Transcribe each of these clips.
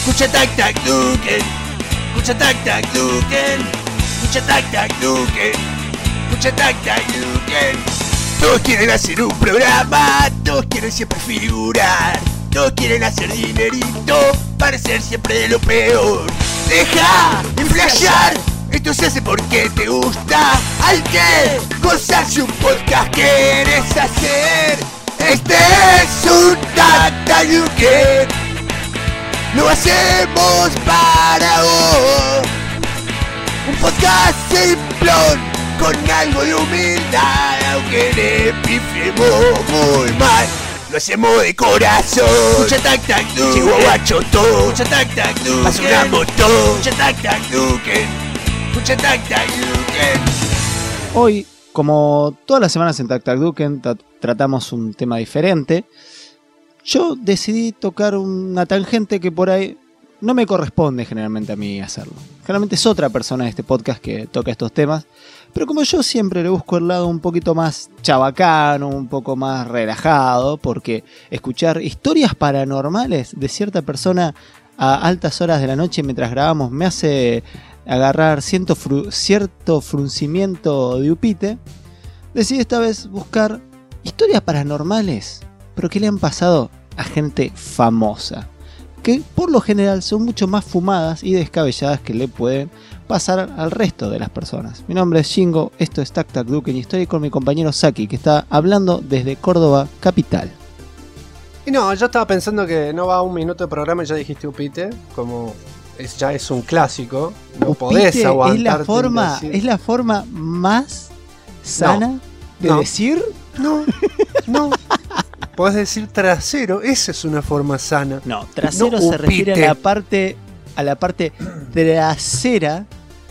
Escucha tac tac Duken. Escucha tac tac Duken. Escucha tac tac Duken. Escucha tac tac Duken. Todos quieren hacer un programa, todos quieren siempre figurar, todos quieren hacer dinerito, parecer siempre de lo peor. Deja de flashear, esto se hace porque te gusta. Hay que gozarse un podcast que quieres hacer. Este es un Tac Tac Duken. Lo hacemos para vos. Un podcast simplón con algo de humildad, aunque le pifiemos muy mal. Lo hacemos de corazón. Escucha Tac Tac Duken. Llegó guacho todo. Escucha Tac Tac Duken. Basuramos todo. Escucha Tac Tac Duken. Escucha Tac Tac Duken. Hoy, como todas las semanas en Tac Tac Duken, tratamos un tema diferente. Yo decidí tocar una tangente que por ahí no me corresponde generalmente a mí hacerlo. Generalmente es otra persona de este podcast que toca estos temas. Pero como yo siempre le busco el lado un poquito más chabacano, un poco más relajado, porque escuchar historias paranormales de cierta persona a altas horas de la noche mientras grabamos me hace agarrar cierto fruncimiento de upite, decidí esta vez buscar historias paranormales, pero que le han pasado a gente famosa, que por lo general son mucho más fumadas y descabelladas que le pueden pasar al resto de las personas. Mi nombre es Shingo, esto es Tac Tac Duken y estoy con mi compañero Saki, que está hablando desde Córdoba capital. Y no, yo estaba pensando que no va un minuto de programa y ya dijiste upite, como ya es un clásico, no upite podés aguantarte. Es la forma más sana de decir. No. Podés decir trasero, esa es una forma sana. No, trasero no se refiere a la parte trasera,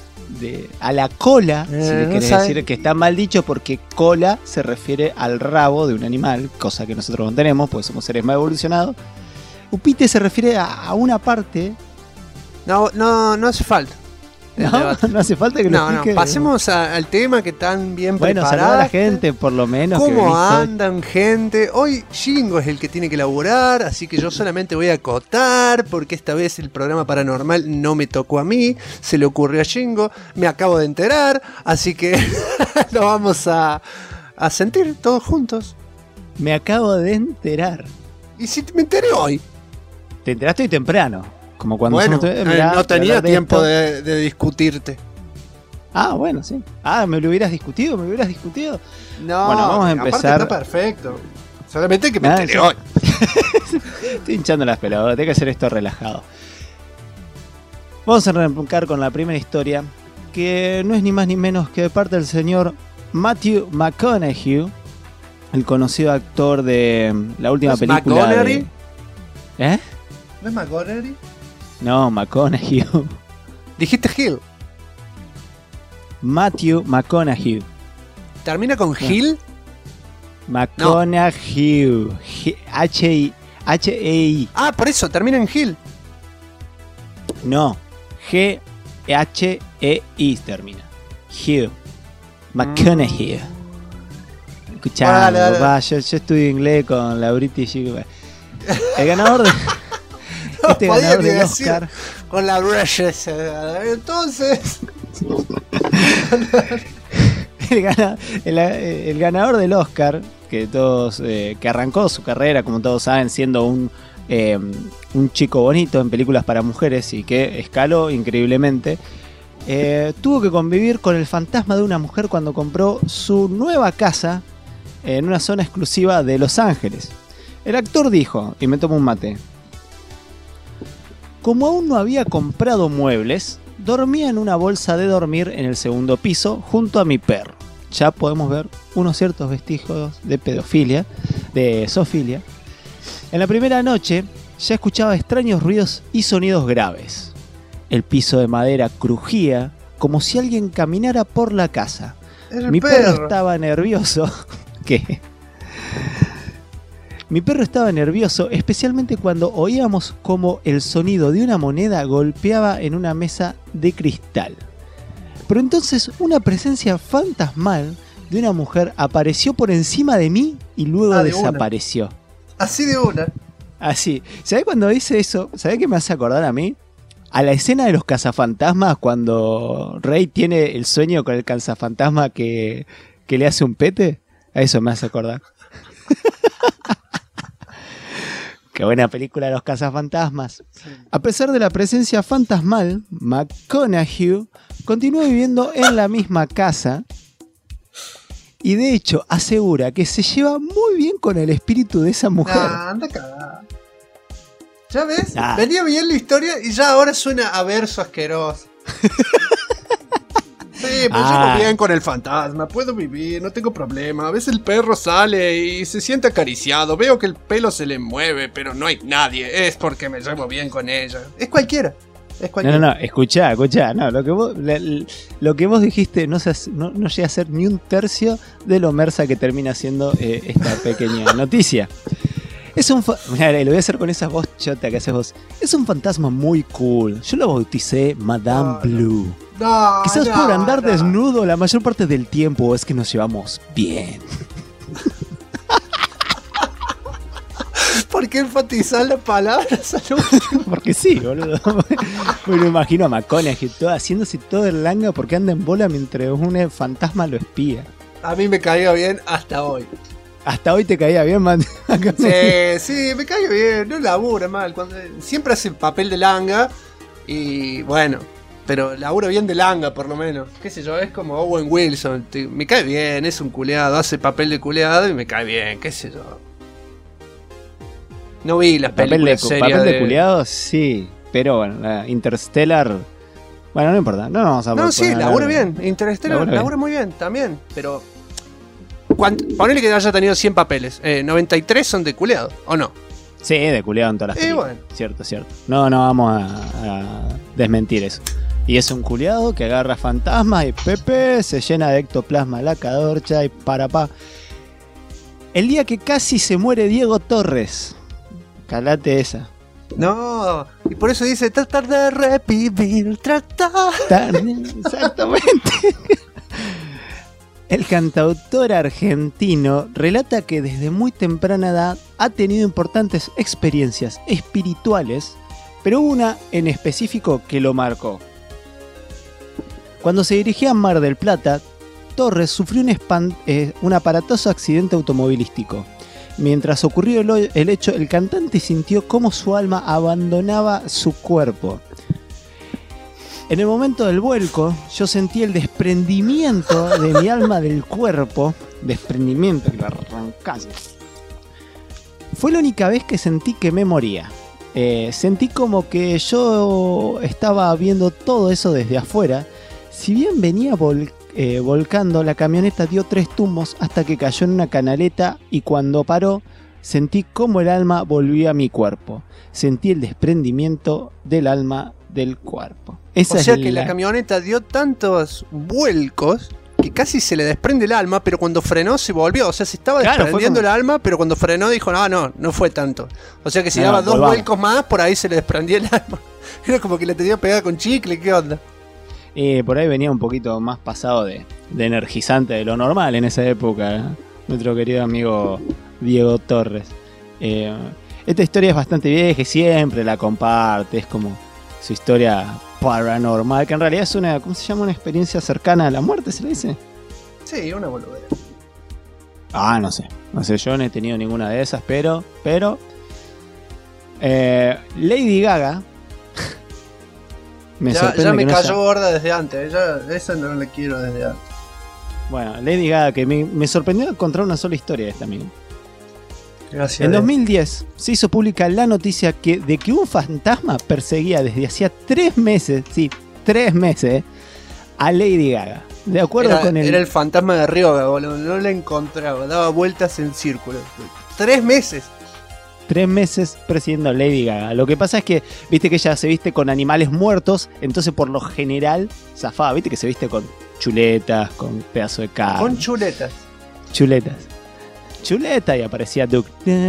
a la cola, si le querés decir que está mal dicho, porque cola se refiere al rabo de un animal, cosa que nosotros no tenemos, porque somos seres más evolucionados. Upite se refiere a una parte. No hace falta. No hace falta que lo explique. No, pasemos al tema que tan bien preparado. Bueno, saludar a la gente, por lo menos. ¿Cómo andan, gente? Hoy Shingo es el que tiene que laburar, así que yo solamente voy a acotar, porque esta vez el programa paranormal no me tocó a mí, se le ocurrió a Shingo, me acabo de enterar, así que lo vamos a sentir todos juntos. Me acabo de enterar. ¿Y si me enteré hoy? Te enteraste hoy temprano. Como cuando no tenía tiempo de discutirte. Ah, bueno, sí. ¿Me lo hubieras discutido? No, bueno, vamos a empezar. Aparte está perfecto. Solamente que me enteré hoy. Estoy hinchando las pelotas, tengo que hacer esto relajado. Vamos a arrancar con la primera historia, que no es ni más ni menos que de parte del señor Matthew McConaughey, el conocido actor de la última película de... ¿Eh? ¿No es McConaughey? No, McConaughey. Dijiste Hill. Matthew McConaughey. ¿Termina con Hill? McConaughey. H-E-I. Ah, por eso, termina en Hill. No. G-H-E-I termina. Hugh. McConaughey. Escuchá, yo estudio inglés con la British. El ganador de... ganador del Oscar con la British. Entonces el ganador del Oscar, que arrancó su carrera, como todos saben, siendo un chico bonito en películas para mujeres y que escaló increíblemente, tuvo que convivir con el fantasma de una mujer cuando compró su nueva casa en una zona exclusiva de Los Ángeles. El actor dijo, y me tomo un mate: como aún no había comprado muebles, dormía en una bolsa de dormir en el segundo piso junto a mi perro. Ya podemos ver unos ciertos vestigios de pedofilia, de zoofilia. En la primera noche ya escuchaba extraños ruidos y sonidos graves. El piso de madera crujía como si alguien caminara por la casa. Mi perro estaba nervioso. ¿Qué? Mi perro estaba nervioso, especialmente cuando oíamos como el sonido de una moneda golpeaba en una mesa de cristal. Pero entonces una presencia fantasmal de una mujer apareció por encima de mí y luego desapareció. Así de una. Así. ¿Sabés cuando dice eso? ¿Sabés qué me hace acordar a mí? A la escena de los cazafantasmas cuando Rey tiene el sueño con el cazafantasma que le hace un pete. A eso me hace acordar. Qué buena película de los cazafantasmas. A pesar de la presencia fantasmal, McConaughey continúa viviendo en la misma casa y de hecho asegura que se lleva muy bien con el espíritu de esa mujer. Anda cagada. ¿Ya ves? Venía bien la historia y ya ahora suena a verso asqueroso. Sí, pues llevo bien con el fantasma, puedo vivir, no tengo problema. A veces el perro sale y se siente acariciado, veo que el pelo se le mueve, pero no hay nadie, es porque me llevo bien con ella. Es cualquiera. No, escuchá, no, lo que vos dijiste no llega a ser ni un tercio de lo mersa que termina siendo esta pequeña noticia. Mirá, lo voy a hacer con esa voz chota que haces vos. Es un fantasma muy cool. Yo lo bauticé Madame Blue. Quizás por andar desnudo la mayor parte del tiempo es que nos llevamos bien. ¿Por qué enfatizar la palabra salud? Porque sí, boludo. Me lo imagino a McConaughey haciéndose todo el langa porque anda en bola mientras un fantasma lo espía. A mí me caía bien hasta hoy. ¿Hasta hoy te caía bien, man? Sí, me cae bien, no labura mal. Siempre hace papel de langa y bueno, pero labura bien de langa por lo menos. Qué sé yo, es como Owen Wilson. Me cae bien, es un culeado, hace papel de culeado y me cae bien, qué sé yo. No vi las películas serias papel de culeado, sí, pero bueno, Interstellar... Bueno, no importa, no vamos a... No, sí, labura bien, Interstellar labura muy bien también, pero... Ponele que haya tenido 100 papeles, 93 son de culeado, ¿o no? Sí, de culeado en todas las películas. Bueno. Cierto. No vamos a desmentir eso. Y es un culeado que agarra fantasmas y Pepe se llena de ectoplasma la cadorcha y pa. El día que casi se muere Diego Torres. Calate esa. No, y por eso dice tratar de revivir, Exactamente. El cantautor argentino relata que desde muy temprana edad ha tenido importantes experiencias espirituales, pero una en específico que lo marcó. Cuando se dirigía a Mar del Plata, Torres sufrió un aparatoso accidente automovilístico. Mientras ocurrió el hecho, el cantante sintió cómo su alma abandonaba su cuerpo. En el momento del vuelco, yo sentí el desprendimiento de mi alma del cuerpo. Desprendimiento, que lo arrancás. Fue la única vez que sentí que me moría. Sentí como que yo estaba viendo todo eso desde afuera. Si bien venía volcando, la camioneta dio 3 tumbos hasta que cayó en una canaleta y cuando paró, sentí como el alma volvía a mi cuerpo. Sentí el desprendimiento del alma del cuerpo. O sea que la camioneta dio tantos vuelcos que casi se le desprende el alma, pero cuando frenó se volvió. O sea, se estaba desprendiendo el alma, pero cuando frenó dijo, no fue tanto. O sea que si daba 2 vuelcos más, por ahí se le desprendía el alma. Era como que la tenía pegada con chicle, ¿qué onda? Por ahí venía un poquito más pasado de energizante de lo normal en esa época, nuestro querido amigo Diego Torres. Esta historia es bastante vieja y siempre la comparte, es como su historia paranormal, que en realidad es una, ¿cómo se llama? Una experiencia cercana a la muerte, ¿se le dice? Sí, una boludera. No sé, yo no he tenido ninguna de esas, pero Lady Gaga ya me cayó gorda desde antes, esa no la quiero desde antes. Bueno, Lady Gaga, que me sorprendió encontrar una sola historia de esta amiga. Gracias. En 2010 se hizo pública la noticia de que un fantasma perseguía desde hacía 3 meses, sí, 3 meses, a Lady Gaga. De acuerdo con Era el fantasma de Ryoga, boludo, no la encontraba, daba vueltas en círculo. 3 meses. 3 meses persiguiendo a Lady Gaga. Lo que pasa es que, viste que ella se viste con animales muertos, entonces por lo general zafaba, viste que se viste con chuletas, con pedazo de carne. Con chuletas. Chuleta y aparecía Duke.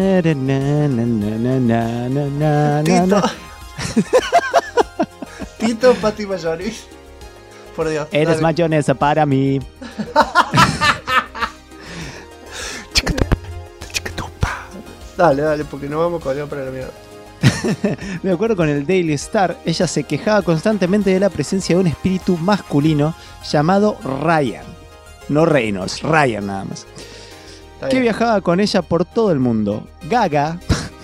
Tito Pati Mayoris. Por Dios. Eres mayonesa para mí. Dale, porque nos vamos colgando para la mierda. De acuerdo con el Daily Star, ella se quejaba constantemente de la presencia de un espíritu masculino llamado Ryan. No Reynolds, Ryan nada más. Que viajaba con ella por todo el mundo. Gaga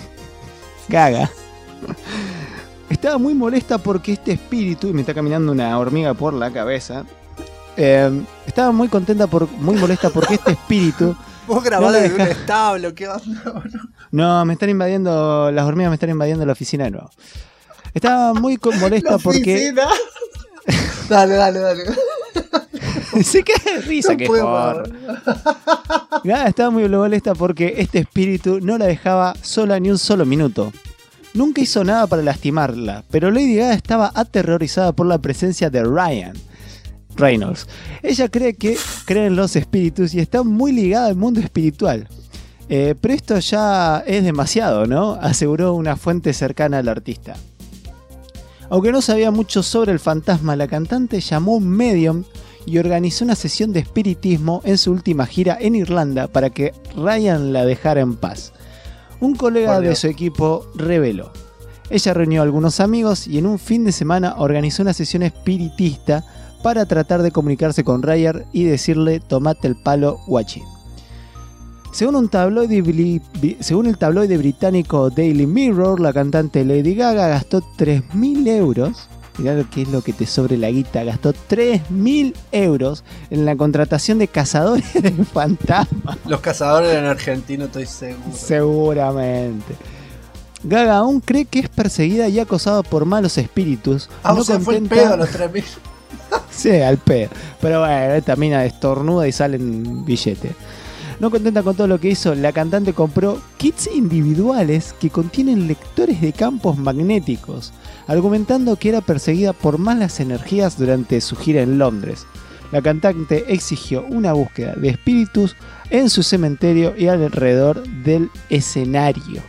estaba muy molesta porque este espíritu, y me está caminando una hormiga por la cabeza, estaba muy molesta porque este espíritu... Vos grabás desde un establo, ¿qué onda? No, las hormigas me están invadiendo la oficina de nuevo. Estaba muy molesta porque... Dale. Sí, qué risa, No que puedo por... Estaba muy molesta porque este espíritu no la dejaba sola ni un solo minuto. Nunca hizo nada para lastimarla, pero Lady Gaga estaba aterrorizada por la presencia de Ryan Reynolds. Ella cree en los espíritus y está muy ligada al mundo espiritual. Pero esto ya es demasiado, ¿no? Aseguró una fuente cercana al artista. Aunque no sabía mucho sobre el fantasma, la cantante llamó a un medium y organizó una sesión de espiritismo en su última gira en Irlanda para que Ryan la dejara en paz. Un colega de su equipo reveló. Ella reunió a algunos amigos y en un fin de semana organizó una sesión espiritista para tratar de comunicarse con Ryan y decirle tomate el palo, guachín. Según el tabloide británico Daily Mirror, la cantante Lady Gaga gastó 3.000 euros. Mirá lo que es lo que te sobre la guita. Gastó 3.000 euros en la contratación de cazadores de fantasmas. Los cazadores eran argentinos, estoy seguro. Seguramente. Gaga aún cree que es perseguida y acosada por malos espíritus. O sea, fue el pedo los 3.000. Sí, al pedo. Pero bueno, esta mina estornuda y salen billetes. No contenta con todo lo que hizo, la cantante compró kits individuales que contienen lectores de campos magnéticos, argumentando que era perseguida por malas energías durante su gira en Londres. La cantante exigió una búsqueda de espíritus en su cementerio y alrededor del escenario.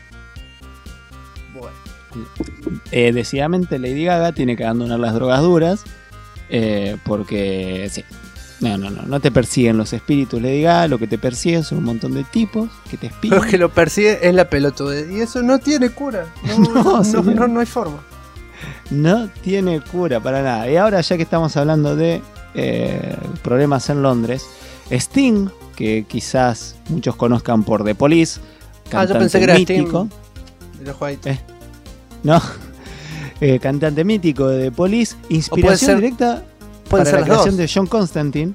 Bueno. Decididamente Lady Gaga tiene que abandonar las drogas duras, porque sí. No te persiguen los espíritus, Lady Gaga, lo que te persiguen son un montón de tipos que te espían. Lo que lo persigue es la pelotudez y eso no tiene cura. No hay forma. No tiene cura para nada. Y ahora, ya que estamos hablando de problemas en Londres, Sting, que quizás muchos conozcan por The Police, cantante yo pensé que era mítico. Sting de los White. No, cantante mítico de The Police, inspiración directa para la creación de John Constantine.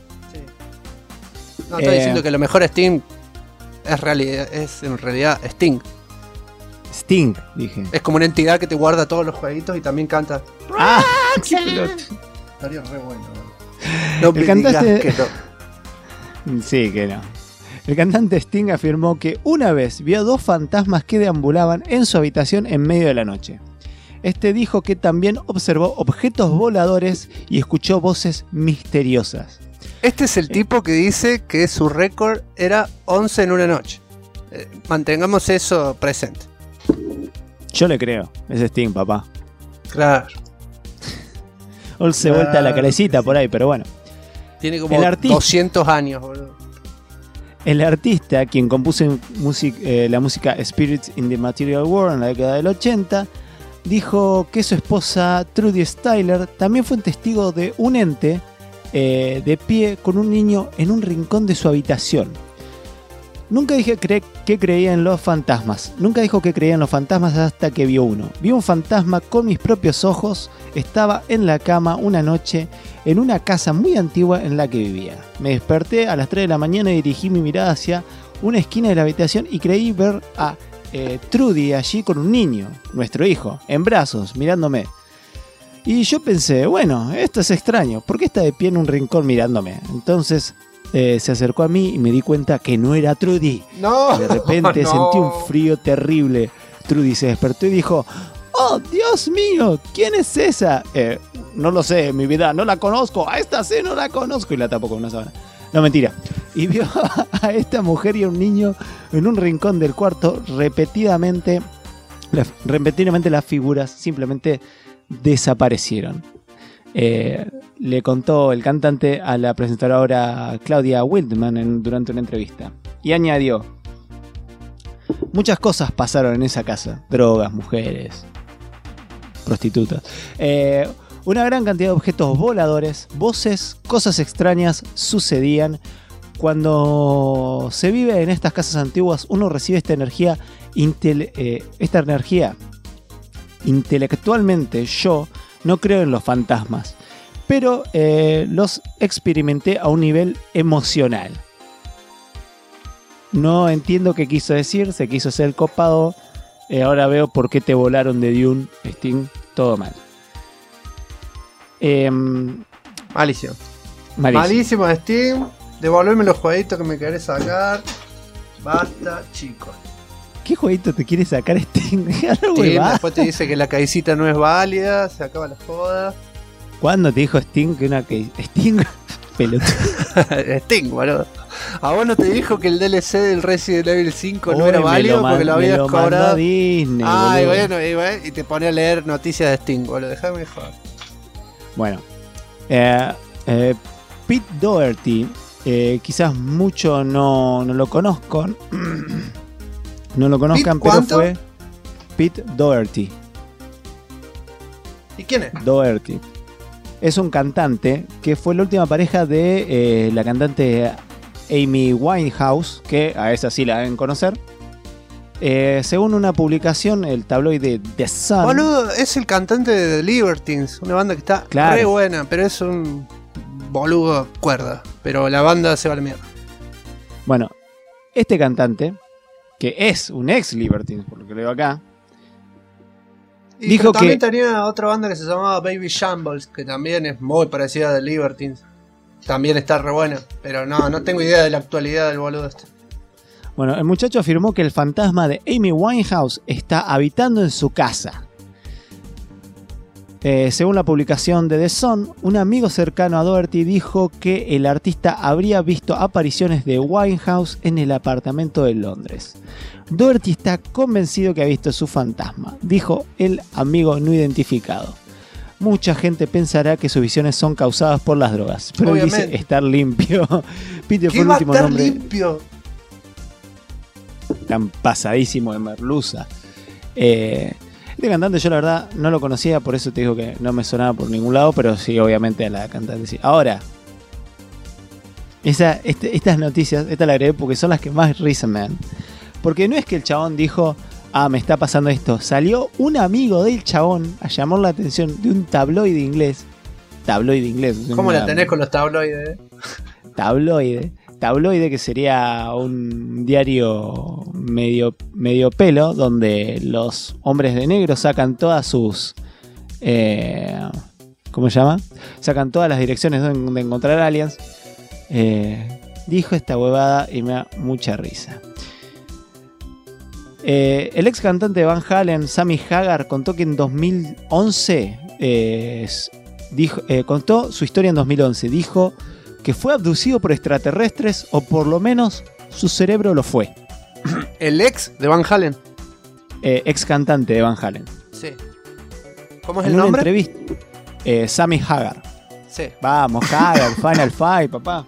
Sí. No, estoy diciendo que lo mejor Sting es en realidad Sting. Sting, dije. Es como una entidad que te guarda todos los jueguitos y también canta. ¡Ah! ¡Qué pelota! Estaría re bueno. No me digas que no. Sí, que no. El cantante Sting afirmó que una vez vio 2 fantasmas que deambulaban en su habitación en medio de la noche. Este dijo que también observó objetos voladores y escuchó voces misteriosas. Este es el tipo que dice que su récord era 11 en una noche. Mantengamos eso presente. Yo le creo, es Sting, papá. Claro. 11 vuelta a la calecita por ahí, pero bueno. Tiene como 200 años, boludo. El artista, quien compuso la música Spirits in the Material World en la década del 80, dijo que su esposa Trudy Styler también fue un testigo de un ente de pie con un niño en un rincón de su habitación. Nunca dije que creía en los fantasmas. Nunca dijo que creía en los fantasmas hasta que vio uno. Vi un fantasma con mis propios ojos. Estaba en la cama una noche en una casa muy antigua en la que vivía. Me desperté a las 3 de la mañana y dirigí mi mirada hacia una esquina de la habitación y creí ver a Trudy allí con un niño, nuestro hijo, en brazos, mirándome. Y yo pensé, bueno, esto es extraño, ¿por qué está de pie en un rincón mirándome? Entonces se acercó a mí y me di cuenta que no era Trudy. No, de repente sentí un frío terrible. Trudy se despertó y dijo, ¡oh, Dios mío! ¿Quién es esa? No lo sé, mi vida, no la conozco. A esta sí no la conozco. Y la tapó con una sábana. No, mentira. Y vio a esta mujer y a un niño en un rincón del cuarto. Repentinamente las figuras simplemente desaparecieron. Le contó el cantante a la presentadora Claudia Wildman durante una entrevista. Y añadió, Muchas cosas pasaron en esa casa. Drogas, mujeres, prostitutas. Una gran cantidad de objetos voladores, voces, cosas extrañas sucedían. Cuando se vive en estas casas antiguas, uno recibe esta energía intelectualmente. Yo no creo en los fantasmas, pero los experimenté a un nivel emocional. No entiendo qué quiso decir, se quiso hacer el copado. Ahora veo por qué te volaron de Dune, Sting, todo mal. Malísimo. Malísimo, Steam. Devolverme los jueguitos que me querés sacar. Basta, chicos. ¿Qué jueguito te quiere sacar Sting? Después te dice que la caicita no es válida, se acaba la joda. ¿Cuándo te dijo Sting que una Sting? Pelotudo. Sting, boludo. ¿A vos no te dijo que el DLC del Resident Evil 5 no era válido porque lo habías cobrado? Disney, ay, bueno, y te pone a leer noticias de Sting, boludo. Déjame joder. Bueno, Pete Doherty, quizás mucho no lo conozcan. No lo conozcan, pero ¿cuánto? fue Pete Doherty. ¿Y quién es? Doherty. Es un cantante que fue la última pareja de la cantante Amy Winehouse, que a esa sí la deben conocer. Según una publicación, el tabloide The Sun. Boludo, es el cantante de The Libertines, una banda que está re buena, pero es un boludo cuerda. Pero la banda se va a la mierda. Bueno, este cantante, que es un ex Libertines, por lo que leo acá, y dijo también que tenía otra banda que se llamaba Baby Shambles, que también es muy parecida a The Libertines. También está re buena, pero no tengo idea de la actualidad del boludo este. Bueno, el muchacho afirmó que el fantasma de Amy Winehouse está habitando en su casa. Según la publicación de The Sun, un amigo cercano a Doherty dijo que el artista habría visto apariciones de Winehouse en el apartamento de Londres. Doherty está convencido que ha visto su fantasma, dijo el amigo no identificado. Mucha gente pensará que sus visiones son causadas por las drogas, pero él dice estar limpio. Peter fue el último nombre. Limpio? Tan pasadísimo de merluza. Este cantante yo la verdad no lo conocía, por eso te digo que no me sonaba por ningún lado, pero sí, obviamente a la cantante sí. Ahora, estas noticias, esta la agregué porque son las que más risa me dan. Porque no es que el chabón dijo, me está pasando esto. Salió un amigo del chabón a llamar la atención de un tabloide inglés. Tabloide inglés. ¿Cómo la tenés con los tabloides? Tabloide, que sería un diario medio pelo, donde los hombres de negro sacan todas sus... ¿cómo se llama? Sacan todas las direcciones donde encontrar aliens. Dijo esta huevada y me da mucha risa. El ex cantante de Van Halen, Sammy Hagar, contó que en 2011 contó su historia en 2011. Dijo que fue abducido por extraterrestres, o por lo menos su cerebro lo fue. ¿El ex de Van Halen? Ex cantante de Van Halen. Sí. ¿Cómo es el nombre? En una entrevista, Sammy Hagar. Sí. Vamos, Hagar, Final Five, papá.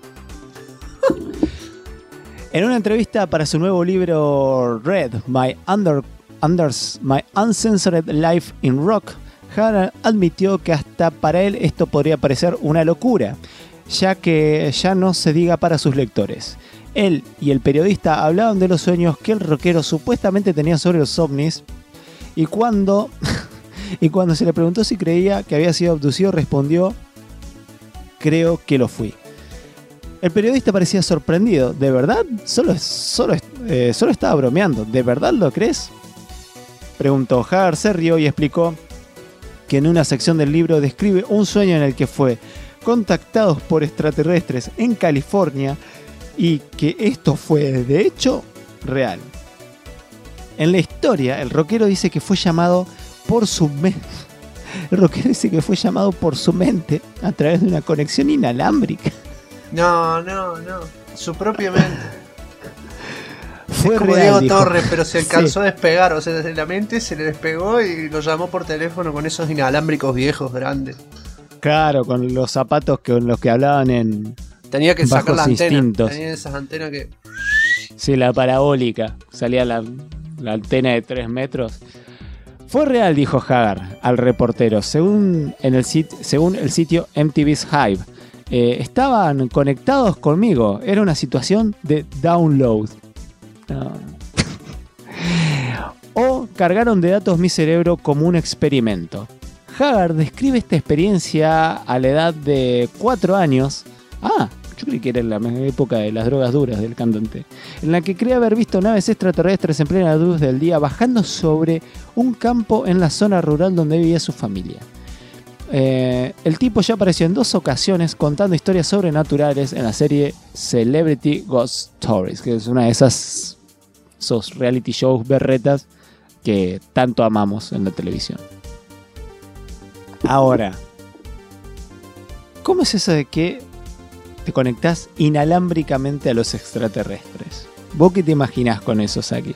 En una entrevista para su nuevo libro Red, My Uncensored Life in Rock, Hagar admitió que hasta para él esto podría parecer una locura, ya que ya no se diga para sus lectores. Él y el periodista hablaban de los sueños que el rockero supuestamente tenía sobre los ovnis, y cuando se le preguntó si creía que había sido abducido, respondió: creo que lo fui. El periodista parecía sorprendido. ¿De verdad? Solo estaba bromeando. ¿De verdad lo crees?, preguntó. Hagar se rió y explicó que en una sección del libro describe un sueño en el que fue contactados por extraterrestres en California y que esto fue, de hecho, real. En la historia, el rockero dice que fue llamado por su mente. El rockero dice que fue llamado por su mente a través de una conexión inalámbrica. No. Su propia mente. Fue es como real, Diego dijo. Torres, pero se alcanzó a despegar. O sea, desde la mente se le despegó y lo llamó por teléfono con esos inalámbricos viejos grandes. Claro, con los zapatos con los que hablaban en... Tenía que sacar la Bajos antena. instintos. Tenía esas antenas que... Sí, la parabólica. Salía la antena de 3 metros. Fue real, dijo Hagar al reportero, según el sitio MTV's Hive. Estaban conectados conmigo. Era una situación de download. No. O cargaron de datos mi cerebro como un experimento. Hagar describe esta experiencia a la edad de 4 años. Yo creí que era en la época de las drogas duras del cantante, en la que cree haber visto naves extraterrestres en plena luz del día bajando sobre un campo en la zona rural donde vivía su familia. El tipo ya apareció en 2 ocasiones contando historias sobrenaturales en la serie Celebrity Ghost Stories, que es una de esos reality shows berretas que tanto amamos en la televisión. Ahora, ¿cómo es eso de que te conectás inalámbricamente a los extraterrestres? ¿Vos qué te imaginás con eso, Saki?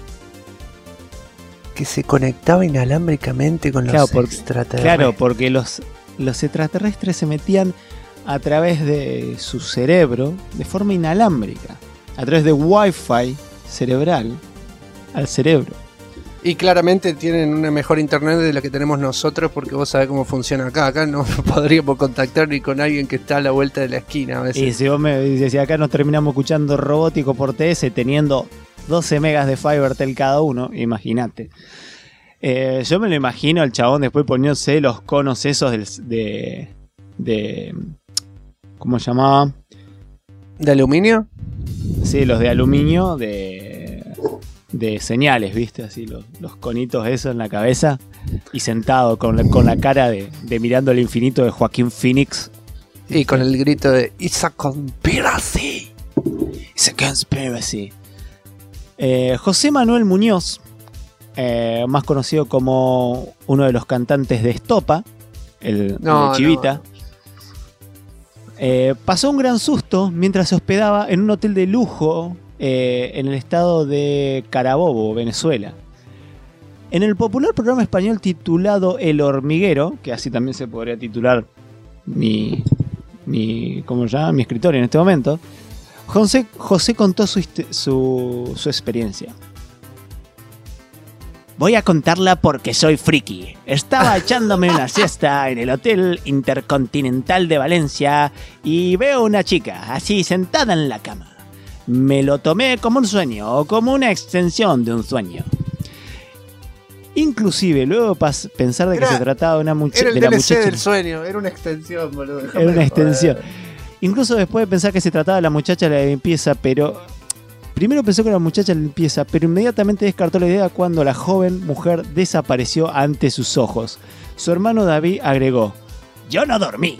Que se conectaba inalámbricamente con los extraterrestres. Claro, porque los extraterrestres se metían a través de su cerebro de forma inalámbrica, a través de Wi-Fi cerebral al cerebro. Y claramente tienen una mejor internet de la que tenemos nosotros, porque vos sabés cómo funciona acá. Acá no podríamos contactar ni con alguien que está a la vuelta de la esquina a veces. Y si vos me dices, si acá nos terminamos escuchando robótico por TS teniendo 12 megas de Fivertel cada uno, imagínate. Yo me lo imagino al chabón después poniéndose los conos esos de ¿cómo se llamaba? ¿De aluminio? Sí, los de aluminio de señales, ¿viste? Así los conitos esos en la cabeza y sentado con la cara de mirando al infinito de Joaquín Phoenix. Y con el grito de It's a conspiracy. It's a conspiracy. José Manuel Muñoz, más conocido como uno de los cantantes de Estopa, el de Chivita, pasó un gran susto mientras se hospedaba en un hotel de lujo en el estado de Carabobo, Venezuela. En el popular programa español titulado El Hormiguero, que así también se podría titular mi ¿cómo se llama? Mi escritorio en este momento, José contó su experiencia. Voy a contarla porque soy friki. Estaba echándome una siesta en el Hotel Intercontinental de Valencia y veo una chica así sentada en la cama. Me lo tomé como un sueño o como una extensión de un sueño. Inclusive luego pensar de que se trataba de una muchacha. Era el DLC del sueño, era una extensión, boludo. Era una extensión. Incluso después de pensar que se trataba de la muchacha de la limpieza, pero primero pensó que era la muchacha de la limpieza, pero inmediatamente descartó la idea cuando la joven mujer desapareció ante sus ojos. Su hermano David agregó: yo no dormí.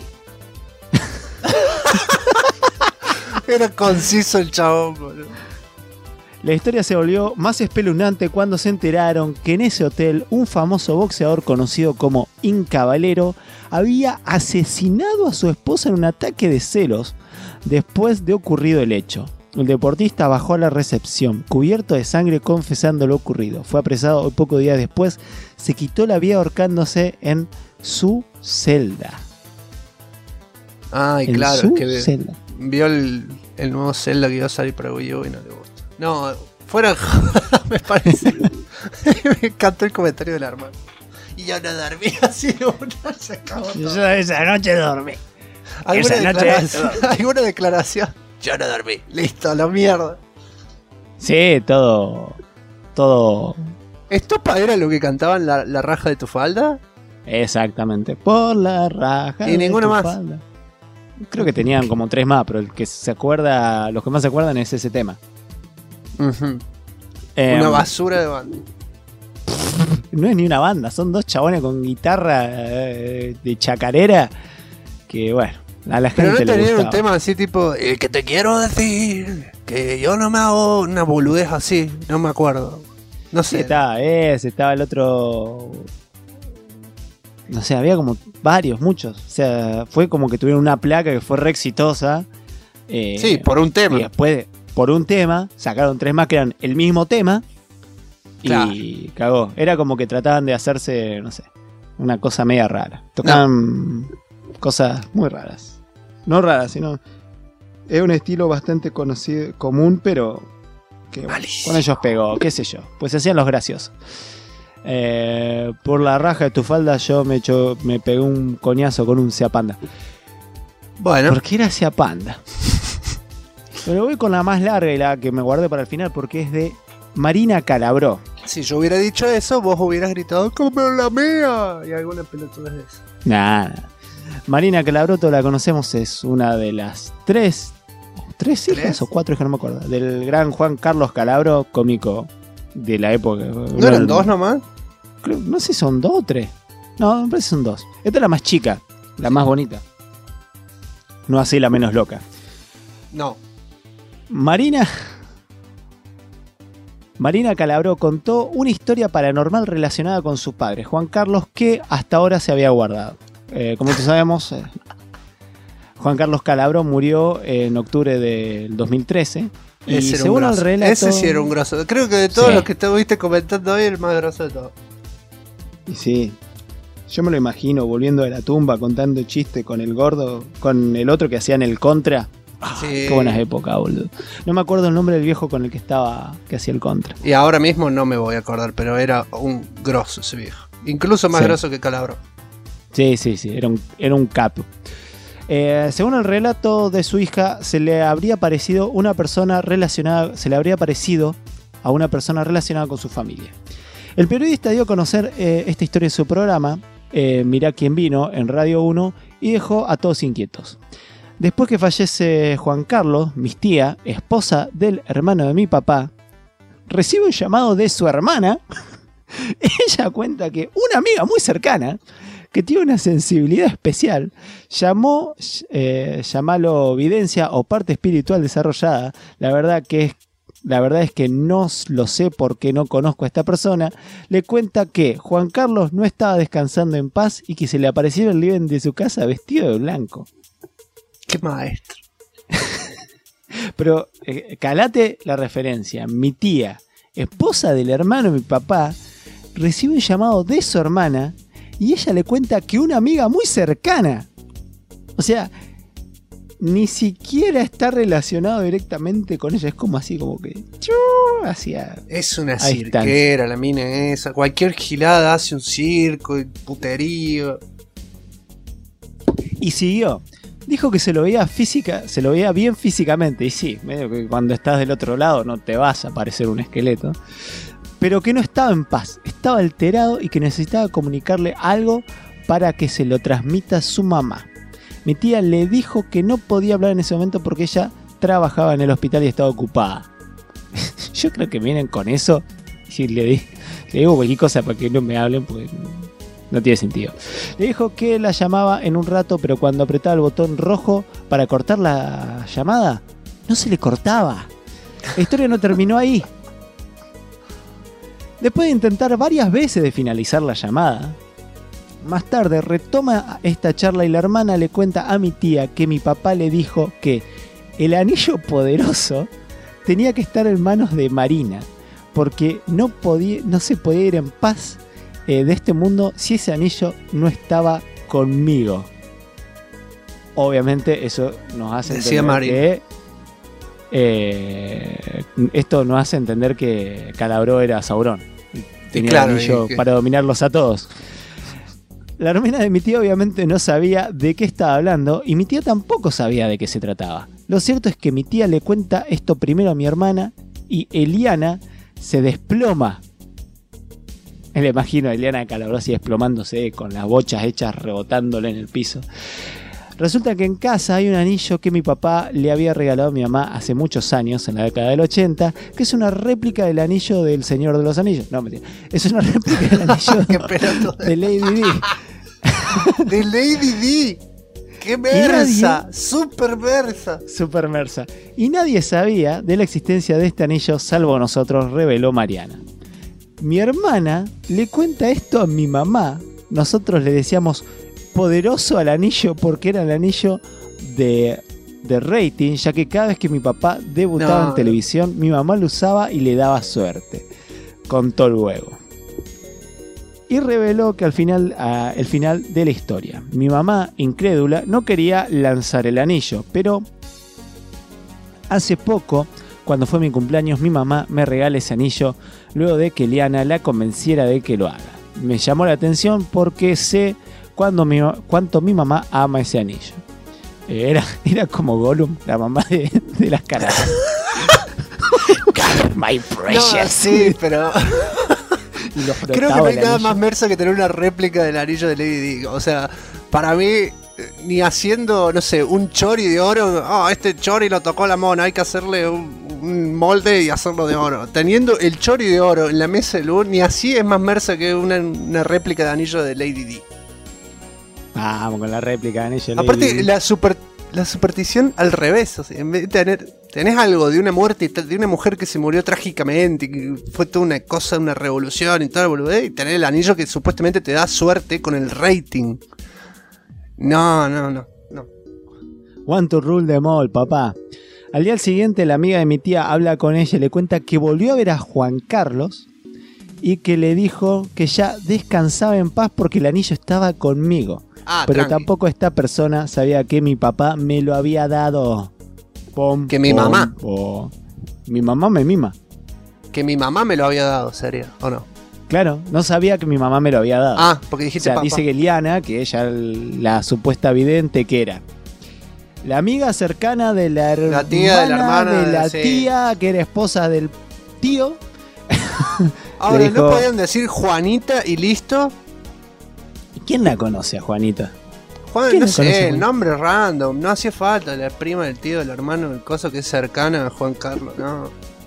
Era conciso el chabón, boludo. La historia se volvió más espeluznante cuando se enteraron que en ese hotel un famoso boxeador conocido como Inca Valero había asesinado a su esposa en un ataque de celos después de ocurrido el hecho. El deportista bajó a la recepción, cubierto de sangre, confesando lo ocurrido. Fue apresado y pocos días después se quitó la vida ahorcándose en su celda. Ay, en claro, su es que celda. Vio el nuevo Zelda que iba a salir para Wii U y no le gusta. No, fuera me parece. Me encantó el comentario del hermano. Y yo no dormí así, una se acabó todo. Yo esa noche dormí. ¿Alguna declaración? Yo no dormí. Listo, la mierda. Sí, todo. ¿Estopa era lo que cantaban la raja de tu falda? Exactamente. Por la raja. Y ninguna tu más. Falda. Creo que tenían como 3 más, pero el que se acuerda, los que más se acuerdan es ese tema. Uh-huh. Una basura de banda. No es ni una banda, son 2 chabones con guitarra de chacarera que, bueno, a la gente le gustaba. Pero no tenían un tema así tipo, que te quiero decir que yo no me hago una boludez así, no me acuerdo. No sé. Sí, estaba el otro. No sé, había como muchos. O sea, fue como que tuvieron una placa que fue re exitosa. Sí, por un tema. Y después, por un tema, sacaron 3 más que eran el mismo tema. Claro. Y cagó. Era como que trataban de hacerse, no sé, una cosa media rara. Tocaban cosas muy raras. No raras, sino. Es un estilo bastante conocido, común, pero que Malísimo. con ellos pegó, qué sé yo. Pues se hacían los graciosos. Por la raja de tu falda yo me pegué un coñazo con un Sea Panda. Bueno, ¿Por qué era Sea Panda? Pero voy con la más larga y la que me guardé para el final porque es de Marina Calabró. si yo hubiera dicho eso, vos hubieras gritado ¡como la mía! Y alguna pelotudez de eso. Nada. Marina Calabró, todos la conocemos, es una de las tres hijas o cuatro hijas, no me acuerdo, del gran Juan Carlos Calabró, cómico de la época. ¿No eran dos nomás? No sé si son dos o tres. No, me parece que son dos. Esta es la más chica, la más bonita. No así la menos loca. No. Marina Calabró contó una historia paranormal relacionada con su padre, Juan Carlos, que hasta ahora se había guardado. Como todos sabemos, Juan Carlos Calabró murió en octubre del 2013. Y Ese era un según el grosso. relato, Ese sí era un grosso. Creo que de todos Sí. los que estuviste comentando hoy, el más grosso de todos. Y sí, yo me lo imagino volviendo de la tumba contando chistes con el gordo, con el otro que hacían el contra. Sí. Qué buenas épocas, boludo. No me acuerdo el nombre del viejo con el que hacía el contra. Y ahora mismo no me voy a acordar, pero era un grosso ese viejo. Incluso más Sí. grosso que Calabró. Sí, era un capo. Según el relato de su hija, se le habría parecido a una persona relacionada con su familia. El periodista dio a conocer esta historia en su programa, Mirá quién vino, en Radio 1, y dejó a todos inquietos. Después que fallece Juan Carlos, mi tía, esposa del hermano de mi papá, recibe un llamado de su hermana. Ella cuenta que una amiga muy cercana, que tiene una sensibilidad especial, llamalo videncia o parte espiritual desarrollada. La verdad es que no lo sé porque no conozco a esta persona. Le cuenta que Juan Carlos no estaba descansando en paz y que se le apareció en el living de su casa vestido de blanco. Qué maestro. Pero calate la referencia. Mi tía, esposa del hermano de mi papá, recibe un llamado de su hermana y ella le cuenta que una amiga muy cercana, o sea, ni siquiera está relacionado directamente con ella, es como así, como que hacia... Es una a cirquera, la mina esa. Cualquier gilada hace un circo y puterío. Y siguió. Dijo que se lo veía bien físicamente. Y sí, medio que cuando estás del otro lado no te vas a parecer un esqueleto. Pero que no estaba en paz, estaba alterado y que necesitaba comunicarle algo para que se lo transmita a su mamá. Mi tía le dijo que no podía hablar en ese momento porque ella trabajaba en el hospital y estaba ocupada. Yo creo que vienen con eso y le digo cualquier cosa para que no me hablen porque no tiene sentido. Le dijo que la llamaba en un rato, pero cuando apretaba el botón rojo para cortar la llamada, no se le cortaba. La historia no terminó ahí. Después de intentar varias veces de finalizar la llamada, más tarde retoma esta charla y la hermana le cuenta a mi tía que mi papá le dijo que el anillo poderoso tenía que estar en manos de Marina, porque no se podía ir en paz de este mundo si ese anillo no estaba conmigo. Obviamente eso nos hace Decía entender esto nos hace entender que Calabró era Sauron. Tenía claro, el anillo que... para dominarlos a todos. La hermana de mi tía obviamente no sabía de qué estaba hablando y mi tía tampoco sabía de qué se trataba. Lo cierto es que mi tía le cuenta esto primero a mi hermana y Eliana se desploma. Me la imagino a Eliana Calabró así desplomándose con las bochas hechas rebotándole en el piso. Resulta que en casa hay un anillo que mi papá le había regalado a mi mamá hace muchos años, en la década del 80, que es una réplica del anillo del Señor de los Anillos. No, mentira. Es una réplica del anillo de Lady Di. De Lady Di. ¡Qué versa! ¡Super versa! Super mersa. Y nadie sabía de la existencia de este anillo salvo nosotros, reveló Mariana. Mi hermana le cuenta esto a mi mamá. Nosotros le decíamos poderoso al anillo porque era el anillo de rating, ya que cada vez que mi papá debutaba en televisión, mi mamá lo usaba y le daba suerte. Contó luego. Y reveló que el final de la historia. Mi mamá, incrédula, no quería lanzar el anillo, pero hace poco, cuando fue mi cumpleaños, mi mamá me regala ese anillo luego de que Lyanna la convenciera de que lo haga. Me llamó la atención porque sé cuánto mi mamá ama ese anillo. Era como Gollum, la mamá de las caras. My precious. No, sí, pero creo que no hay nada más mersa que tener una réplica del anillo de Lady Di. O sea, para mí, ni haciendo, no sé, un chori de oro. Este chori lo tocó la mona, hay que hacerle un molde y hacerlo de oro. Teniendo el chori de oro en la mesa de luz, ni así es más mersa que una réplica de anillo de Lady Di. Vamos con la réplica de anillo. Aparte, la superstición al revés. O sea, en vez de tenés algo de una muerte, de una mujer que se murió trágicamente, y que fue toda una cosa, una revolución y toda la boludez, y tenés el anillo que supuestamente te da suerte con el rating. No. One to rule them all, papá. Al día siguiente, la amiga de mi tía habla con ella y le cuenta que volvió a ver a Juan Carlos y que le dijo que ya descansaba en paz porque el anillo estaba conmigo. Pero tranqui. tampoco esta persona sabía que mi papá me lo había dado. Que mi mamá. Mi mamá me mima. Que mi mamá me lo había dado, sería, ¿o no? Claro, no sabía que mi mamá me lo había dado. Porque dijiste papá. Dice que Lyanna, que ella la supuesta vidente que era la amiga cercana de la tía de la hermana de la sí. tía, que era esposa del tío. Ahora, dijo, ¿no podían decir Juanita y listo? ¿Quién la conoce a Juanita? Juan, no sé, el nombre random, no hacía falta, la prima del tío, el hermano, el coso que es cercana a Juan Carlos, no.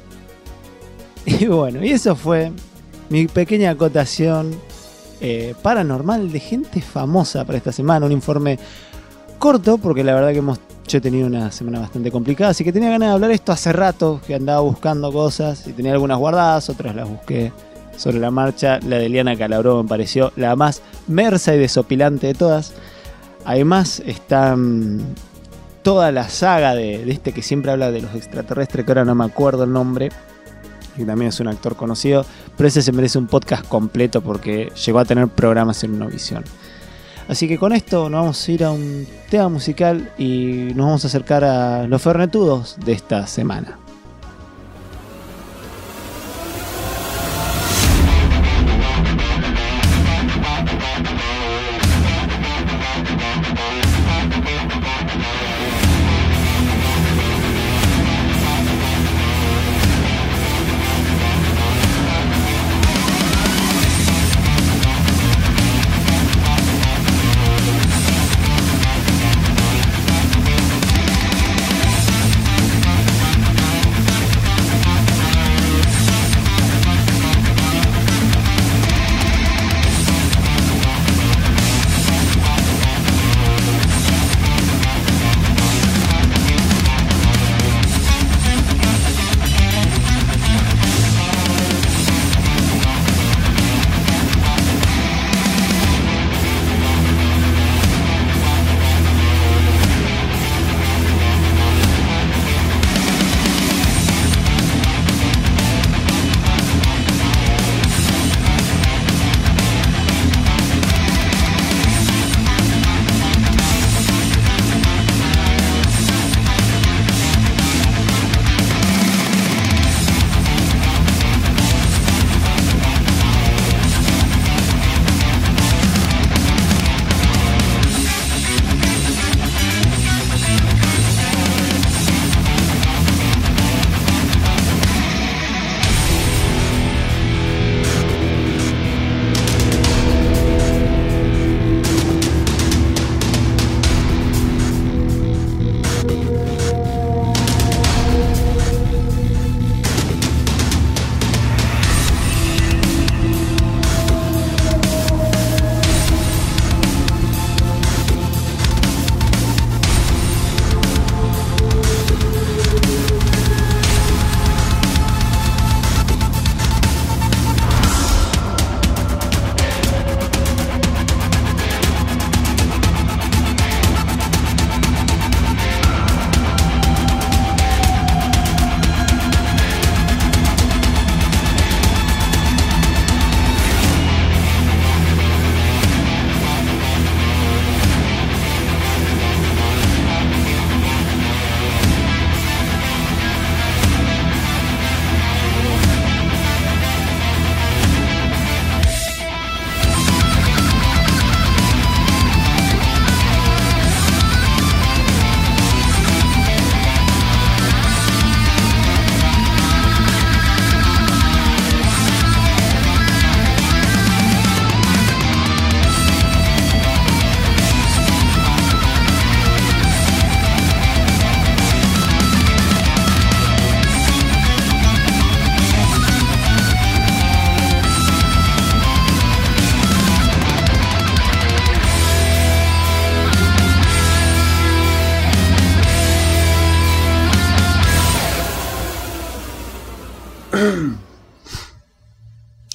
Y bueno, y eso fue mi pequeña acotación paranormal de gente famosa para esta semana. Un informe corto, porque la verdad que yo he tenido una semana bastante complicada, así que tenía ganas de hablar esto hace rato, que andaba buscando cosas y tenía algunas guardadas, otras las busqué sobre la marcha. La de Lyanna Calabró me pareció la más mersa y desopilante de todas. Además está toda la saga de este que siempre habla de los extraterrestres, que ahora no me acuerdo el nombre, que también es un actor conocido, pero ese se merece un podcast completo porque llegó a tener programas en Univisión. Así que con esto nos vamos a ir a un tema musical y nos vamos a acercar a los fernetudos de esta semana.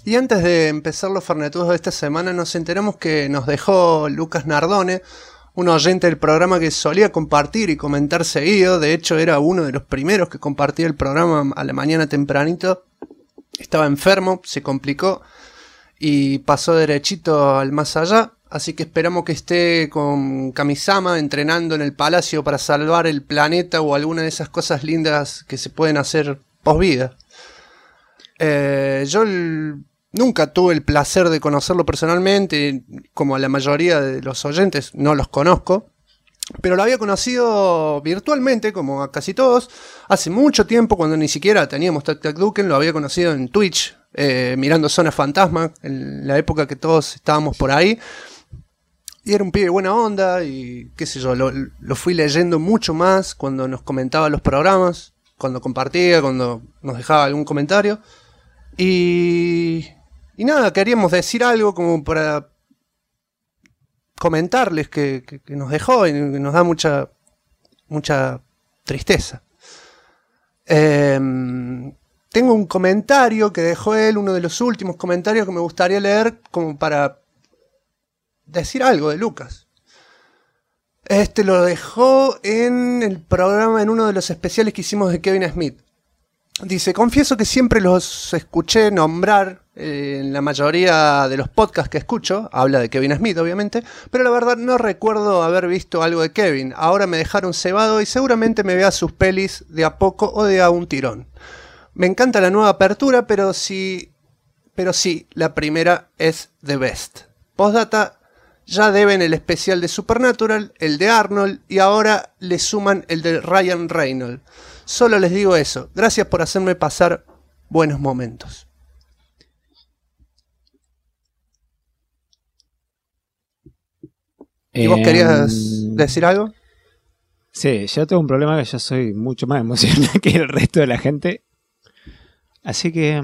Y antes de empezar los Fernetudos de esta semana, nos enteramos que nos dejó Lucas Nardone, un oyente del programa que solía compartir y comentar seguido. De hecho, era uno de los primeros que compartía el programa a la mañana tempranito. Estaba enfermo, se complicó y pasó derechito al más allá. Así que esperamos que esté con Kamisama entrenando en el palacio para salvar el planeta o alguna de esas cosas lindas que se pueden hacer posvida. Yo nunca tuve el placer de conocerlo personalmente, como a la mayoría de los oyentes no los conozco, pero lo había conocido virtualmente, como a casi todos, hace mucho tiempo, cuando ni siquiera teníamos Tac Tac Duken. Lo había conocido en Twitch, mirando Zona Fantasma, en la época que todos estábamos por ahí. Y era un pibe de buena onda y qué sé yo, lo fui leyendo mucho más cuando nos comentaba los programas, cuando compartía, cuando nos dejaba algún comentario. Y nada, queríamos decir algo como para comentarles que nos dejó y que nos da mucha tristeza. Tengo un comentario que dejó él, uno de los últimos comentarios que me gustaría leer como para decir algo de Lucas. Lo dejó en el programa, en uno de los especiales que hicimos de Kevin Smith. Dice: confieso que siempre los escuché nombrar en la mayoría de los podcasts que escucho. Habla de Kevin Smith, obviamente, pero la verdad no recuerdo haber visto algo de Kevin. Ahora me dejaron cebado y seguramente me vea sus pelis de a poco o de a un tirón. Me encanta la nueva apertura, pero sí, la primera es the best. Postdata: ya deben el especial de Supernatural, el de Arnold y ahora le suman el de Ryan Reynolds. Solo les digo eso. Gracias por hacerme pasar buenos momentos. ¿Y vos querías decir algo? Sí, yo tengo un problema que yo soy mucho más emocional que el resto de la gente. Así que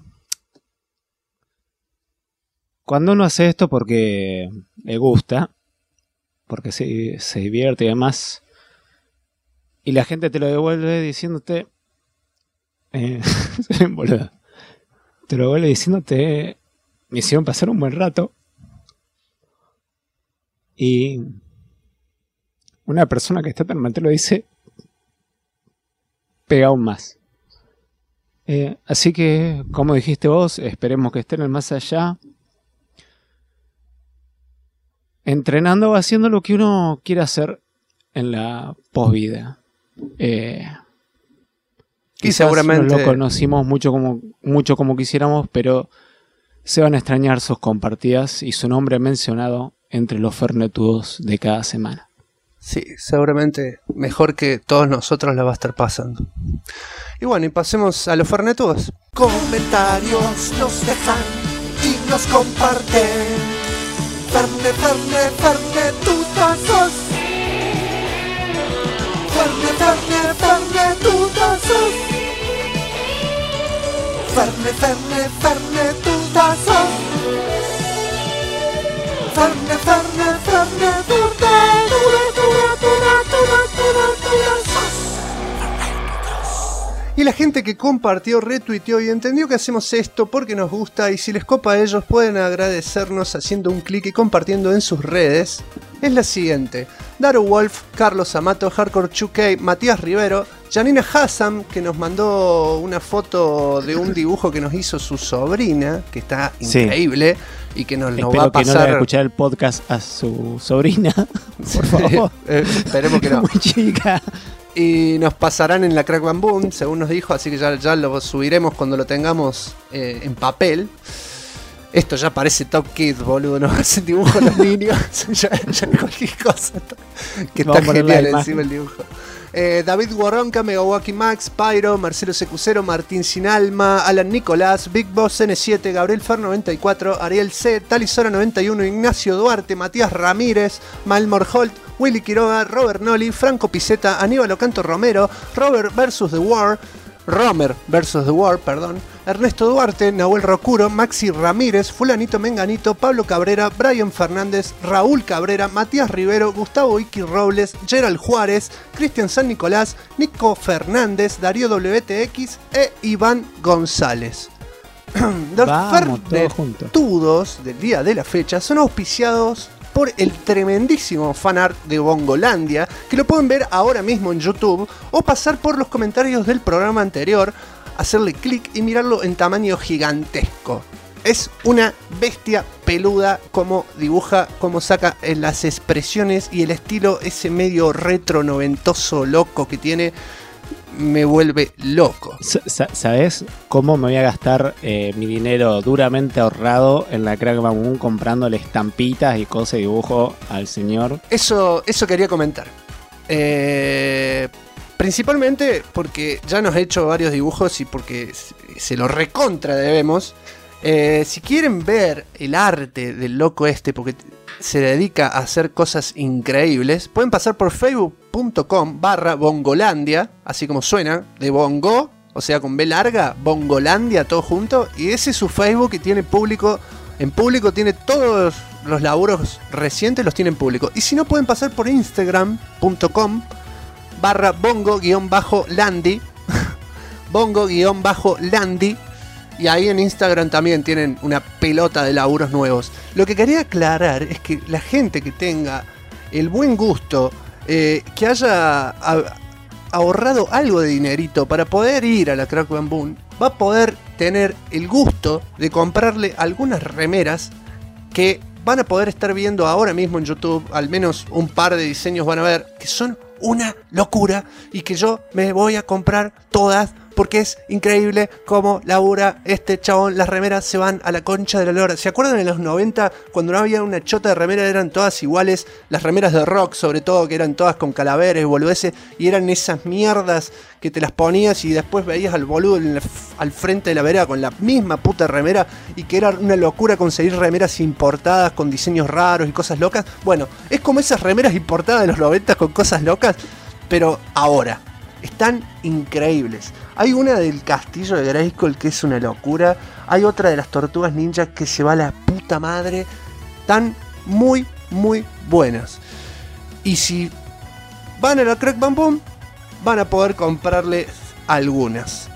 cuando uno hace esto porque le gusta, porque se divierte y demás, y la gente te lo devuelve diciéndote, boludo, te lo devuelve diciéndote, me hicieron pasar un buen rato, y una persona que está tan mal te lo dice, pega aún más. Así que, como dijiste vos, esperemos que estén en el más allá, entrenando o haciendo lo que uno quiera hacer en la posvida. Y seguramente no lo conocimos mucho como quisiéramos, pero se van a extrañar sus compartidas y su nombre mencionado entre los fernetudos de cada semana. Sí, seguramente mejor que todos nosotros la va a estar pasando. Y bueno, y pasemos a los fernetudos. Comentarios nos dejan y nos comparten. Fernetutazos. Fernetutazos. Fernetutazos. Y la gente que compartió, retuiteó y entendió que hacemos esto porque nos gusta, y si les copa a ellos pueden agradecernos haciendo un clic y compartiendo en sus redes, es la siguiente: Daru Wolf, Carlos Amato, Hardcore 2K, Matías Rivero, Janina Hassam, que nos mandó una foto de un dibujo que nos hizo su sobrina, que está increíble, y que nos lo va a pasar. Espero que no le vaya a escuchar el podcast a su sobrina, por favor. Esperemos que no. Muy chica. Y nos pasarán en la Crack Bam Boom, según nos dijo, así que ya lo subiremos cuando lo tengamos en papel. Esto ya parece Top Kid, boludo, nos hacen dibujo los niños, ya cualquier cosa, que está genial encima el dibujo. David Guarronca, Megawaki Max, Pyro, Marcelo Secusero, Martín Sinalma, Alan Nicolás, Big Boss N7, Gabriel Fer 94, Ariel C, Talisora 91, Ignacio Duarte, Matías Ramírez, Malmor Holt, Willy Quiroga, Robert Noli, Franco Piceta, Aníbal Ocanto Romero, Romer vs. The War, Ernesto Duarte, Nahuel Rocuro, Maxi Ramírez, Fulanito Menganito, Pablo Cabrera, Brian Fernández, Raúl Cabrera, Matías Rivero, Gustavo Iki Robles, Gerald Juárez, Cristian San Nicolás, Nico Fernández, Darío WTX e Iván González. Los Vamos, todos juntos. Fernetudos del día de la fecha son auspiciados por el tremendísimo fanart de Bongolandia, que lo pueden ver ahora mismo en YouTube, o pasar por los comentarios del programa anterior, hacerle clic y mirarlo en tamaño gigantesco. Es una bestia peluda, como dibuja, como saca en las expresiones y el estilo ese medio retro noventoso loco que tiene, me vuelve loco. ¿Sabes cómo me voy a gastar mi dinero duramente ahorrado en la Crack Bang Boom comprándole estampitas y cosas de dibujo al señor? Eso quería comentar. Principalmente porque ya nos ha hecho varios dibujos y porque se lo recontra debemos. Si quieren ver el arte del loco este, porque se dedica a hacer cosas increíbles, pueden pasar por facebook.com/bongolandia, así como suena, de bongo, o sea con B larga, Bongolandia, todo junto, y ese es su Facebook que tiene público, en público tiene todos los laburos recientes, los tiene en público. Y si no, pueden pasar por instagram.com/bongo-landi, bongo-landi, y ahí en Instagram también tienen una pelota de laburos nuevos. Lo que quería aclarar es que la gente que tenga el buen gusto, que haya ahorrado algo de dinerito para poder ir a la Crack Bang Boom, va a poder tener el gusto de comprarle algunas remeras que van a poder estar viendo ahora mismo en YouTube. Al menos un par de diseños van a ver que son una locura y que yo me voy a comprar todas, porque es increíble cómo labura este chabón. Las remeras se van a la concha de la lora. ¿Se acuerdan en los 90 cuando no había una chota de remeras? Eran todas iguales. Las remeras de rock sobre todo, que eran todas con calaveras y boludeces, y eran esas mierdas que te las ponías y después veías al boludo al frente de la vereda con la misma puta remera, y que era una locura conseguir remeras importadas con diseños raros y cosas locas. Bueno, es como esas remeras importadas de los 90 con cosas locas, pero ahora están increíbles. Hay una del castillo de Grayskull que es una locura. Hay otra de las tortugas ninja que se va a la puta madre. Están muy, muy buenas. Y si van a la Crack Bang Boom, van a poder comprarle algunas.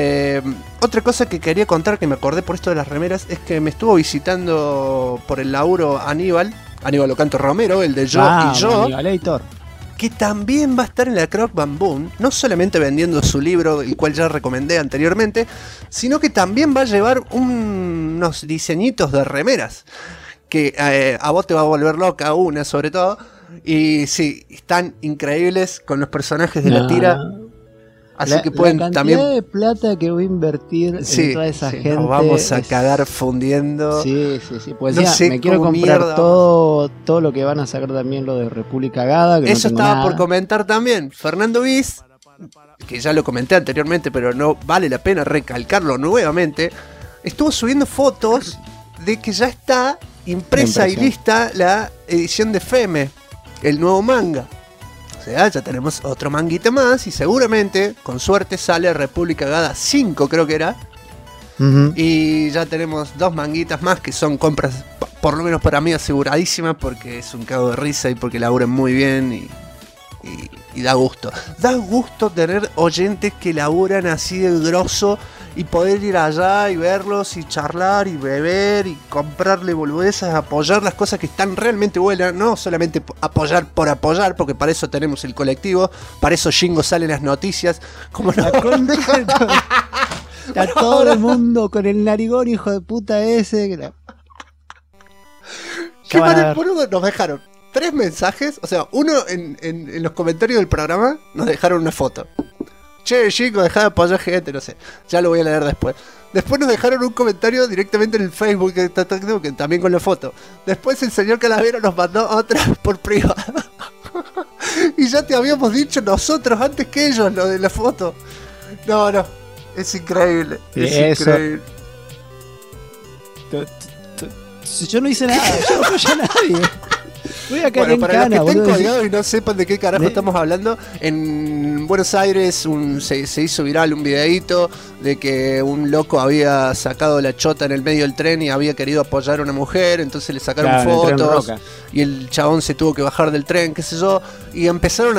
Otra cosa que quería contar, que me acordé por esto de las remeras, es que me estuvo visitando por el laburo Aníbal Ocanto Romero, el de Yo y Yo, Anibalator, que también va a estar en la Crack Bang Boom, no solamente vendiendo su libro, el cual ya recomendé anteriormente, sino que también va a llevar unos diseñitos de remeras, que a vos te va a volver loca, una sobre todo, y sí, están increíbles con los personajes de la tira. Así que pueden la también. cantidad de plata que voy a invertir en toda esa gente. Nos vamos a cagar fundiendo. Sí. Pues no ya, sé me quiero comprar todo lo que van a sacar también, lo de República Gada. Que eso no estaba nada por comentar también. Fernando Viz, que ya lo comenté anteriormente, pero no vale la pena recalcarlo nuevamente, estuvo subiendo fotos de que ya está impresa y lista la edición de Feme, el nuevo manga. O sea, ya tenemos otro manguito más y seguramente, con suerte, sale República Gada 5, creo que era. Y ya tenemos 2 manguitas más que son compras, por lo menos para mí, aseguradísimas, porque es un cago de risa y porque laburan muy bien y da gusto. Da gusto tener oyentes que laburan así de grosso y poder ir allá y verlos y charlar y beber y comprarle boludeces, apoyar las cosas que están realmente buenas, no solamente apoyar por apoyar, porque para eso tenemos el colectivo, para eso Shingo sale en las noticias, como no. Está todo el mundo con el narigón, hijo de puta ese. Qué mal, boludo, nos dejaron 3 mensajes, o sea, uno en los comentarios del programa nos dejaron una foto. Che, chico, dejá de apoyar gente, no sé. Ya lo voy a leer después. Después nos dejaron un comentario directamente en el Facebook, que también con la foto. Después el señor Calavero nos mandó otra por privado. Y ya te habíamos dicho nosotros antes que ellos lo de la foto. No, es increíble. Es increíble. Yo no hice nada, yo no apoyé a nadie. Voy a caer en para cana, los que estén boludo. colgados y no sepan de qué carajo estamos hablando, en Buenos Aires se hizo viral un videíto de que un loco había sacado la chota en el medio del tren y había querido apoyar a una mujer, entonces le sacaron fotos y el chabón se tuvo que bajar del tren, qué sé yo, y empezaron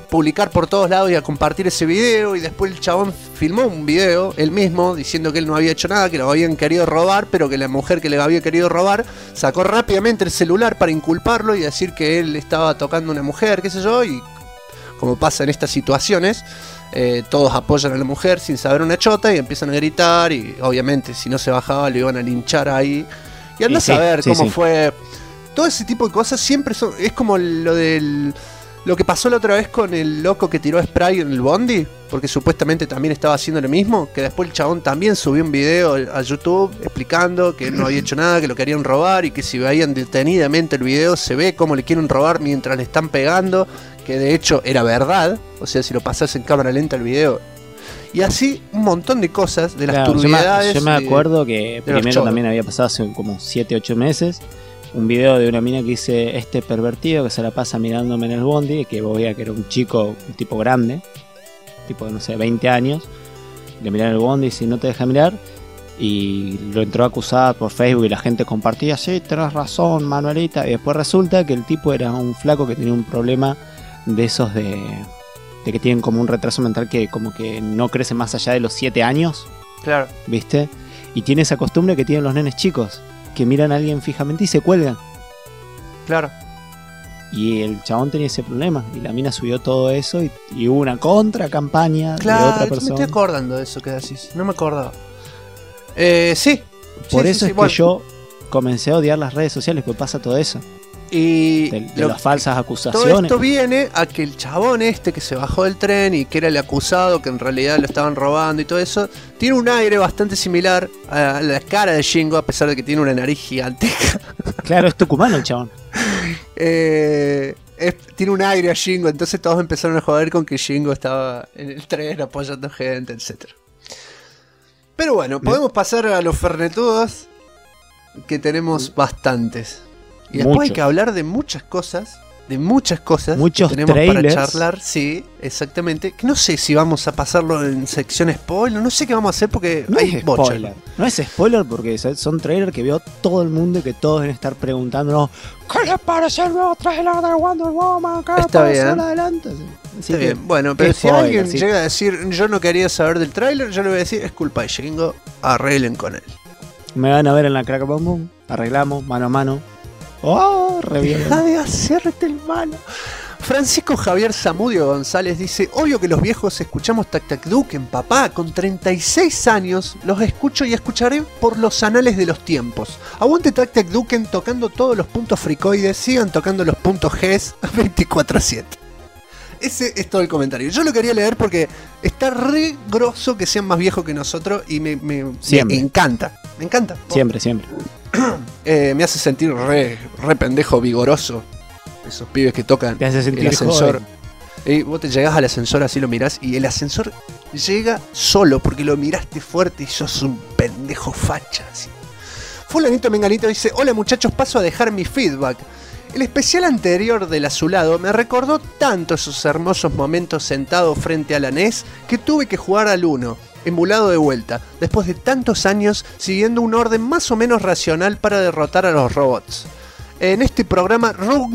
publicar por todos lados y a compartir ese video. Y después el chabón filmó un video, él mismo, diciendo que él no había hecho nada, que lo habían querido robar, pero que la mujer que le había querido robar sacó rápidamente el celular para inculparlo y decir que él estaba tocando a una mujer, qué sé yo. Y como pasa en estas situaciones, todos apoyan a la mujer sin saber una chota y empiezan a gritar. Y obviamente si no se bajaba lo iban a linchar ahí. Y anda a saber cómo fue. Todo ese tipo de cosas siempre son. Es como lo que pasó la otra vez con el loco que tiró spray en el bondi, porque supuestamente también estaba haciendo lo mismo, que después el chabón también subió un video a YouTube explicando que él no había hecho nada, que lo querían robar y que si veían detenidamente el video se ve cómo le quieren robar mientras le están pegando, que de hecho era verdad, o sea, si lo pasás en cámara lenta el video. Y así un montón de cosas de las turbiedades. Yo me acuerdo que primero también había pasado hace como 7-8 meses un video de una mina que dice: este pervertido que se la pasa mirándome en el bondi, que vos veías que era un chico, un tipo grande, tipo de no sé, 20 años, le miraba en el bondi y dice: no te deja mirar. Y lo entró a acusar por Facebook y la gente compartía: sí, tenés razón, Manuelita. Y después resulta que el tipo era un flaco que tenía un problema de esos de que tienen como un retraso mental que como que no crece más allá de los 7 años. Claro. ¿Viste? Y tiene esa costumbre que tienen los nenes chicos, que miran a alguien fijamente y se cuelgan. Claro. Y el chabón tenía ese problema y la mina subió todo eso y hubo una contra campaña de otra persona. Me estoy acordando de eso que decís, no me acordaba. Sí. Por eso es que yo comencé a odiar las redes sociales, porque pasa todo eso. Y de las falsas acusaciones. Todo esto viene a que el chabón este que se bajó del tren y que era el acusado, que en realidad lo estaban robando y todo eso, tiene un aire bastante similar a la cara de Shingo, a pesar de que tiene una nariz gigantesca. Claro, es tucumano el chabón. Tiene un aire a Shingo, entonces todos empezaron a joder con que Shingo estaba en el tren apoyando gente, etc. Pero bueno, podemos pasar a los fernetudos, que tenemos bastantes. Y después hay que hablar de muchas cosas. Muchos que tenemos trailers para charlar. Sí, exactamente. Que no sé si vamos a pasarlo en sección spoiler. No sé qué vamos a hacer porque no hay es spoiler. No es spoiler porque son trailers que vio todo el mundo y que todos deben estar preguntándonos: ¿qué les parece el nuevo trailer de Wonder Woman? ¿Qué está bien. Adelante? Está bien. Bueno, pero si alguien llega a decir: yo no quería saber del trailer, yo le voy a decir: es culpa de Shingo, arreglen con él. Me van a ver en la Crack Boom Boom. Arreglamos, mano a mano. ¡Oh! Deja de hacerte el malo. Francisco Javier Zamudio González dice: obvio que los viejos escuchamos Tac Tac Duken, papá. Con 36 años los escucho y escucharé por los anales de los tiempos. Aguante Tac Tac Duken tocando todos los puntos fricoides. Sigan tocando los puntos Gs 24/7. Ese es todo el comentario. Yo lo quería leer porque está re grosso que sean más viejos que nosotros y me encanta. Me encanta. Siempre. Me hace sentir re pendejo vigoroso. Esos pibes que tocan te hace sentir el ascensor. Joven. Vos te llegás al ascensor, así lo mirás, y el ascensor llega solo porque lo miraste fuerte y sos un pendejo facha. Así. Fulanito Menganito dice: hola muchachos, paso a dejar mi feedback. El especial anterior del Azulado me recordó tanto esos hermosos momentos sentado frente a la NES que tuve que jugar al 1, emulado de vuelta, después de tantos años siguiendo un orden más o menos racional para derrotar a los robots. En este programa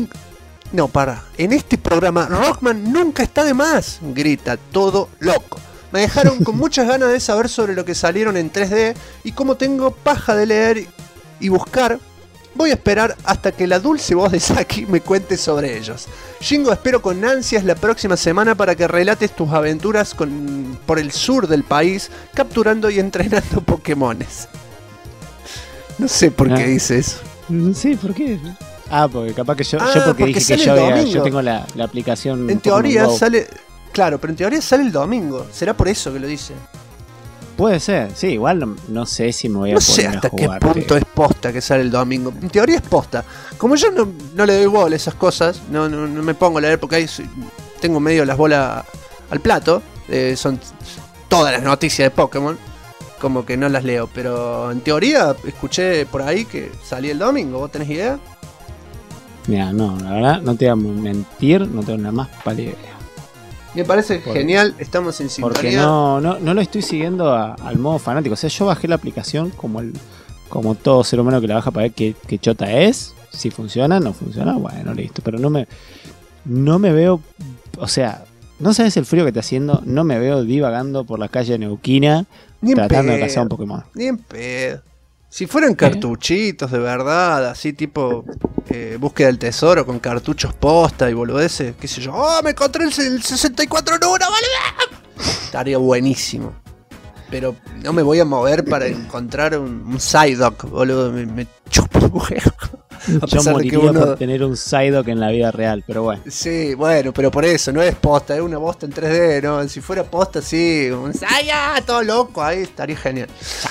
Rockman nunca está de más, grita todo loco. Me dejaron con muchas ganas de saber sobre lo que salieron en 3D y como tengo paja de leer y buscar, voy a esperar hasta que la dulce voz de Saki me cuente sobre ellos. Shingo, espero con ansias la próxima semana para que relates tus aventuras por el sur del país, capturando y entrenando Pokémones. No sé por qué dice eso. Sí, ¿por qué? Porque capaz que yo porque dije que yo tengo la aplicación. En teoría sale... Claro, pero en teoría sale el domingo. ¿Será por eso que lo dice? Puede ser, sí, igual no sé si me voy a poner a jugar. No sé hasta qué punto es posta que sale el domingo. En teoría es posta. Como yo no le doy bola a esas cosas, no me pongo a leer porque ahí tengo medio las bolas al plato. Son todas las noticias de Pokémon. Como que no las leo, pero en teoría escuché por ahí que salía el domingo. ¿Vos tenés idea? Mira, no, la verdad, no te voy a mentir, no tengo nada más pálida idea. Me parece genial, estamos en sintonía. Porque no lo estoy siguiendo al modo fanático. O sea, yo bajé la aplicación como todo ser humano que la baja para ver qué chota es. Si funciona, no funciona, bueno, listo. Pero no me veo... O sea, No sabes el frío que está haciendo. No me veo divagando por la calle neuquina Ni en tratando de pedo. cazar un Pokémon. Ni en pedo. Si fueran cartuchitos de verdad, así tipo búsqueda del tesoro con cartuchos posta y boludeces, qué sé yo. ¡Oh, me encontré el 64 en uno, boludo! Estaría buenísimo. Pero no me voy a mover para encontrar un Psyduck, boludo. Me chupo el huevo. A Yo pesar de moriría que uno- por tener un Psyduck en la vida real, pero bueno. Sí, bueno, pero por eso, no es posta, es una posta en 3D, ¿no? Si fuera posta, sí, un ¡Saya! Todo loco, ahí estaría genial.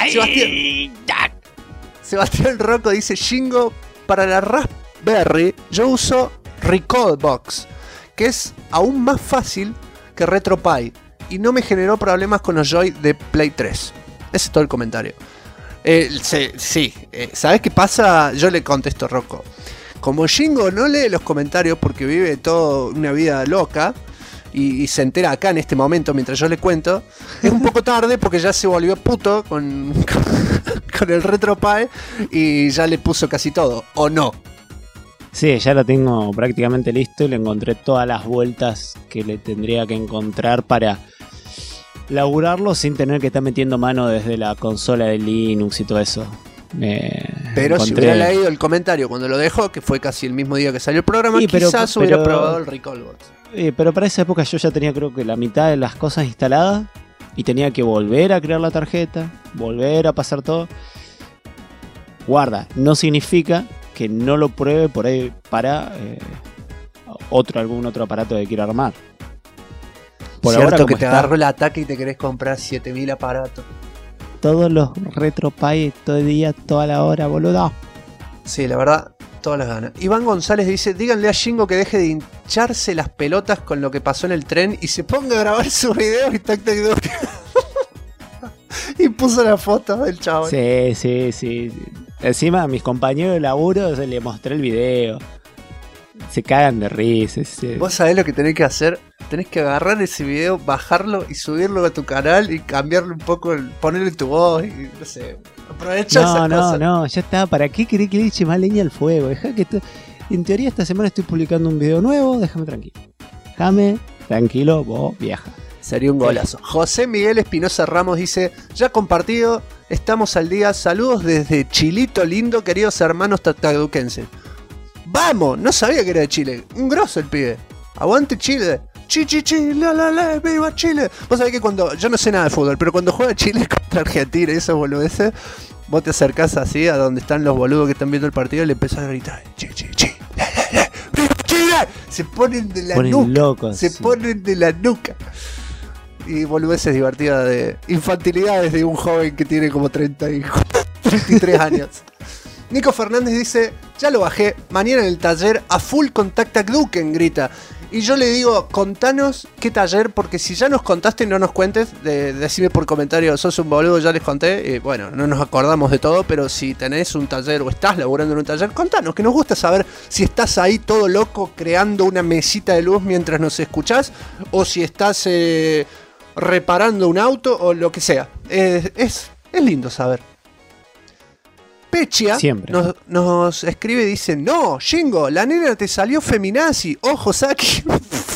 Sebastián Rocco dice: Shingo, para la Raspberry yo uso Recallbox, que es aún más fácil que RetroPie y no me generó problemas con los Joy de Play 3. Ese es todo el comentario. Sí, ¿sabes qué pasa? Yo le contesto a Rocco. Como Shingo no lee los comentarios porque vive toda una vida loca y se entera acá en este momento mientras yo le cuento, es un poco tarde porque ya se volvió puto con el RetroPie y ya le puso casi todo, ¿o no? Sí, ya lo tengo prácticamente listo y le encontré todas las vueltas que le tendría que encontrar para laburarlo sin tener que estar metiendo mano desde la consola de Linux y todo eso. Pero si hubiera leído el comentario cuando lo dejó, que fue casi el mismo día que salió el programa, Sí, pero- quizás hubiera pero- probado el Recallbox. Pero para esa época yo ya tenía creo que la mitad de las cosas instaladas y tenía que volver a crear la tarjeta, volver a pasar todo. Guarda, no significa que no lo pruebe por ahí para algún otro aparato que quiera armar. Por Cierto ahora, que como te está, agarró el ataque y te querés comprar 7000 aparatos. todos los RetroPie todo el día, toda la hora, boludo. Sí, la verdad, todas las ganas. Iván González dice: díganle a Shingo que deje de hincharse las pelotas con lo que pasó en el tren y se ponga a grabar sus videos y tac tac tac. Y puso la foto del chavo. Sí. Encima a mis compañeros de laburo se les mostré el video. Se cagan de risa. Vos sabés lo que tenés que hacer. Tenés que agarrar ese video, bajarlo y subirlo a tu canal y cambiarle un poco, ponerle tu voz y no sé. Aprovecha esas cosas. No, ya está. ¿Para qué querés que le eche más leña al fuego? Deja que en teoría esta semana estoy publicando un video nuevo. Déjame tranquilo. Déjame tranquilo, vos vieja. Sería un golazo. José Miguel Espinosa Ramos dice: ya compartido, estamos al día. Saludos desde Chilito lindo, queridos hermanos tataduquenses. Vamos, no sabía que era de Chile. Un grosso el pibe. Aguante Chile. Chi, la, viva Chile. Vos sabés que cuando, yo no sé nada de fútbol, pero cuando juega Chile contra Argentina y esos boludeces, vos te acercás así a donde están los boludos que están viendo el partido y le empezás a gritar: chi, la, viva Chile. Se ponen de la nuca. Locos. Se ponen de la nuca. Y boludeces divertidas de infantilidades de un joven que tiene como 33 años. Nico Fernández dice: ya lo bajé, mañana en el taller a full con Tac Tac Duken, grita. Y yo le digo: contanos qué taller, porque si ya nos contaste, no nos cuentes, decime por comentario: sos un boludo, ya les conté. Y bueno, no nos acordamos de todo, pero si tenés un taller o estás laburando en un taller, contanos, que nos gusta saber si estás ahí todo loco creando una mesita de luz mientras nos escuchás, o si estás reparando un auto o lo que sea. Es lindo saber. Pechia Siempre. nos escribe y dice: no, Shingo, la nena te salió feminazi, ojo Saki.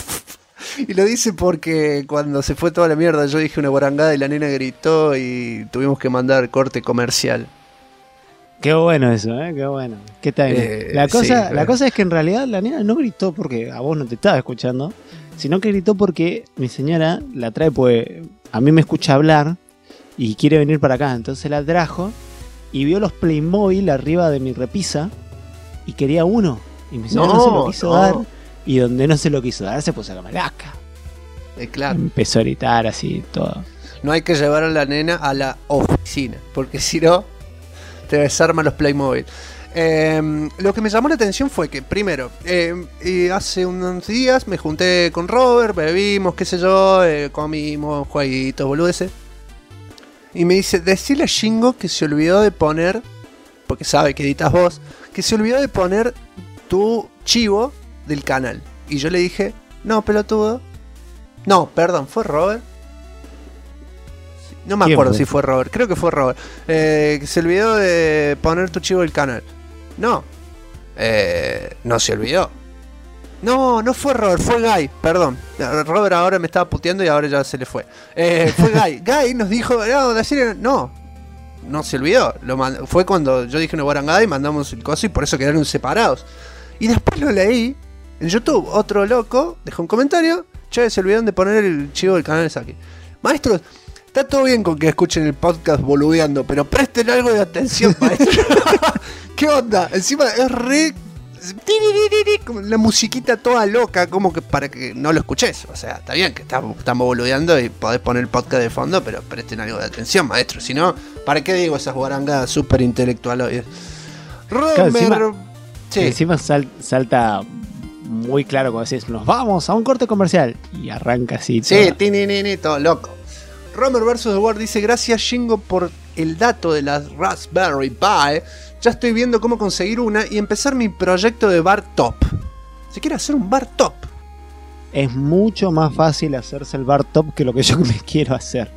Y lo dice porque cuando se fue toda la mierda yo dije una guarangada y la nena gritó y tuvimos que mandar corte comercial. Qué bueno eso, qué bueno. ¿Qué tal? La cosa es que en realidad la nena no gritó porque a vos no te estaba escuchando, sino que gritó porque mi señora la trae, pues a mí me escucha hablar y quiere venir para acá, entonces la trajo y vio los Playmobil arriba de mi repisa y quería uno. Y mi señora no se lo quiso dar, y donde no se lo quiso dar se puso a camaraca. Claro. Empezó a gritar así todo. No hay que llevar a la nena a la oficina, porque si no, te desarman los Playmobil. Lo que me llamó la atención fue que, primero, hace unos días me junté con Robert, bebimos, qué sé yo, comimos jueguitos, boludeces. Y me dice: decile a Shingo que se olvidó de poner, porque sabe que editas vos, que se olvidó de poner tu chivo del canal. Y yo le dije: no, pelotudo. No, perdón, ¿fue Robert? No me acuerdo si fue Robert, creo que fue Robert. Que se olvidó de poner tu chivo del canal. No, no se olvidó. No fue Robert, fue Guy, perdón. Robert ahora me estaba puteando y ahora ya se le fue. Fue Guy. Guy nos dijo, no se olvidó. Fue cuando yo dije una guarangada y mandamos el coso y por eso quedaron separados. Y después lo leí en YouTube. Otro loco dejó un comentario. Che, se olvidaron de poner el chivo del canal de Saki. Maestros, está todo bien con que escuchen el podcast boludeando, pero presten algo de atención, maestro. ¿Qué onda? Encima es re... como la musiquita toda loca, como que para que no lo escuches. O sea, está bien que estamos boludeando y podés poner el podcast de fondo, pero presten algo de atención, maestro. Si no, ¿para qué digo esas guarangadas súper intelectuales? Romer... Encima salta muy claro cuando decís, nos vamos a un corte comercial. Y arranca así. Sí, todo loco. Romer vs. The World dice, gracias Shingo por el dato de la Raspberry Pi. Ya estoy viendo cómo conseguir una y empezar mi proyecto de bar top. Se quiere hacer un bar top. Es mucho más fácil hacerse el bar top que lo que yo me quiero hacer.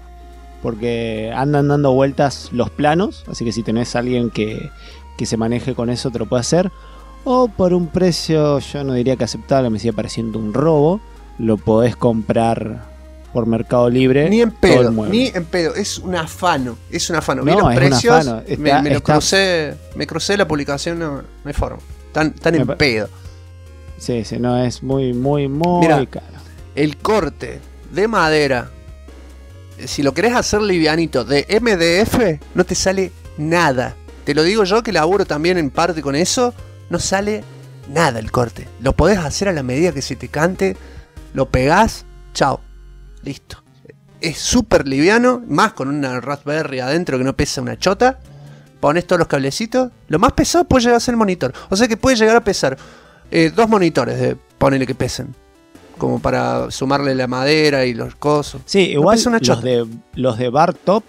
Porque andan dando vueltas los planos. Así que si tenés a alguien que se maneje con eso, te lo puede hacer. O por un precio, yo no diría que aceptable, me sigue pareciendo un robo. Lo podés comprar por Mercado Libre. Ni en pedo, es un afano. No, vi los precios, me crucé la publicación, no hay forma. Tan en pedo. Sí, no, es muy Mirá, caro. El corte de madera, si lo querés hacer livianito, de MDF, no te sale nada. Te lo digo yo que laburo también en parte con eso, no sale nada el corte. Lo podés hacer a la medida que se te cante, lo pegás, chao. Listo. Es súper liviano, más con una Raspberry adentro que no pesa una chota. Pones todos los cablecitos. Lo más pesado puede llegar a ser el monitor. O sea que puede llegar a pesar 2 monitores, ponele que pesen. Como para sumarle la madera y los cosos. Sí, igual no los de bar top,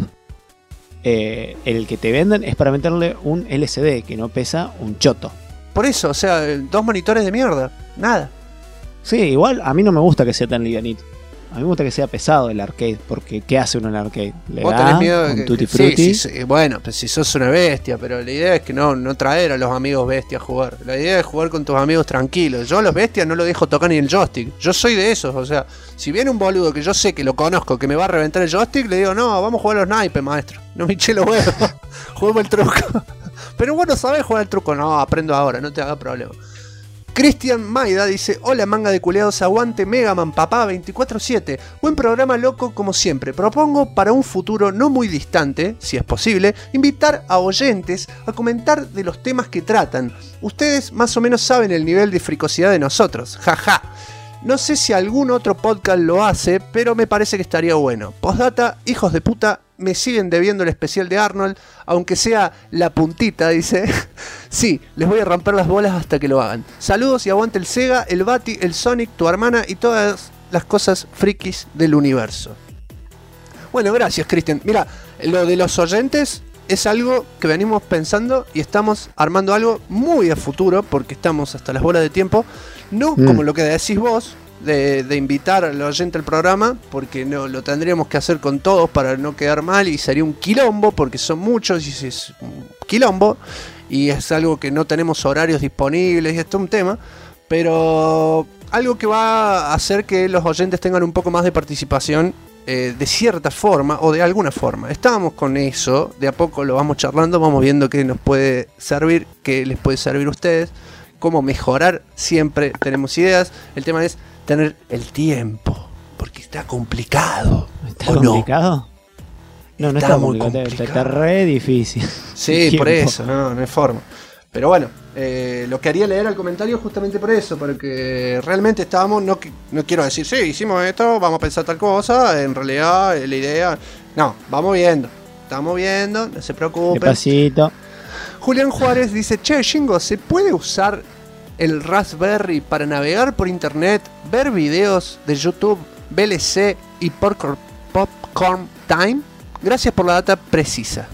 el que te venden es para meterle un LCD que no pesa un choto. Por eso, o sea, 2 monitores de mierda. Nada. Sí, igual a mí no me gusta que sea tan livianito. A mí me gusta que sea pesado el arcade, porque ¿qué hace uno en el arcade? Le ¿Vos da tenés miedo un de tutti frutti. Sí, bueno, pues si sos una bestia, pero la idea es que no traer a los amigos bestias a jugar. La idea es jugar con tus amigos tranquilos. Yo a los bestias no lo dejo tocar ni el joystick. Yo soy de esos, o sea, si viene un boludo que yo sé que lo conozco, que me va a reventar el joystick, le digo, no, vamos a jugar a los naipes, maestro. No me hinché los huevos, juguemos el truco. Pero vos no sabés jugar el truco, no, aprendo ahora, no te haga problema. Cristian Maida dice, hola manga de culeados, aguante Mega Man papá 24/7, buen programa loco como siempre, propongo para un futuro no muy distante, si es posible, invitar a oyentes a comentar de los temas que tratan, ustedes más o menos saben el nivel de fricosidad de nosotros, jaja. No sé si algún otro podcast lo hace, pero me parece que estaría bueno. Postdata, hijos de puta, me siguen debiendo el especial de Arnold, aunque sea la puntita, dice. Sí, les voy a romper las bolas hasta que lo hagan. Saludos y aguante el Sega, el Bati, el Sonic, tu hermana y todas las cosas frikis del universo. Bueno, gracias, Cristian. Mira, lo de los oyentes es algo que venimos pensando y estamos armando algo muy a futuro, porque estamos hasta las bolas de tiempo. No como lo que decís vos, de invitar al oyente al programa, porque no lo tendríamos que hacer con todos para no quedar mal y sería un quilombo, porque son muchos y es un quilombo y es algo que no tenemos horarios disponibles y esto es un tema, pero algo que va a hacer que los oyentes tengan un poco más de participación de cierta forma o de alguna forma. Estábamos con eso, de a poco lo vamos charlando, vamos viendo qué nos puede servir, qué les puede servir a ustedes, cómo mejorar, siempre tenemos ideas. El tema es tener el tiempo, porque está complicado. ¿Está complicado? No está muy complicado. Está re difícil. Sí, por eso, no hay forma. Pero bueno, lo quería leer al comentario justamente por eso, porque realmente estábamos, no quiero decir, sí, hicimos esto, vamos a pensar tal cosa, en realidad la idea, no, vamos viendo, estamos viendo, no se preocupen. Despacito. Julián Juárez dice, che, Shingo, ¿se puede usar el Raspberry para navegar por internet, ver videos de YouTube, VLC y Popcorn Time? Gracias por la data precisa.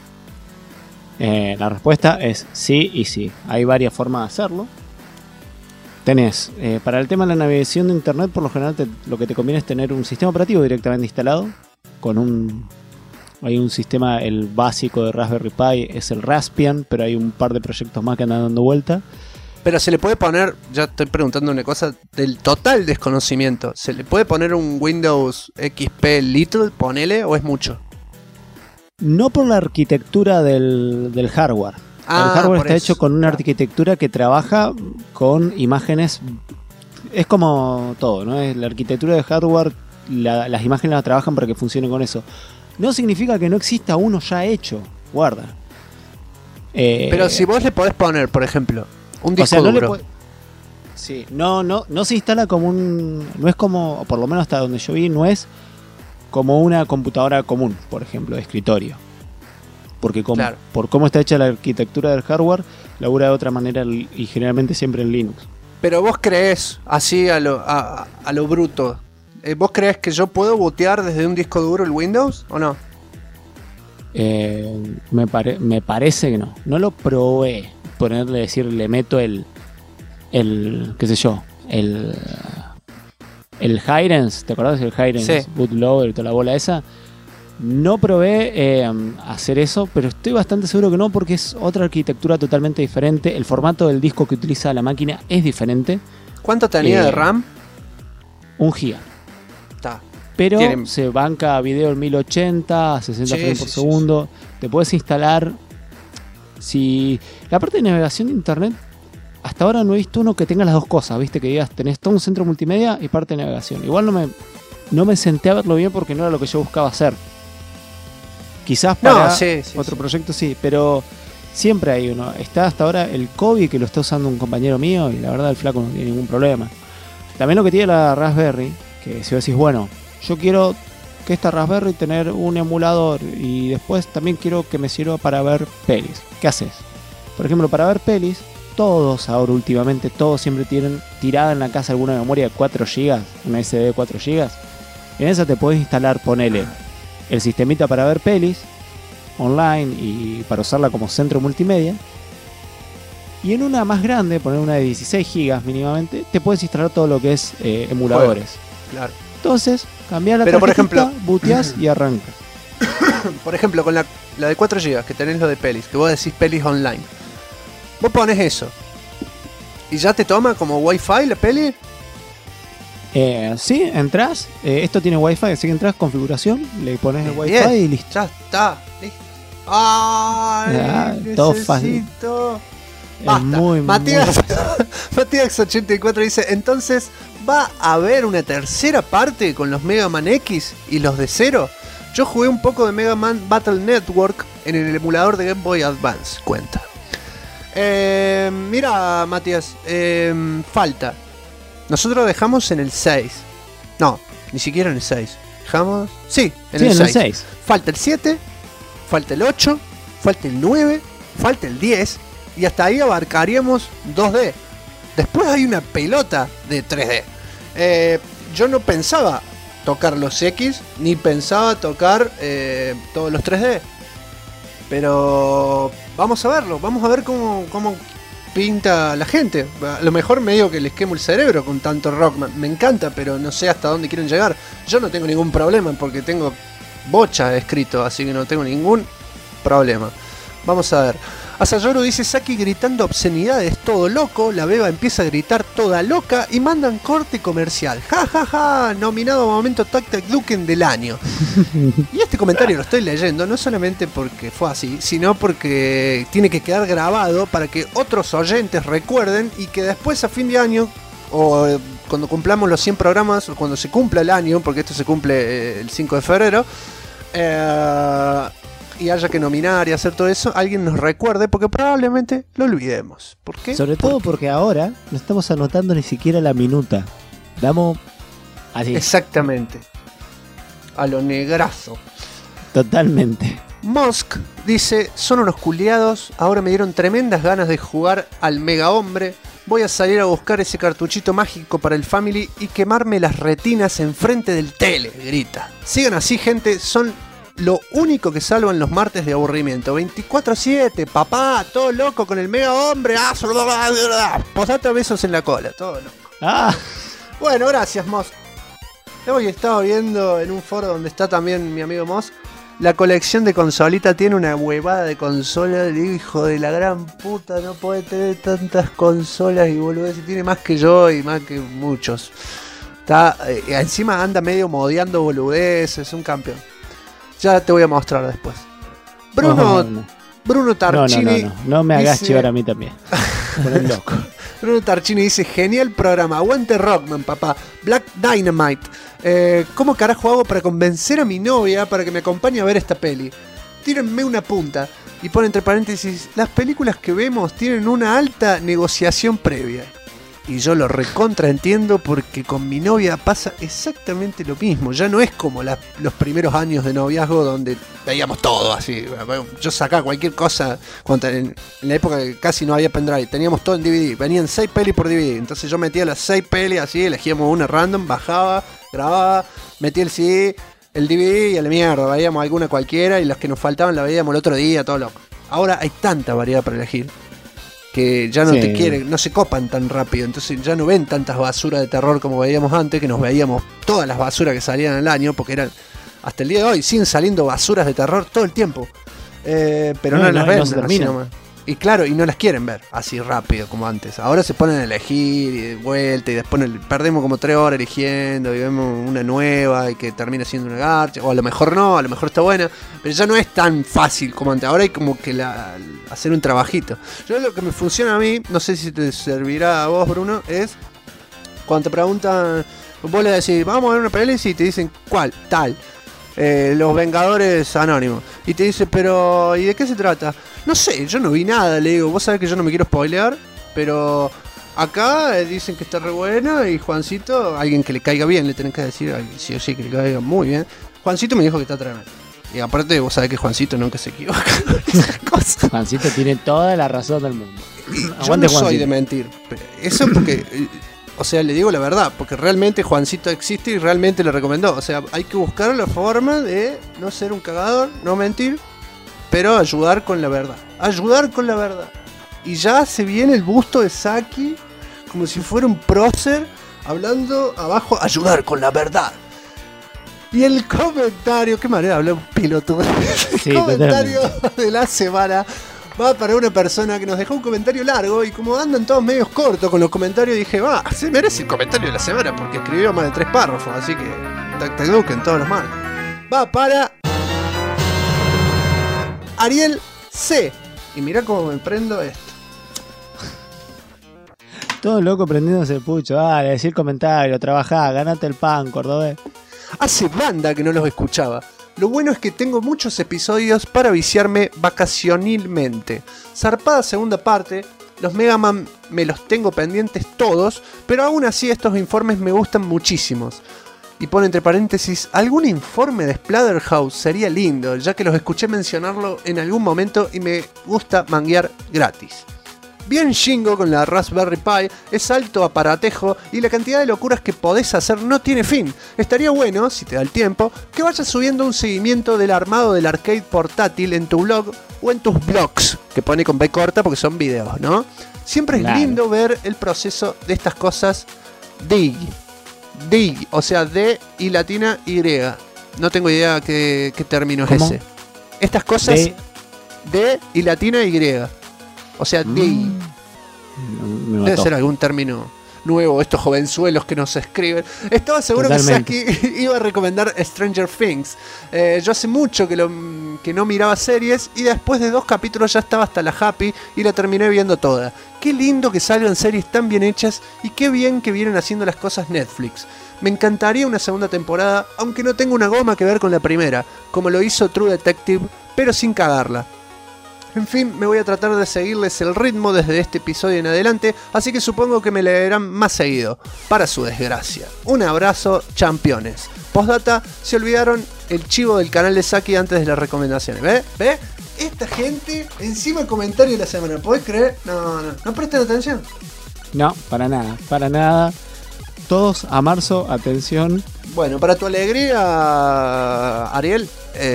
La respuesta es sí y sí. Hay varias formas de hacerlo. Tenés, para el tema de la navegación de internet, por lo general lo que te conviene es tener un sistema operativo directamente instalado. Hay un sistema, el básico de Raspberry Pi es el Raspbian, pero hay un par de proyectos más que andan dando vuelta. Pero se le puede poner, ya estoy preguntando una cosa del total desconocimiento. ¿Se le puede poner un Windows XP Little, ponele, o es mucho? No por la arquitectura del hardware. Ah, el hardware por está eso. hecho con una arquitectura que trabaja con imágenes. Es como todo, ¿no? Es la arquitectura de hardware, las imágenes las trabajan para que funcione con eso. No significa que no exista uno ya hecho. Guarda. Pero si vos le podés poner, por ejemplo, un disco duro. Sí, no se instala como un. No es como, por lo menos hasta donde yo vi, no es como una computadora común, por ejemplo, de escritorio. Porque Claro. por cómo está hecha la arquitectura del hardware, labura de otra manera y generalmente siempre en Linux. Pero vos creés, así a lo bruto, ¿vos creés que yo puedo bootear desde un disco duro el Windows o no? Me parece que no. No lo probé. Ponerle, decir, le meto el qué sé yo, el Hirens, ¿te acordás del Hirens? Sí. Bootloader y toda la bola esa. No probé hacer eso, pero estoy bastante seguro que no, porque es otra arquitectura totalmente diferente. El formato del disco que utiliza la máquina es diferente. ¿Cuánto tenía de RAM? 1 giga. Está. Pero Tiene- se banca video en 1080, 60 Sí, frames por sí, segundo. Te puedes instalar. Si la parte de navegación de internet, hasta ahora no he visto uno que tenga las dos cosas, ¿viste? Que digas, tenés todo un centro multimedia y parte de navegación. Igual no me senté a verlo bien porque no era lo que yo buscaba hacer. Quizás para sí, otro proyecto sí, pero siempre hay uno. Está hasta ahora el Kobe, que lo está usando un compañero mío, y la verdad el flaco no tiene ningún problema. También lo que tiene la Raspberry, que si vos decís, bueno, yo quiero que esta Raspberry tener un emulador y después también quiero que me sirva para ver pelis. ¿Qué haces? Por ejemplo, para ver pelis, todos ahora últimamente, todos siempre tienen tirada en la casa alguna memoria de 4 GB, una SD de 4 GB. En esa te podés instalar, ponele, el sistemita para ver pelis online y para usarla como centro multimedia. Y en una más grande, poner una de 16 GB mínimamente, te puedes instalar todo lo que es emuladores. Claro. Entonces, cambiar la Pero, por tarjetita, ejemplo, booteás y arrancas. Por ejemplo, con la de 4 GB, que tenés lo de pelis, que vos decís pelis online. Vos pones eso. ¿Y ya te toma como Wi-Fi la peli? Sí, entras. Esto tiene Wi-Fi, así que entras, configuración, le pones el Wi-Fi Bien. y listo. Ya está. Listo. ¡Ay! Todo necesito. Es Basta. muy, Matías, Matías84 dice, entonces, ¿va a haber una tercera parte con los Mega Man X y los de cero? Yo jugué un poco de Mega Man Battle Network en el emulador de Game Boy Advance, cuenta. Mira, Matías, falta. Nosotros dejamos en el 6. No, ni siquiera en el 6. Dejamos... Sí, en Sí, el en 6. el 6. Falta el 7, falta el 8, falta el 9, falta el 10 y hasta ahí abarcaríamos 2D. Después hay una pelota de 3D. Yo no pensaba tocar los X ni pensaba tocar todos los 3D. Pero vamos a verlo, vamos a ver cómo pinta la gente. A lo mejor medio que les quemo el cerebro con tanto Rockman. Me encanta, pero no sé hasta dónde quieren llegar. Yo no tengo ningún problema porque tengo bocha escrito, así que no tengo ningún problema. Vamos a ver. Asayoru dice, Saki gritando obscenidades, todo loco. La beba empieza a gritar toda loca y mandan corte comercial. Ja, ja, ja. Nominado a momento Tac Tac Duken del año. Y este comentario lo estoy leyendo no solamente porque fue así, sino porque tiene que quedar grabado para que otros oyentes recuerden y que después a fin de año o cuando cumplamos los 100 programas o cuando se cumpla el año, porque esto se cumple el 5 de febrero, y haya que nominar y hacer todo eso, alguien nos recuerde porque probablemente lo olvidemos. ¿Por qué? Sobre todo porque ahora no estamos anotando ni siquiera la minuta. Damos así, Exactamente. A lo negrazo. totalmente. Musk dice, son unos culiados, ahora me dieron tremendas ganas de jugar al Mega Hombre. Voy a salir a buscar ese cartuchito mágico para el Family y quemarme las retinas enfrente del tele, grita. Sigan así, gente, son lo único que salvan los martes de aburrimiento. 24/7, papá, todo loco con el Mega Hombre. Posate besos en la cola, todo loco. Ah, Bueno, gracias, Musk. Hoy estaba viendo en un foro donde está también mi amigo Musk la colección de consolita tiene una huevada de consolas. Le digo, hijo de la gran puta, no puede tener tantas consolas y boludeces. Tiene más que yo y más que muchos. Está, encima anda medio modeando boludeces, es un campeón. Ya te voy a mostrar después. Bruno Tarchini. No me hagas dice... chivar a mí también. Ponen loco. Bruno Tarchini dice, genial programa, aguante Rockman, papá. Black Dynamite. ¿Cómo carajo hago para convencer a mi novia para que me acompañe a ver esta peli? Tírenme una punta. Y pone entre paréntesis, las películas que vemos tienen una alta negociación previa. Y yo lo recontraentiendo porque con mi novia pasa exactamente lo mismo. Ya no es como los primeros años de noviazgo donde veíamos todo así. Yo sacaba cualquier cosa en la época que casi no había pendrive. Teníamos todo en DVD. Venían 6 pelis por DVD. Entonces yo metía las 6 pelis así, elegíamos una random, bajaba, grababa, metía el CD, el DVD y a la mierda. Veíamos alguna cualquiera y las que nos faltaban la veíamos el otro día, todo loco. Ahora hay tanta variedad para elegir que ya no te quieren, no se copan tan rápido, entonces ya no ven tantas basuras de terror como veíamos antes, que nos veíamos todas las basuras que salían al año, porque eran, hasta el día de hoy, siguen saliendo basuras de terror todo el tiempo, pero no las ven, no se terminan. Y claro, y no las quieren ver así rápido como antes. Ahora se ponen a elegir y de vuelta y después perdemos como 3 horas eligiendo y vemos una nueva y que termina siendo una garcha. O a lo mejor no, a lo mejor está buena. Pero ya no es tan fácil como antes. Ahora hay como que hacer un trabajito. Yo lo que me funciona a mí, no sé si te servirá a vos, Bruno, es cuando te preguntan, vos le decís, vamos a ver una peli y te dicen, ¿cuál? Tal. Los Vengadores Anónimos. Y te dice, pero ¿y de qué se trata? No sé, yo no vi nada, le digo, vos sabés que yo no me quiero spoilear, pero acá dicen que está re buena y Juancito, alguien que le caiga bien, le tenés que decir, sí o sí, que le caiga muy bien. Juancito me dijo que está tremendo. Y aparte vos sabés que Juancito nunca se equivoca con esas cosas. Juancito tiene toda la razón del mundo. Yo no soy de mentir. Eso porque... O sea, le digo la verdad, porque realmente Juancito existe y realmente le recomendó. O sea, hay que buscar la forma de no ser un cagador, no mentir, pero ayudar con la verdad. Ayudar con la verdad. Y ya se viene el busto de Saki, como si fuera un prócer, hablando abajo, ayudar con la verdad. Y el comentario, qué manera de hablar un piloto. El comentario de la semana va para una persona que nos dejó un comentario largo y como andan todos medios cortos con los comentarios, dije, se merece el comentario de la semana porque escribió más de 3 párrafos, así que te eduquen todos los malos. Va para Ariel C. Y mirá cómo me prendo esto. Todo loco prendiéndose el pucho. Dale, decir comentario, trabajá, ganate el pan, cordobés. Hace banda que no los escuchaba. Lo bueno es que tengo muchos episodios para viciarme vacacionalmente. Zarpada segunda parte, los Mega Man me los tengo pendientes todos, pero aún así estos informes me gustan muchísimos. Y pone entre paréntesis, algún informe de Splatterhouse sería lindo, ya que los escuché mencionarlo en algún momento y me gusta manguear gratis. Bien Shingo con la Raspberry Pi, es alto aparatejo y la cantidad de locuras que podés hacer no tiene fin. Estaría bueno, si te da el tiempo, que vayas subiendo un seguimiento del armado del arcade portátil en tu blog o en tus blogs, que pone con B corta porque son videos, ¿no? Siempre es lindo ver el proceso de estas cosas. Dig, o sea, D y latina Y. No tengo idea qué término es ese. Estas cosas D y latina Y. O sea, debe ser algún término nuevo, estos jovenzuelos que nos escriben. Estaba seguro Totalmente. Que Saki iba a recomendar Stranger Things. Yo hace mucho que no miraba series y después de 2 capítulos ya estaba hasta la Happy y la terminé viendo toda. Qué lindo que salgan series tan bien hechas y qué bien que vienen haciendo las cosas Netflix. Me encantaría una segunda temporada, aunque no tenga una goma que ver con la primera, como lo hizo True Detective, pero sin cagarla. En fin, me voy a tratar de seguirles el ritmo desde este episodio en adelante, así que supongo que me leerán más seguido, para su desgracia. Un abrazo, campeones. Postdata, se olvidaron el chivo del canal de Saki antes de las recomendaciones. ¿Ve? Esta gente, encima el comentario de la semana, ¿podés creer? No presten atención. No, para nada. Todos a marzo, atención. Bueno, para tu alegría, Ariel,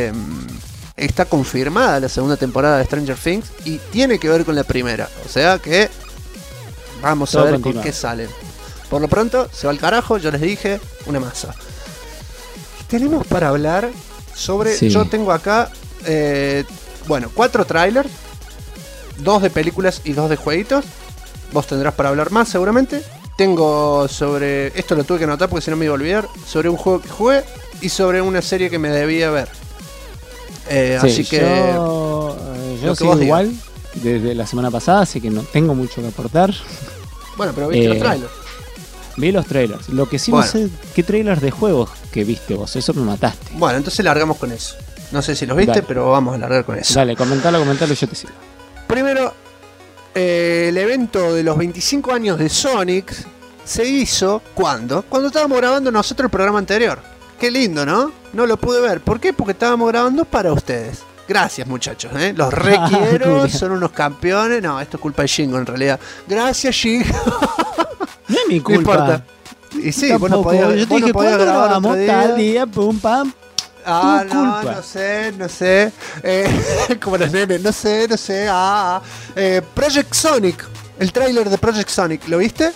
está confirmada la segunda temporada de Stranger Things y tiene que ver con la primera. O sea que vamos a ver con qué salen. Por lo pronto, se va al carajo, yo les dije, una masa. Tenemos para hablar Sí. Yo tengo acá, 4 trailers, 2 de películas y 2 de jueguitos. Vos tendrás para hablar más seguramente. Tengo sobre, esto lo tuve que anotar porque si no me iba a olvidar, sobre un juego que jugué y sobre una serie que me debía ver. Así que yo lo que sigo vos igual desde la semana pasada, así que no tengo mucho que aportar. bueno, pero viste los trailers. Vi los trailers. Lo que sí Bueno. no sé qué trailers de juegos que viste vos, eso me mataste. Bueno, entonces largamos con eso. No sé si los viste, Dale. pero vamos a largar con eso. Dale, comentalo, yo te sigo. Primero, el evento de los 25 años de Sonic se hizo cuando estábamos grabando nosotros el programa anterior. Qué lindo, ¿no? No lo pude ver. ¿Por qué? Porque estábamos grabando para ustedes. Gracias, muchachos, ¿eh? Los requiero, Julia. son unos campeones. No, esto es culpa de Shingo en realidad. Gracias, Shingo. No es mi No culpa. importa. Y sí, vos no Tampoco. podías, Yo te vos no dije, podías ¿cuándo grabar grabamos? otro Tal día. día, pum, pam. Ah, Tu no, culpa. no sé. Como los nenes, no sé. Project Sonic, el tráiler de Project Sonic, ¿lo viste?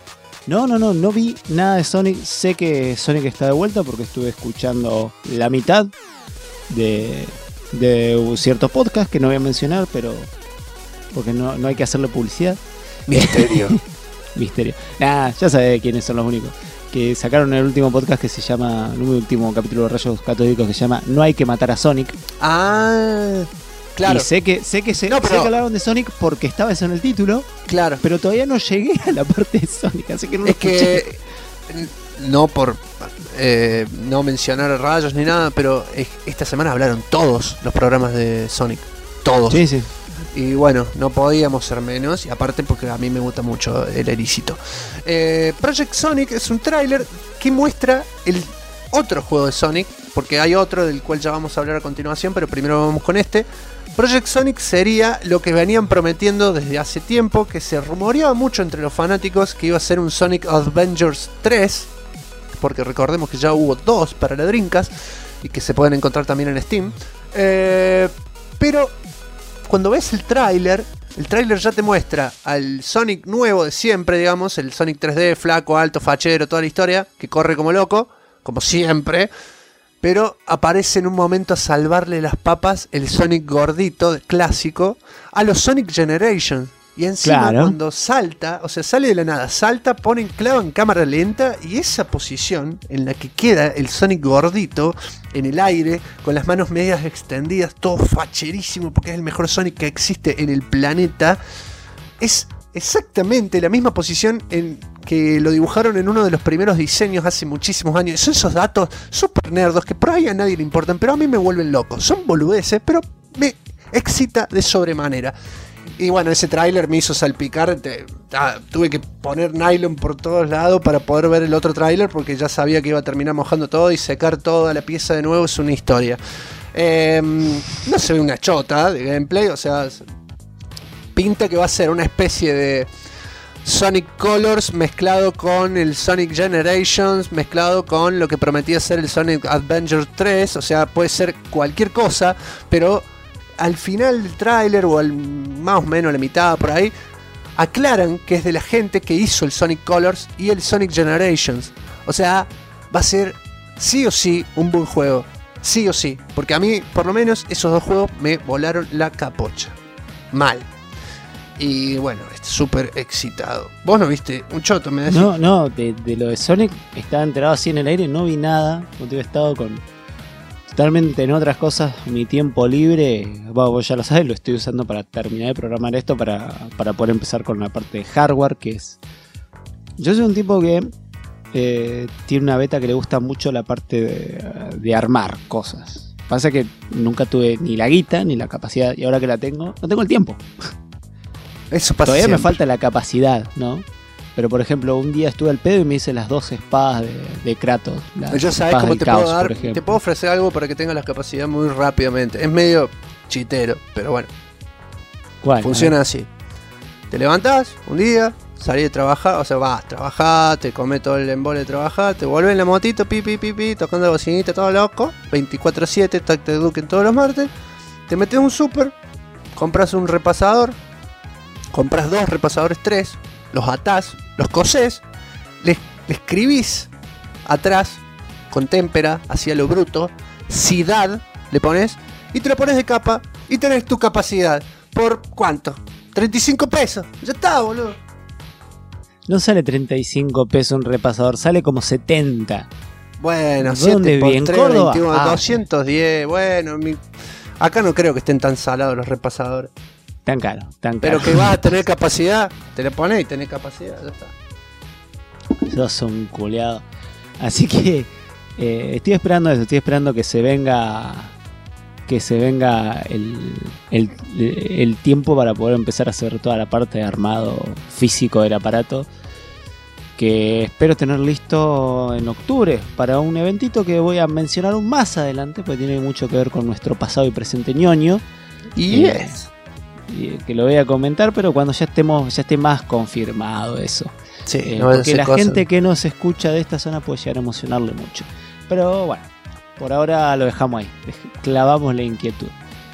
No vi nada de Sonic. Sé que Sonic está de vuelta porque estuve escuchando la mitad de ciertos podcasts que no voy a mencionar, pero porque no hay que hacerle publicidad. Misterio. Misterio. Nah, ya sabés quiénes son los únicos. Que sacaron el último podcast que se llama, el último capítulo de Rayos Catódicos que se llama No hay que matar a Sonic. Ah, claro. Y sé que No, pero- hablaron de Sonic porque estaba eso en el título, Claro. pero todavía no llegué a la parte de Sonic, así que no lo Es escuché. que no por no mencionar rayos ni nada, pero esta semana hablaron todos los programas de Sonic. Todos. Sí. Y bueno, no podíamos ser menos. Y aparte porque a mí me gusta mucho el ericito. Project Sonic es un tráiler que muestra el otro juego de Sonic. Porque hay otro del cual ya vamos a hablar a continuación. Pero primero vamos con este. Project Sonic sería lo que venían prometiendo desde hace tiempo. Que se rumoreaba mucho entre los fanáticos que iba a ser un Sonic Adventures 3. Porque recordemos que ya hubo 2 para la Dreamcast. Y que se pueden encontrar también en Steam. Pero cuando ves el tráiler ya te muestra al Sonic nuevo de siempre, digamos, el Sonic 3D, flaco, alto, fachero, toda la historia, que corre como loco, como siempre, pero aparece en un momento a salvarle las papas el Sonic gordito, clásico, a los Sonic Generations. Y encima Claro. cuando salta, o sea, sale de la nada, salta, pone en clavo en cámara lenta y esa posición en la que queda el Sonic gordito en el aire, con las manos medias extendidas, todo facherísimo porque es el mejor Sonic que existe en el planeta, es exactamente la misma posición en que lo dibujaron en uno de los primeros diseños hace muchísimos años. Son esos datos super nerdos que por ahí a nadie le importan, pero a mí me vuelven loco. Son boludeces, pero me excita de sobremanera. Y bueno, ese tráiler me hizo salpicar. Tuve que poner nylon por todos lados para poder ver el otro tráiler porque ya sabía que iba a terminar mojando todo y secar toda la pieza de nuevo. Es una historia. No se ve una chota de gameplay, o sea, pinta que va a ser una especie de Sonic Colors mezclado con el Sonic Generations, mezclado con lo que prometía ser el Sonic Adventure 3. O sea, puede ser cualquier cosa, pero al final del tráiler, o más o menos a la mitad por ahí, aclaran que es de la gente que hizo el Sonic Colors y el Sonic Generations. O sea, va a ser sí o sí un buen juego. Sí o sí. Porque a mí, por lo menos, esos dos juegos me volaron la capocha. Mal. Y bueno, súper excitado. ¿Vos no viste un choto, me decís? No, de lo de Sonic estaba enterado así en el aire, no vi nada, porque he estado totalmente en otras cosas. Mi tiempo libre, vos ya lo sabes, lo estoy usando para terminar de programar esto, para poder empezar con la parte de hardware, que es... Yo soy un tipo que tiene una beta que le gusta mucho la parte de armar cosas. Pasa que nunca tuve ni la guita ni la capacidad, y ahora que la tengo, no tengo el tiempo. Eso pasa Todavía siempre. me falta la capacidad, ¿no? Pero por ejemplo, un día estuve al pedo y me hice las 2 espadas de Kratos. Yo sabes cómo te puedo dar. Te puedo ofrecer algo para que tengas la capacidad muy rápidamente. Es medio chitero, pero bueno. ¿Cuál? Funciona así. Te levantás un día, salís de trabajar, o sea, vas, trabajás, te comés todo el embole de trabajar, te volvés en la motito, pi, tocando la bocinita, todo loco, 24/7, Tactic Duken todos los martes, te metes un super, compras un repasador, compras 2 repasadores 3, los atás, los cosés, le escribís atrás con témpera, hacia lo bruto, capacidad, le pones, y te lo pones de capa, y tenés tu capacidad. ¿Por cuánto? 35 pesos. Ya está, boludo. No sale 35 pesos un repasador, sale como 70. Bueno, ¿Dónde 7 por vi? ¿En 3, Córdoba? 21, Ah. 210. Bueno, acá no creo que estén tan salados los repasadores. Tan caro, tan caro. Pero que vas a tener capacidad, te lo pones y tenés capacidad, ya está. Sos un culeado. Así que estoy esperando eso, estoy esperando que se venga el tiempo para poder empezar a hacer toda la parte de armado físico del aparato, que espero tener listo en octubre para un eventito que voy a mencionar aún más adelante, porque tiene mucho que ver con nuestro pasado y presente ñoño. Y Que lo voy a comentar, pero cuando ya esté más confirmado eso. sí, no vas a Porque hacer la cosas. gente que nos escucha de esta zona puede llegar a emocionarle mucho. Pero bueno, por ahora lo dejamos ahí. Clavamos la inquietud.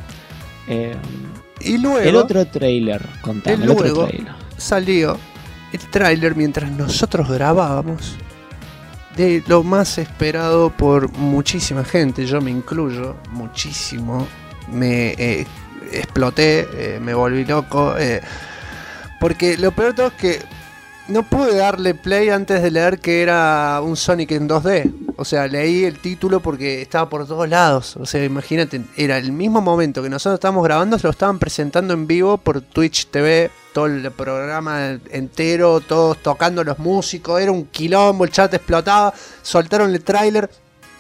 Y luego El otro trailer, contame. El otro luego trailer. salió el tráiler mientras nosotros grabábamos de lo más esperado por muchísima gente, yo me incluyo muchísimo. Me exploté, me volví loco, porque lo peor de todo es que no pude darle play antes de leer que era un Sonic en 2D. O sea, leí el título porque estaba por todos lados. O sea, imagínate, era el mismo momento que nosotros estábamos grabando, se lo estaban presentando en vivo por Twitch TV, todo el programa entero, todos tocando los músicos, era un quilombo, el chat explotaba, soltaron el tráiler.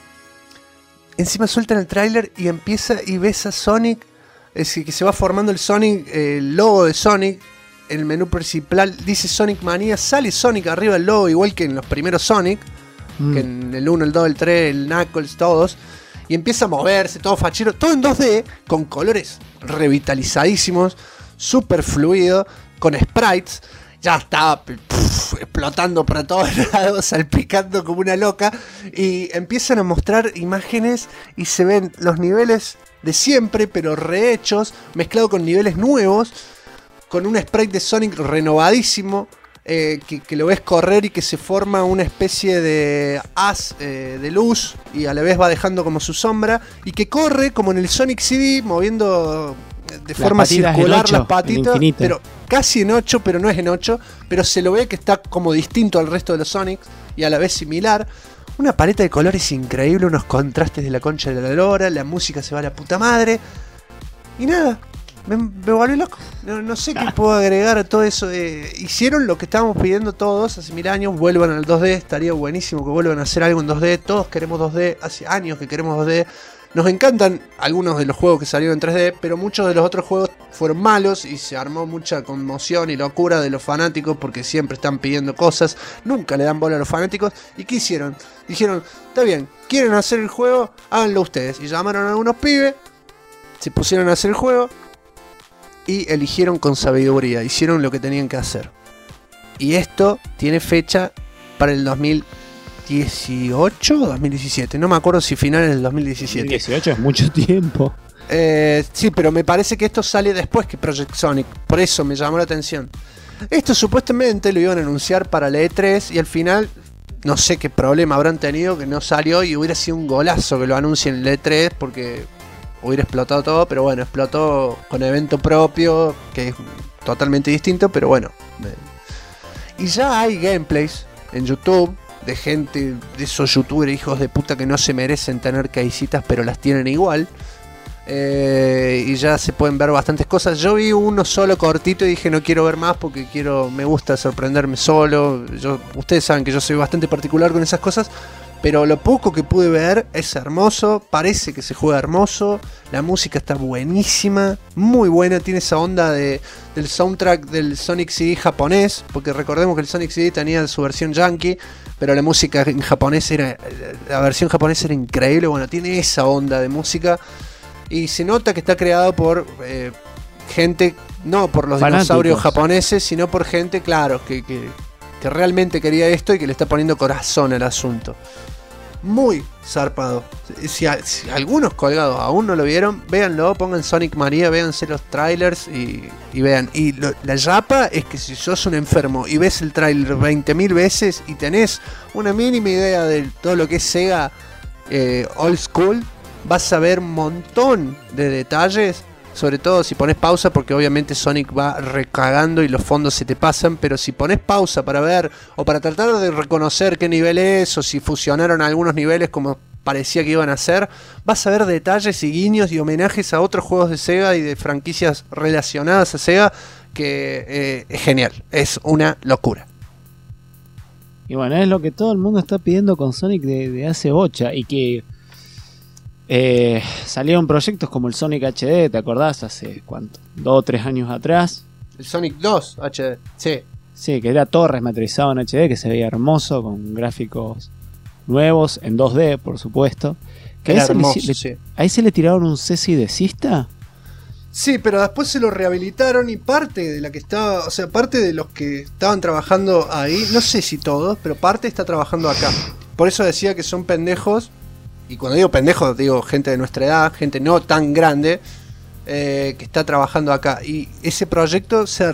Encima sueltan el tráiler y empieza y ves a Sonic, es decir, que se va formando el Sonic, el logo de Sonic. En el menú principal dice Sonic Mania, sale Sonic arriba del logo, igual que en los primeros Sonic, que en el 1, el 2, el 3, el Knuckles, todos. Y empieza a moverse, todo fachero, todo en 2D, con colores revitalizadísimos, súper fluido, con sprites. Ya estaba explotando para todos lados, salpicando como una loca. Y empiezan a mostrar imágenes y se ven los niveles de siempre, pero rehechos, mezclado con niveles nuevos, con un sprite de Sonic renovadísimo, que lo ves correr y que se forma una especie de haz de luz y a la vez va dejando como su sombra, y que corre como en el Sonic CD, moviendo de forma circular las patitas, pero casi en 8, pero no es en 8, pero se lo ve que está como distinto al resto de los Sonics y a la vez similar. Una paleta de colores increíble, unos contrastes de la concha de la lora, la música se va a la puta madre. Y nada, me volví loco. No sé qué puedo agregar a todo eso. Hicieron lo que estábamos pidiendo todos hace 1000 años, vuelvan al 2D, estaría buenísimo que vuelvan a hacer algo en 2D. Todos queremos 2D, hace años que queremos 2D. Nos encantan algunos de los juegos que salieron en 3D, pero muchos de los otros juegos fueron malos y se armó mucha conmoción y locura de los fanáticos porque siempre están pidiendo cosas, nunca le dan bola a los fanáticos. ¿Y qué hicieron? Dijeron, está bien, quieren hacer el juego, háganlo ustedes. Y llamaron a algunos pibes, se pusieron a hacer el juego y eligieron con sabiduría, hicieron lo que tenían que hacer. Y esto tiene fecha para el 2018 o 2017, no me acuerdo si finales del 2017. 2018 es mucho tiempo. Sí, pero me parece que esto sale después que Project Sonic, por eso me llamó la atención. Esto supuestamente lo iban a anunciar para la E3 y al final no sé qué problema habrán tenido que no salió, y hubiera sido un golazo que lo anuncien en la E3 porque hubiera explotado todo, pero bueno, explotó con evento propio, que es totalmente distinto, pero bueno. Y ya hay gameplays en YouTube de gente, de esos youtubers hijos de puta que no se merecen tener caicitas, pero las tienen igual. Y ya se pueden ver bastantes cosas. Yo vi uno solo cortito y dije no quiero ver más porque me gusta sorprenderme solo. Ustedes saben que yo soy bastante particular con esas cosas, pero lo poco que pude ver es hermoso, parece que se juega hermoso, la música está buenísima, muy buena, tiene esa onda del soundtrack del Sonic CD japonés, porque recordemos que el Sonic CD tenía su versión yankee, pero la música en japonés la versión japonesa era increíble. Bueno, tiene esa onda de música. Y se nota que está creado por gente, no por los fanáticos, dinosaurios japoneses, sino por gente, claro, que realmente quería esto y que le está poniendo corazón al asunto. Muy zarpado. Si algunos colgados aún no lo vieron, véanlo, pongan Sonic Mania, véanse los trailers y vean. Y la yapa es que si sos un enfermo y ves el trailer 20.000 veces y tenés una mínima idea de todo lo que es Sega old school, vas a ver un montón de detalles. Sobre todo si pones pausa, porque obviamente Sonic va recagando y los fondos se te pasan. Pero si pones pausa para ver o para tratar de reconocer qué nivel es, o si fusionaron algunos niveles como parecía que iban a ser, vas a ver detalles y guiños y homenajes a otros juegos de Sega y de franquicias relacionadas a Sega, que es genial, es una locura. Y bueno, es lo que todo el mundo está pidiendo con Sonic de hace bocha. Y que salieron proyectos como el Sonic HD, ¿te acordás? Hace ¿cuánto? 2 o 3 años atrás. El Sonic 2 HD, sí. Sí, que era todo remasterizado en HD, que se veía hermoso, con gráficos nuevos, en 2D, por supuesto. Que Era ahí, hermoso, sí. sí. Ahí se le tiraron un cese y desista. Sí, pero después se lo rehabilitaron y parte de la que estaba, o sea, parte de los que estaban trabajando ahí, no sé si todos, pero parte está trabajando acá. Por eso decía que son pendejos, y cuando digo pendejos digo gente de nuestra edad, gente no tan grande, que está trabajando acá. Y ese proyecto se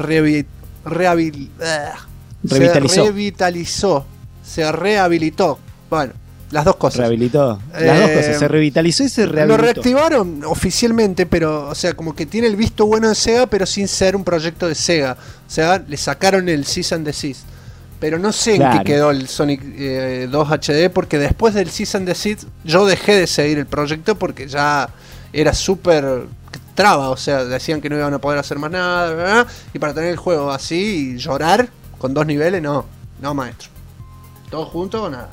rehabilitó. Bueno, las dos cosas. Rehabilitó. Las dos cosas. Se revitalizó y se rehabilitó. Lo reactivaron oficialmente, pero, o sea, como que tiene el visto bueno de Sega, pero sin ser un proyecto de Sega. O sea, le sacaron el Cease and Desist. Pero no sé en qué quedó el Sonic 2 HD, porque después del Cease and Desist yo dejé de seguir el proyecto porque ya era súper traba. O sea, decían que no iban a poder hacer más nada, ¿verdad? Y para tener el juego así y llorar con 2 niveles, no, maestro. ¿Todo junto o nada?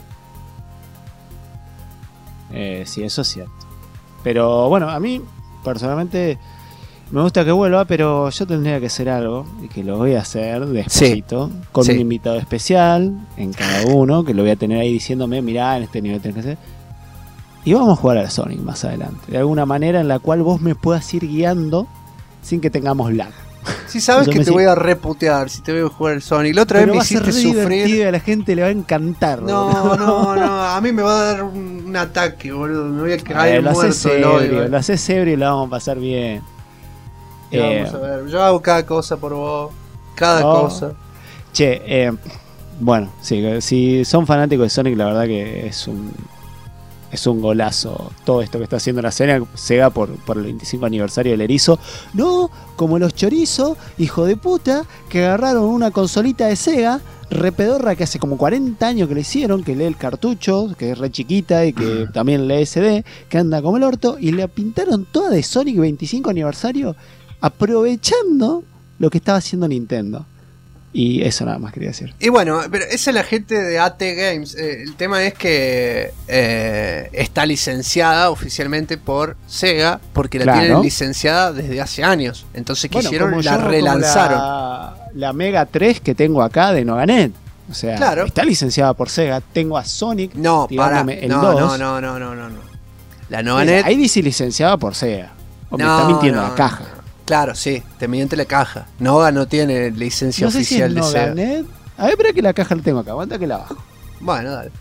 Sí, eso es cierto. Pero bueno, a mí personalmente me gusta que vuelva, pero yo tendría que hacer algo, y que lo voy a hacer despacito, con un invitado especial en cada uno, que lo voy a tener ahí diciéndome, mirá, en este nivel tenés que hacer. Y vamos a jugar al Sonic más adelante, de alguna manera en la cual vos me puedas ir guiando sin que tengamos lag. Si sabes que te voy a reputear si te veo jugar el Sonic. La otra vez me hiciste sufrir. A la gente le va a encantar. No, a mí me va a dar un ataque, boludo. Me voy a caer muerto del odio. Lo haces ebrio y lo vamos a pasar bien. Vamos a ver, yo hago cada cosa por vos. Cada cosa. Che, bueno, sí, si son fanáticos de Sonic, la verdad que es un golazo todo esto que está haciendo la Sega por el 25 aniversario del erizo. No, como los chorizos, hijo de puta, que agarraron una consolita de Sega, repedorra, que hace como 40 años que le hicieron, que lee el cartucho, que es re chiquita y que también lee SD, que anda como el orto, y le pintaron toda de Sonic 25 aniversario, aprovechando lo que estaba haciendo Nintendo. Y eso nada más quería decir. Y bueno, pero esa es la gente de AT Games. El tema es que está licenciada oficialmente por Sega, porque la tienen licenciada desde hace años. Entonces quisieron, la relanzaron. La Mega 3 que tengo acá de Noganet. O sea, está licenciada por Sega. Tengo a Sonic tirándome el 2. No. La Noganet. Ahí dice licenciada por Sega. O me está mintiendo la caja. Claro, sí, te miente la caja. Noga no tiene licencia oficial de Sega. A ver, espera que la caja la tengo acá, aguanta que la bajo. Bueno, dale.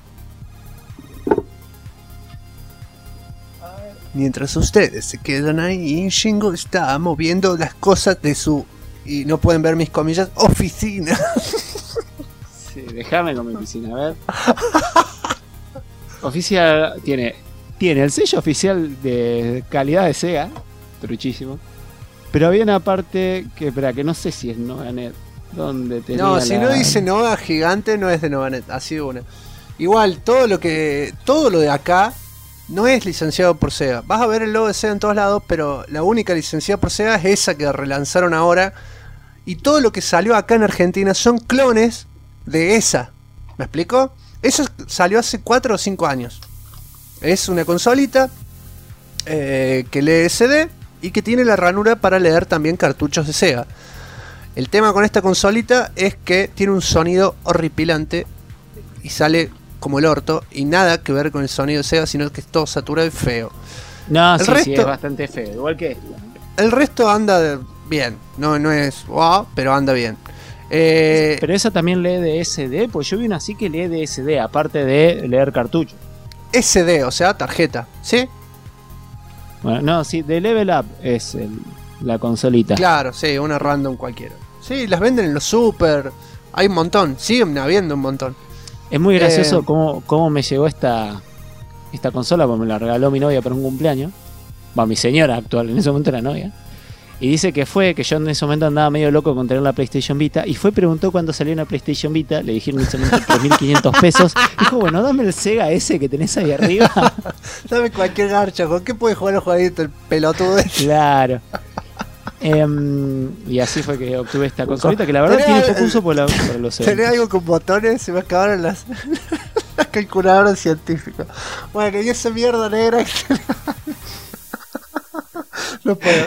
Mientras ustedes se quedan ahí, Shingo está moviendo las cosas de su, y no pueden ver mis comillas, oficina. Sí, déjame con mi oficina, a ver. Oficial tiene el sello oficial de calidad de Sega, truchísimo. Pero había una parte que, espera, que no sé si es Noganet. ¿Dónde tenía No, si no dice Noga gigante, no es de Noganet, así una. Igual, todo lo de acá no es licenciado por Sega. Vas a ver el logo de Sega en todos lados, pero la única licenciada por Sega es esa que relanzaron ahora. Y todo lo que salió acá en Argentina son clones de esa. ¿Me explico? Eso salió hace 4 o 5 años. Es una consolita que lee SD y que tiene la ranura para leer también cartuchos de Sega. El tema con esta consolita es que tiene un sonido horripilante y sale como el orto y nada que ver con el sonido de Sega, sino que es todo saturado y feo. No, el resto, sí, es bastante feo, igual que esta. El resto anda bien, no es wow, pero anda bien. Pero esa también lee de SD, pues yo vi una así que lee de SD, aparte de leer cartucho. SD, o sea, tarjeta, ¿sí? Bueno, no, sí, de Level Up es la consolita. Claro, sí, una random cualquiera. Sí, las venden en los super, hay un montón, siguen habiendo un montón. Es muy gracioso cómo me llegó esta esta consola porque me la regaló mi novia para un cumpleaños. Va, mi señora actual, en ese momento era novia. Y dice que yo en ese momento andaba medio loco con tener la PlayStation Vita. Y preguntó cuándo salió una PlayStation Vita. Le dijeron en ese momento 3.500 pesos. Dijo, bueno, dame el Sega ese que tenés ahí arriba. Dame cualquier garcha, ¿con qué puedes jugar los jueguitos, el pelotudo? Claro. Y así fue que obtuve esta consolita que la verdad tiene poco uso para los eventos. Tenés algo con botones, se me acabaron las calculadoras científicas. Bueno, y esa mierda negra. No puedo.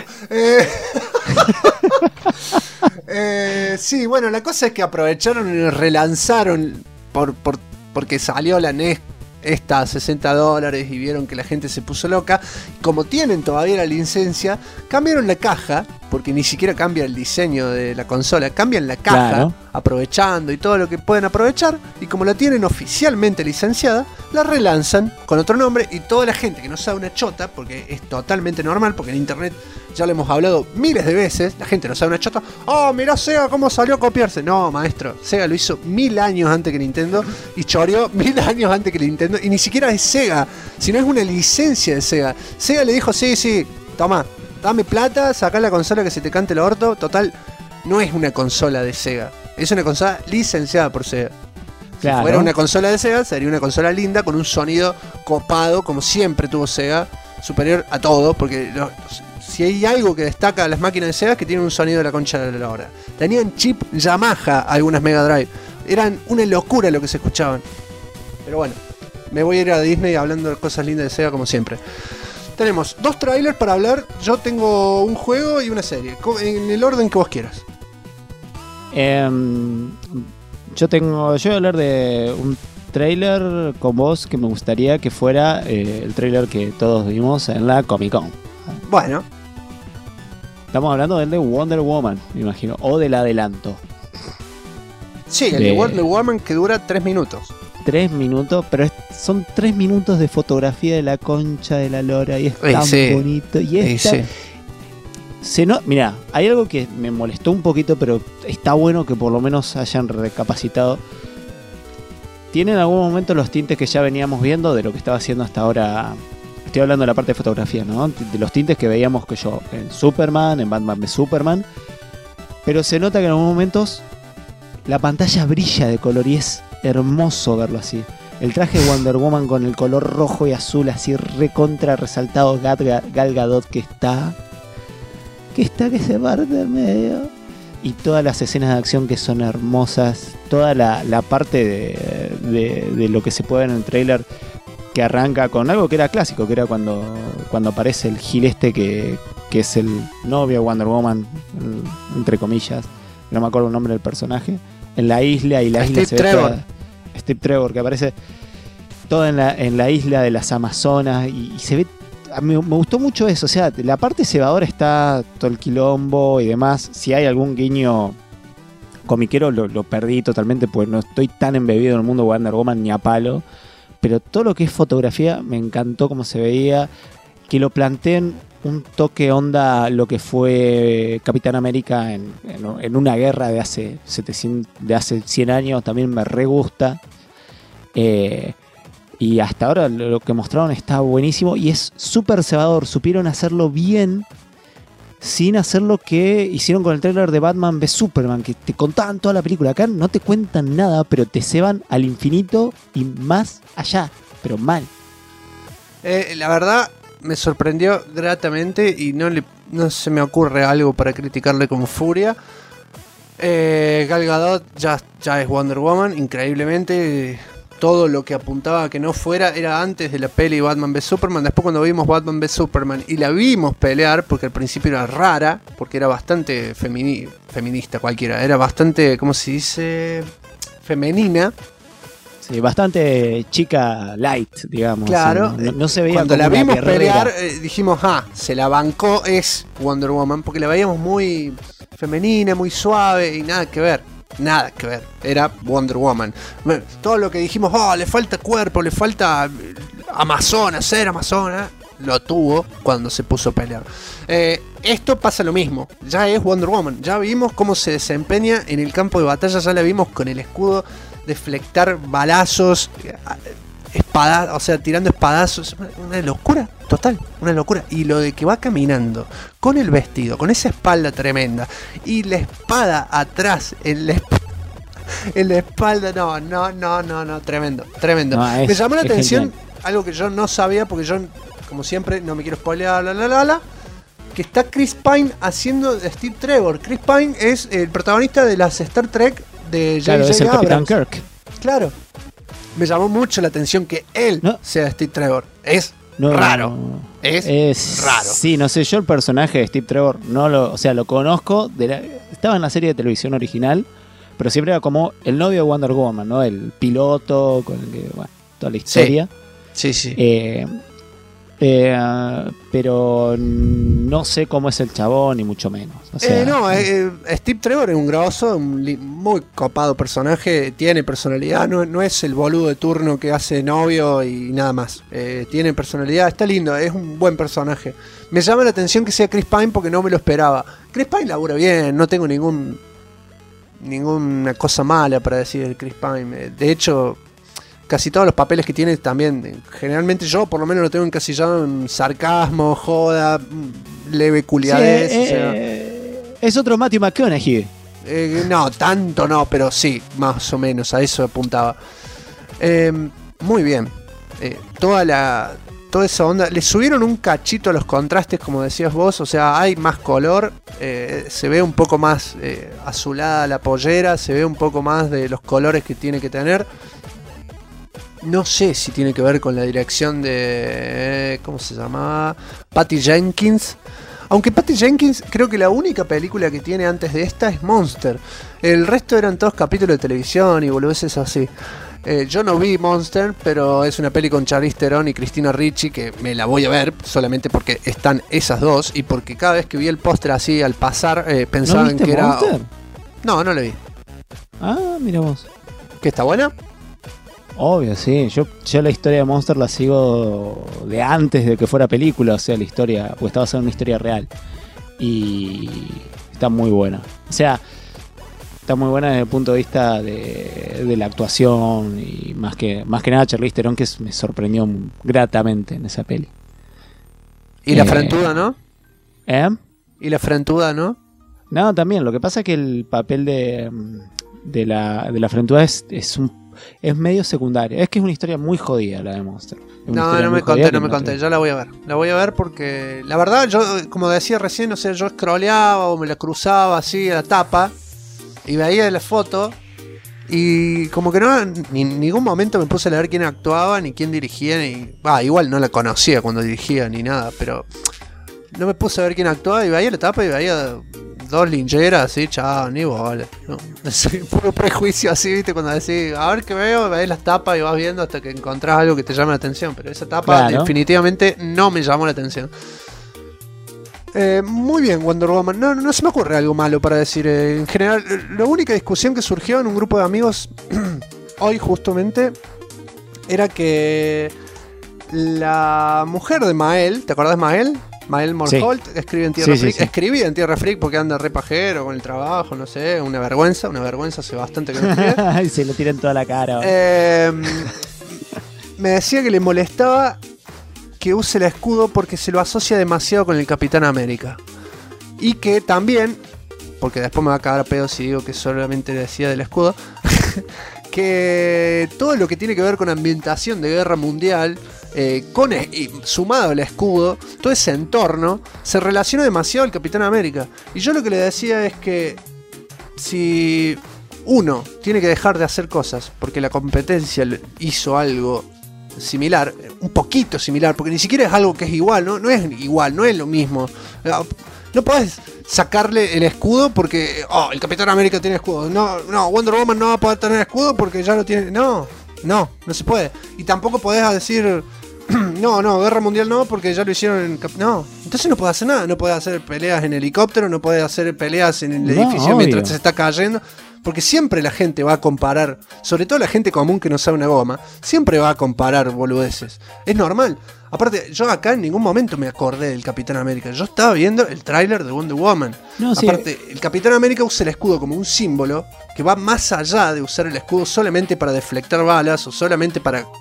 Sí, bueno, la cosa es que aprovecharon y relanzaron porque salió la NES esta a $60 y vieron que la gente se puso loca. Como tienen todavía la licencia, cambiaron la caja, porque ni siquiera cambia el diseño de la consola, cambian la caja, claro, aprovechando y todo lo que pueden aprovechar, y como la tienen oficialmente licenciada, la relanzan con otro nombre, y toda la gente que no sabe una chota, porque es totalmente normal, porque en internet ya lo hemos hablado miles de veces, la gente no sabe una chota, oh, mirá Sega cómo salió a copiarse. No, maestro, Sega lo hizo 1000 años antes que Nintendo, y choreó 1000 años antes que Nintendo, y ni siquiera es Sega, sino es una licencia de Sega. Sega le dijo, sí, toma, dame plata, sacá la consola que se te cante el orto. Total, no es una consola de Sega, es una consola licenciada por Sega. Claro. Si fuera una consola de Sega, sería una consola linda, con un sonido copado, como siempre tuvo Sega, superior a todo, porque si hay algo que destaca a las máquinas de Sega es que tienen un sonido de la concha de la hora. Tenían chip Yamaha algunas Mega Drive, eran una locura lo que se escuchaban. Pero bueno, me voy a ir a Disney hablando de cosas lindas de Sega como siempre. Tenemos 2 trailers para hablar. Yo tengo un juego y una serie, en el orden que vos quieras. Yo voy a hablar de un trailer con vos que me gustaría que fuera el trailer que todos vimos en la Comic Con. Bueno, estamos hablando del de Wonder Woman, me imagino, o del adelanto. Sí, el de Wonder Woman, que dura 3 minutos. 3 minutos, pero son 3 minutos de fotografía de la concha de la lora y es tan bonito. Y mirá, hay algo que me molestó un poquito, pero está bueno que por lo menos hayan recapacitado. Tienen en algún momento los tintes que ya veníamos viendo de lo que estaba haciendo hasta ahora. Estoy hablando de la parte de fotografía, ¿no? De los tintes que veíamos en Superman, en Batman v Superman. Pero se nota que en algunos momentos la pantalla brilla de color y es hermoso verlo así. El traje de Wonder Woman con el color rojo y azul así recontra resaltado, Gal Gadot que se parte en medio, y todas las escenas de acción que son hermosas, toda la parte de lo que se puede ver en el trailer, que arranca con algo que era clásico, que era cuando aparece el gil que es el novio de Wonder Woman, entre comillas, no me acuerdo el nombre del personaje, en la isla, y la isla se ve toda, Steve Trevor, que aparece todo en la isla de las Amazonas, y se ve. A mí me gustó mucho eso, o sea, la parte cebadora está todo el quilombo y demás. Si hay algún guiño comiquero lo perdí totalmente, porque no estoy tan embebido en el mundo de Wonder Woman ni a palo, pero todo lo que es fotografía me encantó cómo se veía, que lo planteen un toque onda lo que fue Capitán América en una guerra de hace 100 años, también me re gusta. Y hasta ahora lo que mostraron está buenísimo y es súper cebador. Supieron hacerlo bien sin hacer lo que hicieron con el trailer de Batman v Superman, que te contaban toda la película. Acá no te cuentan nada, pero te ceban al infinito y más allá, pero mal. La verdad me sorprendió gratamente y no se me ocurre algo para criticarle con furia. Gal Gadot ya es Wonder Woman, increíblemente. Todo lo que apuntaba a que no fuera era antes de la peli Batman v Superman. Después, cuando vimos Batman v Superman y la vimos pelear, porque al principio era rara, porque era bastante feminista cualquiera, era bastante, ¿cómo se dice? Femenina. Sí, bastante chica light, digamos. Claro. No se veía cuando como la vimos guerrera. pelear, dijimos, se la bancó, es Wonder Woman, porque la veíamos muy femenina, muy suave y nada que ver. Nada que ver, era Wonder Woman. Bueno, todo lo que dijimos, le falta cuerpo, le falta ser amazona, lo tuvo cuando se puso a pelear. Esto pasa lo mismo, ya es Wonder Woman, ya vimos cómo se desempeña en el campo de batalla, ya la vimos con el escudo, deflectar balazos, espada, o sea, tirando espadazos, una locura total, una locura. Y lo de que va caminando con el vestido, con esa espalda tremenda y la espada atrás en la espalda, no, tremendo. No, Me llamó la atención genial. algo que yo no sabía, porque yo, como siempre, no me quiero spoilear, que está Chris Pine haciendo de Steve Trevor. Chris Pine es el protagonista de las Star Trek de Claro, es J.J. el Capitán Abrams. Kirk. Claro. Me llamó mucho la atención que él No. sea Steve Trevor. Es No, raro. Es raro. Sí, no sé, yo el personaje de Steve Trevor lo conozco, estaba en la serie de televisión original, pero siempre era como el novio de Wonder Woman, ¿no? El piloto con el que, bueno, toda la historia. Sí. Pero no sé cómo es el chabón, ni mucho menos. O sea, Steve Trevor es un grosso, muy copado personaje, tiene personalidad, no es el boludo de turno que hace novio y nada más. Tiene personalidad, está lindo, es un buen personaje. Me llama la atención que sea Chris Pine porque no me lo esperaba. Chris Pine labura bien, no tengo ninguna cosa mala para decir de Chris Pine. De hecho, casi todos los papeles que tiene también, generalmente yo por lo menos lo tengo encasillado en sarcasmo, joda, leve culiadez. sí, o sea, es otro Matthew McConaughey. no, tanto no, pero sí, más o menos, a eso apuntaba. Muy bien. Toda esa onda. Le subieron un cachito a los contrastes, como decías vos, o sea, hay más color, se ve un poco más azulada la pollera, se ve un poco más de los colores que tiene que tener. No sé si tiene que ver con la dirección de... ¿cómo se llamaba? Patty Jenkins. Aunque Patty Jenkins creo que la única película que tiene antes de esta es Monster. El resto eran todos capítulos de televisión y boludeces así. Yo no vi Monster, pero es una peli con Charlize Theron y Christina Ricci que me la voy a ver solamente porque están esas dos y porque cada vez que vi el póster así al pasar pensaban ¿No viste que era... Monster? No la vi. Ah, mira vos. ¿Que está buena? Obvio, sí. Yo la historia de Monster la sigo de antes de que fuera película, o sea, la historia, porque está basada en una historia real. Y está muy buena. O sea, está muy buena desde el punto de vista de la actuación y más que nada Charlize Theron, que me sorprendió gratamente en esa peli. Y la frentuda, ¿no? Y la frentuda, ¿no? No, también. Lo que pasa es que el papel de la frentuda es medio secundario. Es que es una historia muy jodida la de Monster. No me conté. Yo la voy a ver. La voy a ver porque, la verdad, yo, como decía recién, o sea, yo scrolleaba o me la cruzaba así a la tapa y veía la foto y como que no, en ningún momento me puse a leer quién actuaba ni quién dirigía. Igual no la conocía cuando dirigía ni nada, pero no me puse a ver quién actuaba y veía la tapa y veía dos lincheras así, chao, ni bola. No, puro prejuicio así, viste, cuando decís, a ver qué veo, ves las tapas y vas viendo hasta que encontrás algo que te llame la atención. Pero esa tapa definitivamente no me llamó la atención. Muy bien, Wonder Woman. No se me ocurre algo malo para decir. En general, la única discusión que surgió en un grupo de amigos hoy justamente era que la mujer de Mael, ¿te acordás de Mael? Mael Morholt, sí. Escribe en Tierra Freak. Sí. Escribía en Tierra Freak porque anda re pajero con el trabajo, no sé, una vergüenza hace bastante que no escribe. Se lo tiran toda la cara. Me decía que le molestaba que use el escudo porque se lo asocia demasiado con el Capitán América. Y que también, porque después me va a cagar a pedo si digo que solamente decía del escudo, que todo lo que tiene que ver con ambientación de guerra mundial, sumado al escudo, todo ese entorno, se relaciona demasiado al Capitán América. Y yo lo que le decía es que si uno tiene que dejar de hacer cosas porque la competencia hizo algo similar, un poquito similar, porque ni siquiera es algo que es igual, no es igual, no es lo mismo. No podés sacarle el escudo porque el Capitán América tiene escudo. No, Wonder Woman no va a poder tener escudo porque ya lo tiene. No se puede. Y tampoco podés decir no, Guerra Mundial no, porque ya lo hicieron no, entonces no podés hacer nada. No podés hacer peleas en helicóptero, no podés hacer peleas en el edificio mientras se está cayendo. Porque siempre la gente va a comparar, sobre todo la gente común que no sabe una goma, siempre va a comparar boludeces. Es normal. Aparte, yo acá en ningún momento me acordé del Capitán América. Yo estaba viendo el tráiler de Wonder Woman. Aparte, el Capitán América usa el escudo como un símbolo que va más allá de usar el escudo solamente para deflectar balas o solamente para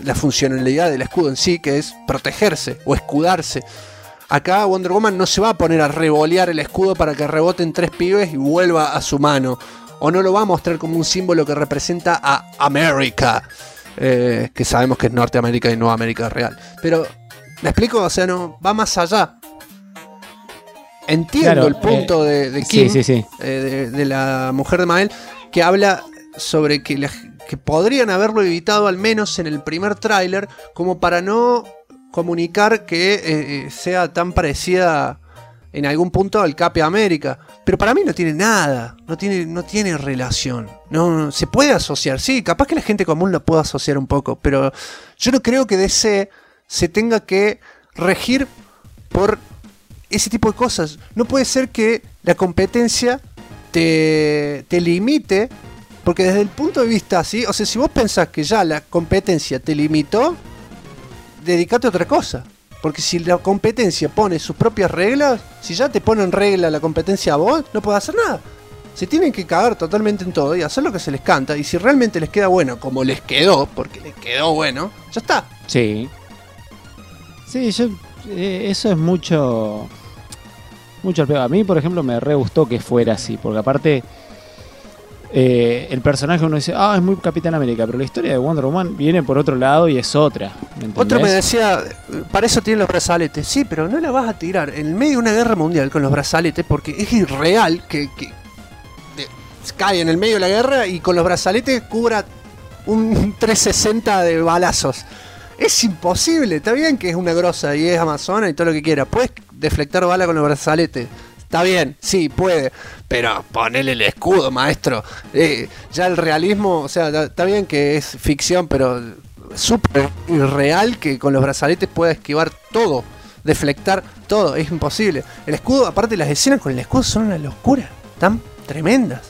la funcionalidad del escudo en sí, que es protegerse o escudarse. Acá Wonder Woman no se va a poner a revolear el escudo para que reboten 3 pibes y vuelva a su mano. O no lo va a mostrar como un símbolo que representa a América. Que sabemos que es Norteamérica y no América real. Pero, ¿me explico? O sea, no va más allá. Entiendo el punto de Kim, sí. De la mujer de Mael, que habla sobre que podrían haberlo evitado al menos en el primer tráiler, como para no comunicar que sea tan parecida en algún punto al Cape América. Pero para mí no tiene nada, no tiene relación. No se puede asociar, sí, capaz que la gente común lo pueda asociar un poco, pero yo no creo que DC se tenga que regir por ese tipo de cosas. No puede ser que la competencia te limite, porque desde el punto de vista así, o sea, si vos pensás que ya la competencia te limitó, dedicate a otra cosa. Porque si la competencia pone sus propias reglas, si ya te pone en regla la competencia a vos, no podés hacer nada. Se tienen que cagar totalmente en todo y hacer lo que se les canta. Y si realmente les queda bueno, como les quedó, porque les quedó bueno, ya está. Sí. Sí, eso es mucho el peor. A mí, por ejemplo, me re gustó que fuera así, porque aparte el personaje uno dice, es muy Capitán América, pero la historia de Wonder Woman viene por otro lado y es otra. Otro me decía, para eso tienen los brazaletes. Sí, pero no la vas a tirar en el medio de una guerra mundial con los brazaletes, porque es irreal que cae en el medio de la guerra y con los brazaletes cubra un 360 de balazos. Es imposible. Está bien que es una grosa y es amazona y todo lo que quiera. Puedes deflectar bala con los brazaletes. Está bien, sí, puede, pero ponele el escudo, maestro. Ya el realismo, o sea, está bien que es ficción, pero súper irreal que con los brazaletes pueda esquivar todo, deflectar todo, es imposible. El escudo, aparte las escenas con el escudo son una locura, tan tremendas.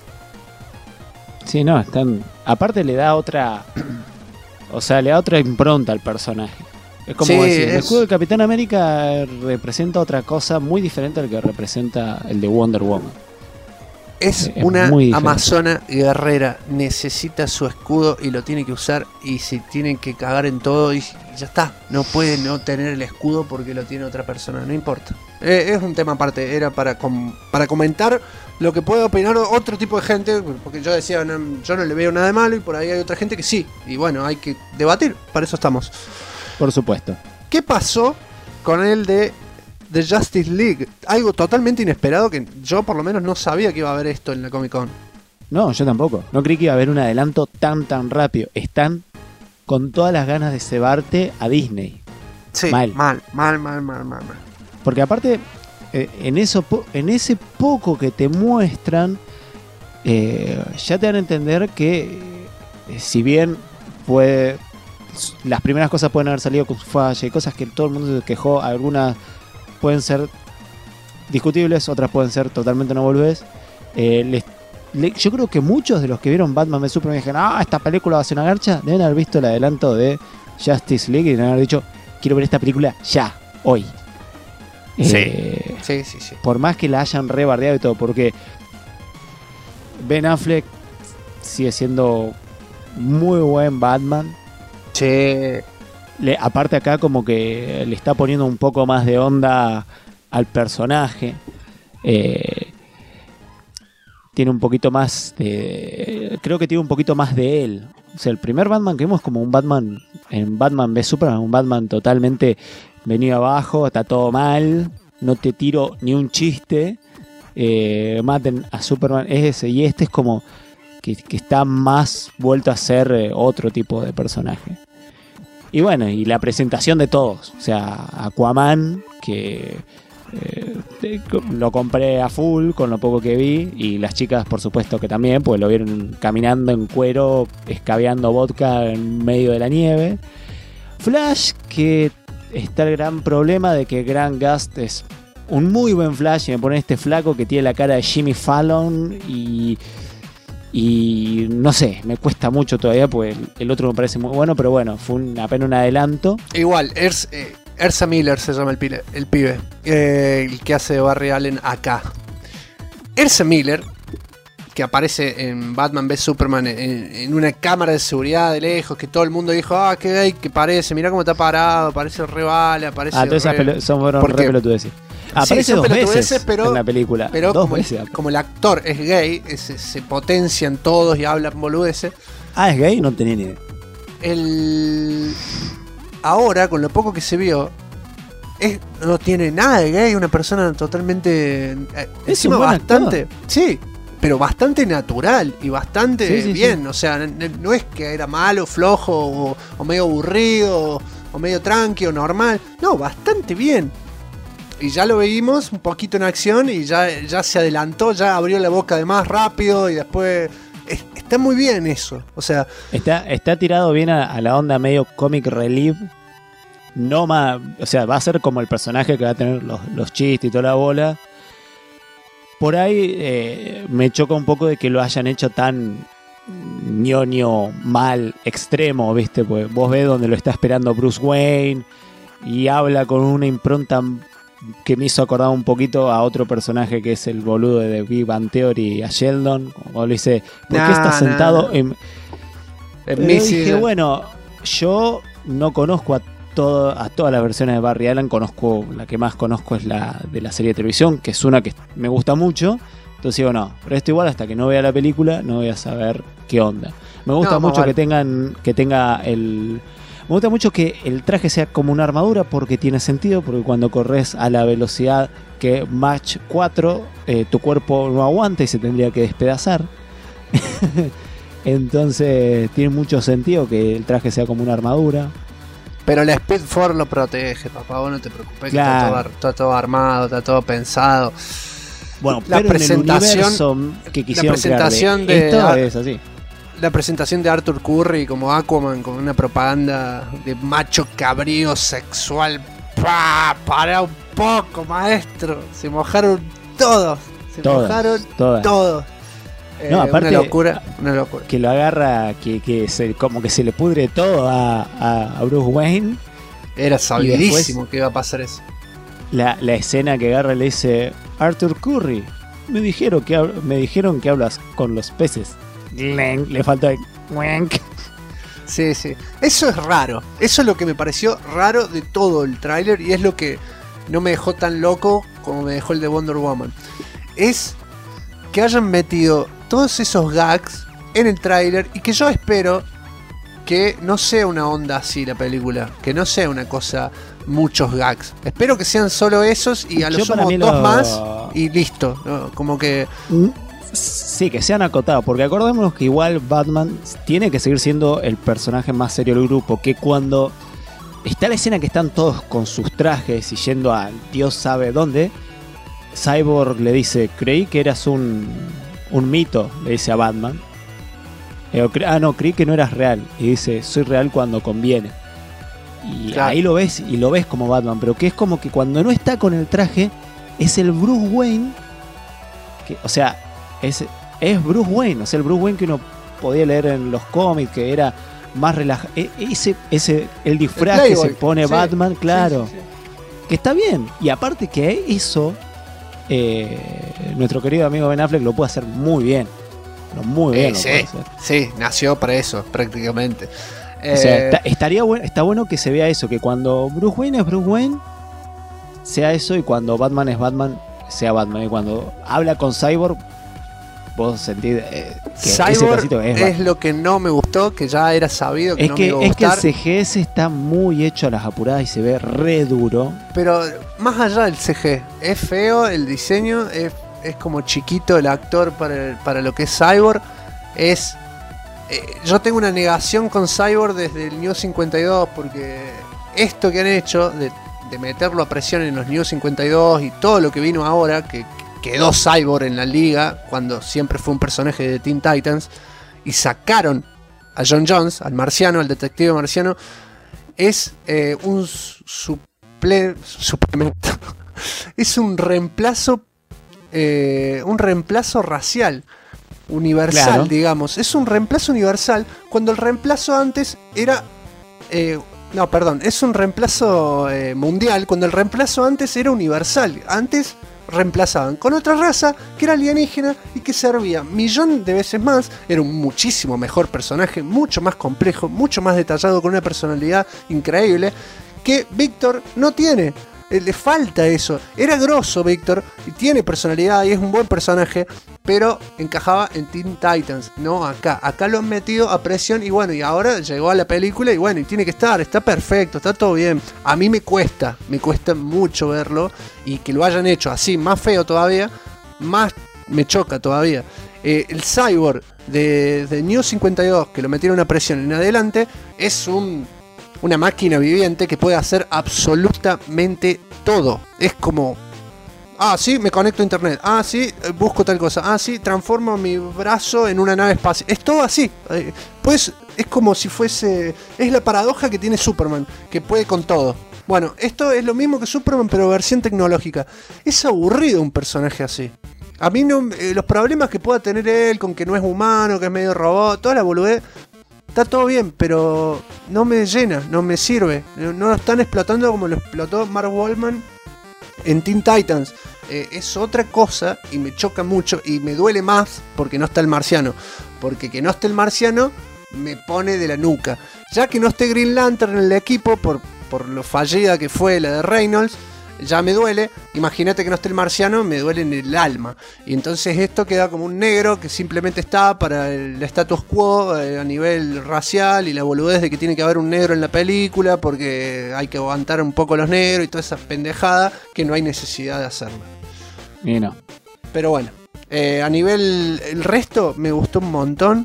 Sí, no, están. Aparte le da otra. O sea, le da otra impronta al personaje. Es como decir, el escudo del Capitán América representa otra cosa muy diferente al que representa el de Wonder Woman. Es una amazona guerrera, necesita su escudo y lo tiene que usar, y si tienen que cagar en todo y ya está, no puede no tener el escudo porque lo tiene otra persona, no importa. Es un tema aparte, era para comentar lo que puede opinar otro tipo de gente, porque yo decía, yo no le veo nada de malo y por ahí hay otra gente que sí, y bueno, hay que debatir, para eso estamos. Por supuesto. ¿Qué pasó con el de The Justice League? Algo totalmente inesperado que yo por lo menos no sabía que iba a haber esto en la Comic Con. No, yo tampoco. No creí que iba a haber un adelanto tan rápido. Están con todas las ganas de cebarte a Disney. Sí, mal. Porque aparte, en ese poco que te muestran, ya te dan a entender que si bien las primeras cosas pueden haber salido con su falla y cosas que todo el mundo se quejó, algunas pueden ser discutibles, otras pueden ser totalmente no volvés. Yo creo que muchos de los que vieron Batman v Superman dijeron, esta película va a ser una garcha, deben haber visto el adelanto de Justice League y deben haber dicho, quiero ver esta película ya, hoy. Sí. Por más que la hayan rebardeado y todo, porque Ben Affleck sigue siendo muy buen Batman. Che. Aparte acá como que le está poniendo un poco más de onda al personaje. Tiene un poquito más de... Creo que tiene un poquito más de él. O sea, el primer Batman que vimos como un Batman en Batman v Superman, un Batman totalmente venido abajo, está todo mal, no te tiro ni un chiste, maten a Superman, es ese. Y este es como que está más vuelto a ser otro tipo de personaje. Y bueno, y la presentación de todos. O sea, Aquaman, que lo compré a full con lo poco que vi. Y las chicas, por supuesto, que también, pues lo vieron caminando en cuero, escabeando vodka en medio de la nieve. Flash, que está el gran problema de que Grant Gust es un muy buen Flash. Y me ponen este flaco que tiene la cara de Jimmy Fallon y no sé, me cuesta mucho todavía, pues el otro me parece muy bueno, pero bueno, fue apenas un adelanto. Igual, Ezra Miller se llama el pibe, el que hace de Barry Allen acá. Ezra Miller que aparece en Batman v Superman en una cámara de seguridad de lejos, que todo el mundo dijo, qué gay que parece, mirá cómo está parado, parece re bala, parece entonces fueron re pelotudeces. Aparece sí, dos veces pero, en la película. Pero dos como, veces. Como el actor es gay, se potencian todos y hablan boludeces. ¿Es gay? No tenía ni idea. Ahora, con lo poco que se vio, no tiene nada de gay, una persona totalmente... encima bastante... Actor. Sí, pero bastante natural y bastante bien. Sí. O sea, no es que era malo, flojo o medio aburrido o medio tranqui o normal. No, bastante bien. Y ya lo vimos un poquito en acción y ya se adelantó, ya abrió la boca de más rápido y después... Está muy bien eso. O sea... Está tirado bien a la onda medio comic relief. No más... O sea, va a ser como el personaje que va a tener los chistes y toda la bola. Por ahí me choca un poco de que lo hayan hecho tan ñoño, mal, extremo, ¿viste? Pues vos ves donde lo está esperando Bruce Wayne y habla con una impronta que me hizo acordar un poquito a otro personaje que es el boludo de The Big Bang Theory, a Sheldon. Como le dice, ¿por qué estás sentado en dije, bueno, yo no conozco a todas las versiones de Barry Allen. La que más conozco es la de la serie de televisión, que es una que me gusta mucho. Entonces digo, no, pero esto igual hasta que no vea la película no voy a saber qué onda. Me gusta mucho que tenga el... Me gusta mucho que el traje sea como una armadura porque tiene sentido, porque cuando corres a la velocidad que Mach 4, tu cuerpo no aguanta y se tendría que despedazar. Entonces tiene mucho sentido que el traje sea como una armadura. Pero la Speed Force lo protege, papá, vos no te preocupes, claro. Que está todo armado, está todo pensado. Bueno, la presentación que quisieron esto es así. La presentación de Arthur Curry como Aquaman con una propaganda de macho cabrío sexual. ¡Pah! Para un poco, maestro. Se mojaron todos. Todos. No, aparte, una locura. Que lo agarra, como que se le pudre todo a Bruce Wayne. Era sabidísimo que iba a pasar eso. La escena que agarra le dice: Arthur Curry, me dijeron que hablas con los peces. Le falta el... Sí. Eso es raro. Eso es lo que me pareció raro de todo el tráiler y es lo que no me dejó tan loco como me dejó el de Wonder Woman. Es que hayan metido todos esos gags en el tráiler y que yo espero que no sea una onda así la película, que no sea una cosa, muchos gags. Espero que sean solo esos y a lo sumo dos más y listo, ¿no? Como que... Sí, que sean acotados, porque acordémonos que igual Batman tiene que seguir siendo el personaje más serio del grupo, que cuando está la escena que están todos con sus trajes y yendo a Dios sabe dónde, Cyborg le dice: creí que eras un mito, le dice a Batman. Creí que no eras real. Y dice: soy real cuando conviene. Y claro, ahí lo ves como Batman, pero que es como que cuando no está con el traje es el Bruce Wayne que, o sea, es Bruce Wayne, o sea, el Bruce Wayne que uno podía leer en los cómics, que era más relajado. El disfraz que se pone Batman, claro, sí. Que está bien. Y aparte que eso, nuestro querido amigo Ben Affleck lo puede hacer muy bien. Muy bien lo puede hacer. Sí, nació para eso, prácticamente. O sea, está bueno que se vea eso, que cuando Bruce Wayne es Bruce Wayne, sea eso, y cuando Batman es Batman, sea Batman. Y cuando habla con Cyborg, vos sentís que Cyborg es lo que no me gustó, que ya era sabido que no me iba a gustar. Es que el CGS está muy hecho a las apuradas y se ve re duro. Pero más allá del CG, es feo el diseño, es como chiquito el actor para lo que es Cyborg. Yo tengo una negación con Cyborg desde el New 52, porque esto que han hecho de meterlo a presión en los New 52 y todo lo que vino ahora, que quedó Cyborg en la liga cuando siempre fue un personaje de Teen Titans, y sacaron a John Jones, al marciano, al detective marciano, es un suplemento. Es un reemplazo racial, universal, claro. Digamos. Es un reemplazo universal, cuando el reemplazo antes era No, perdón, es un reemplazo mundial, cuando el reemplazo antes era universal. Antes reemplazaban con otra raza que era alienígena y que servía millón de veces más. Era un muchísimo mejor personaje, mucho más complejo, mucho más detallado, con una personalidad increíble que Víctor no tiene. Le falta eso. Era grosso Víctor y tiene personalidad y es un buen personaje, pero encajaba en Teen Titans, no acá. Acá lo han metido a presión y bueno, y ahora llegó a la película y bueno, y tiene que estar, está perfecto, está todo bien. A mí me cuesta mucho verlo, y que lo hayan hecho así, más feo todavía, más me choca todavía. El Cyborg de New 52, que lo metieron a presión en adelante, es una máquina viviente que puede hacer absolutamente todo. Es como... Ah, sí, me conecto a internet. Ah, sí, busco tal cosa. Ah, sí, transformo mi brazo en una nave espacial. Es todo así. Pues es como si fuese... Es la paradoja que tiene Superman, que puede con todo. Bueno, esto es lo mismo que Superman, pero versión tecnológica. Es aburrido un personaje así. A mí no... los problemas que pueda tener él con que no es humano, que es medio robot, toda la boludez... Está todo bien, pero no me llena, no me sirve. No lo están explotando como lo explotó Mark Wahlberg en Teen Titans. Es otra cosa y me choca mucho y me duele más porque no está el marciano. Porque que no esté el marciano me pone de la nuca. Ya que no esté Green Lantern en el equipo por lo fallida que fue la de Reynolds, ya me duele. Imagínate que no esté el marciano, me duele en el alma. Y entonces esto queda como un negro que simplemente está para el status quo a nivel racial y la boludez de que tiene que haber un negro en la película porque hay que aguantar un poco los negros y toda esa pendejada que no hay necesidad de hacerlo. Y no. Pero bueno, a nivel el resto me gustó un montón.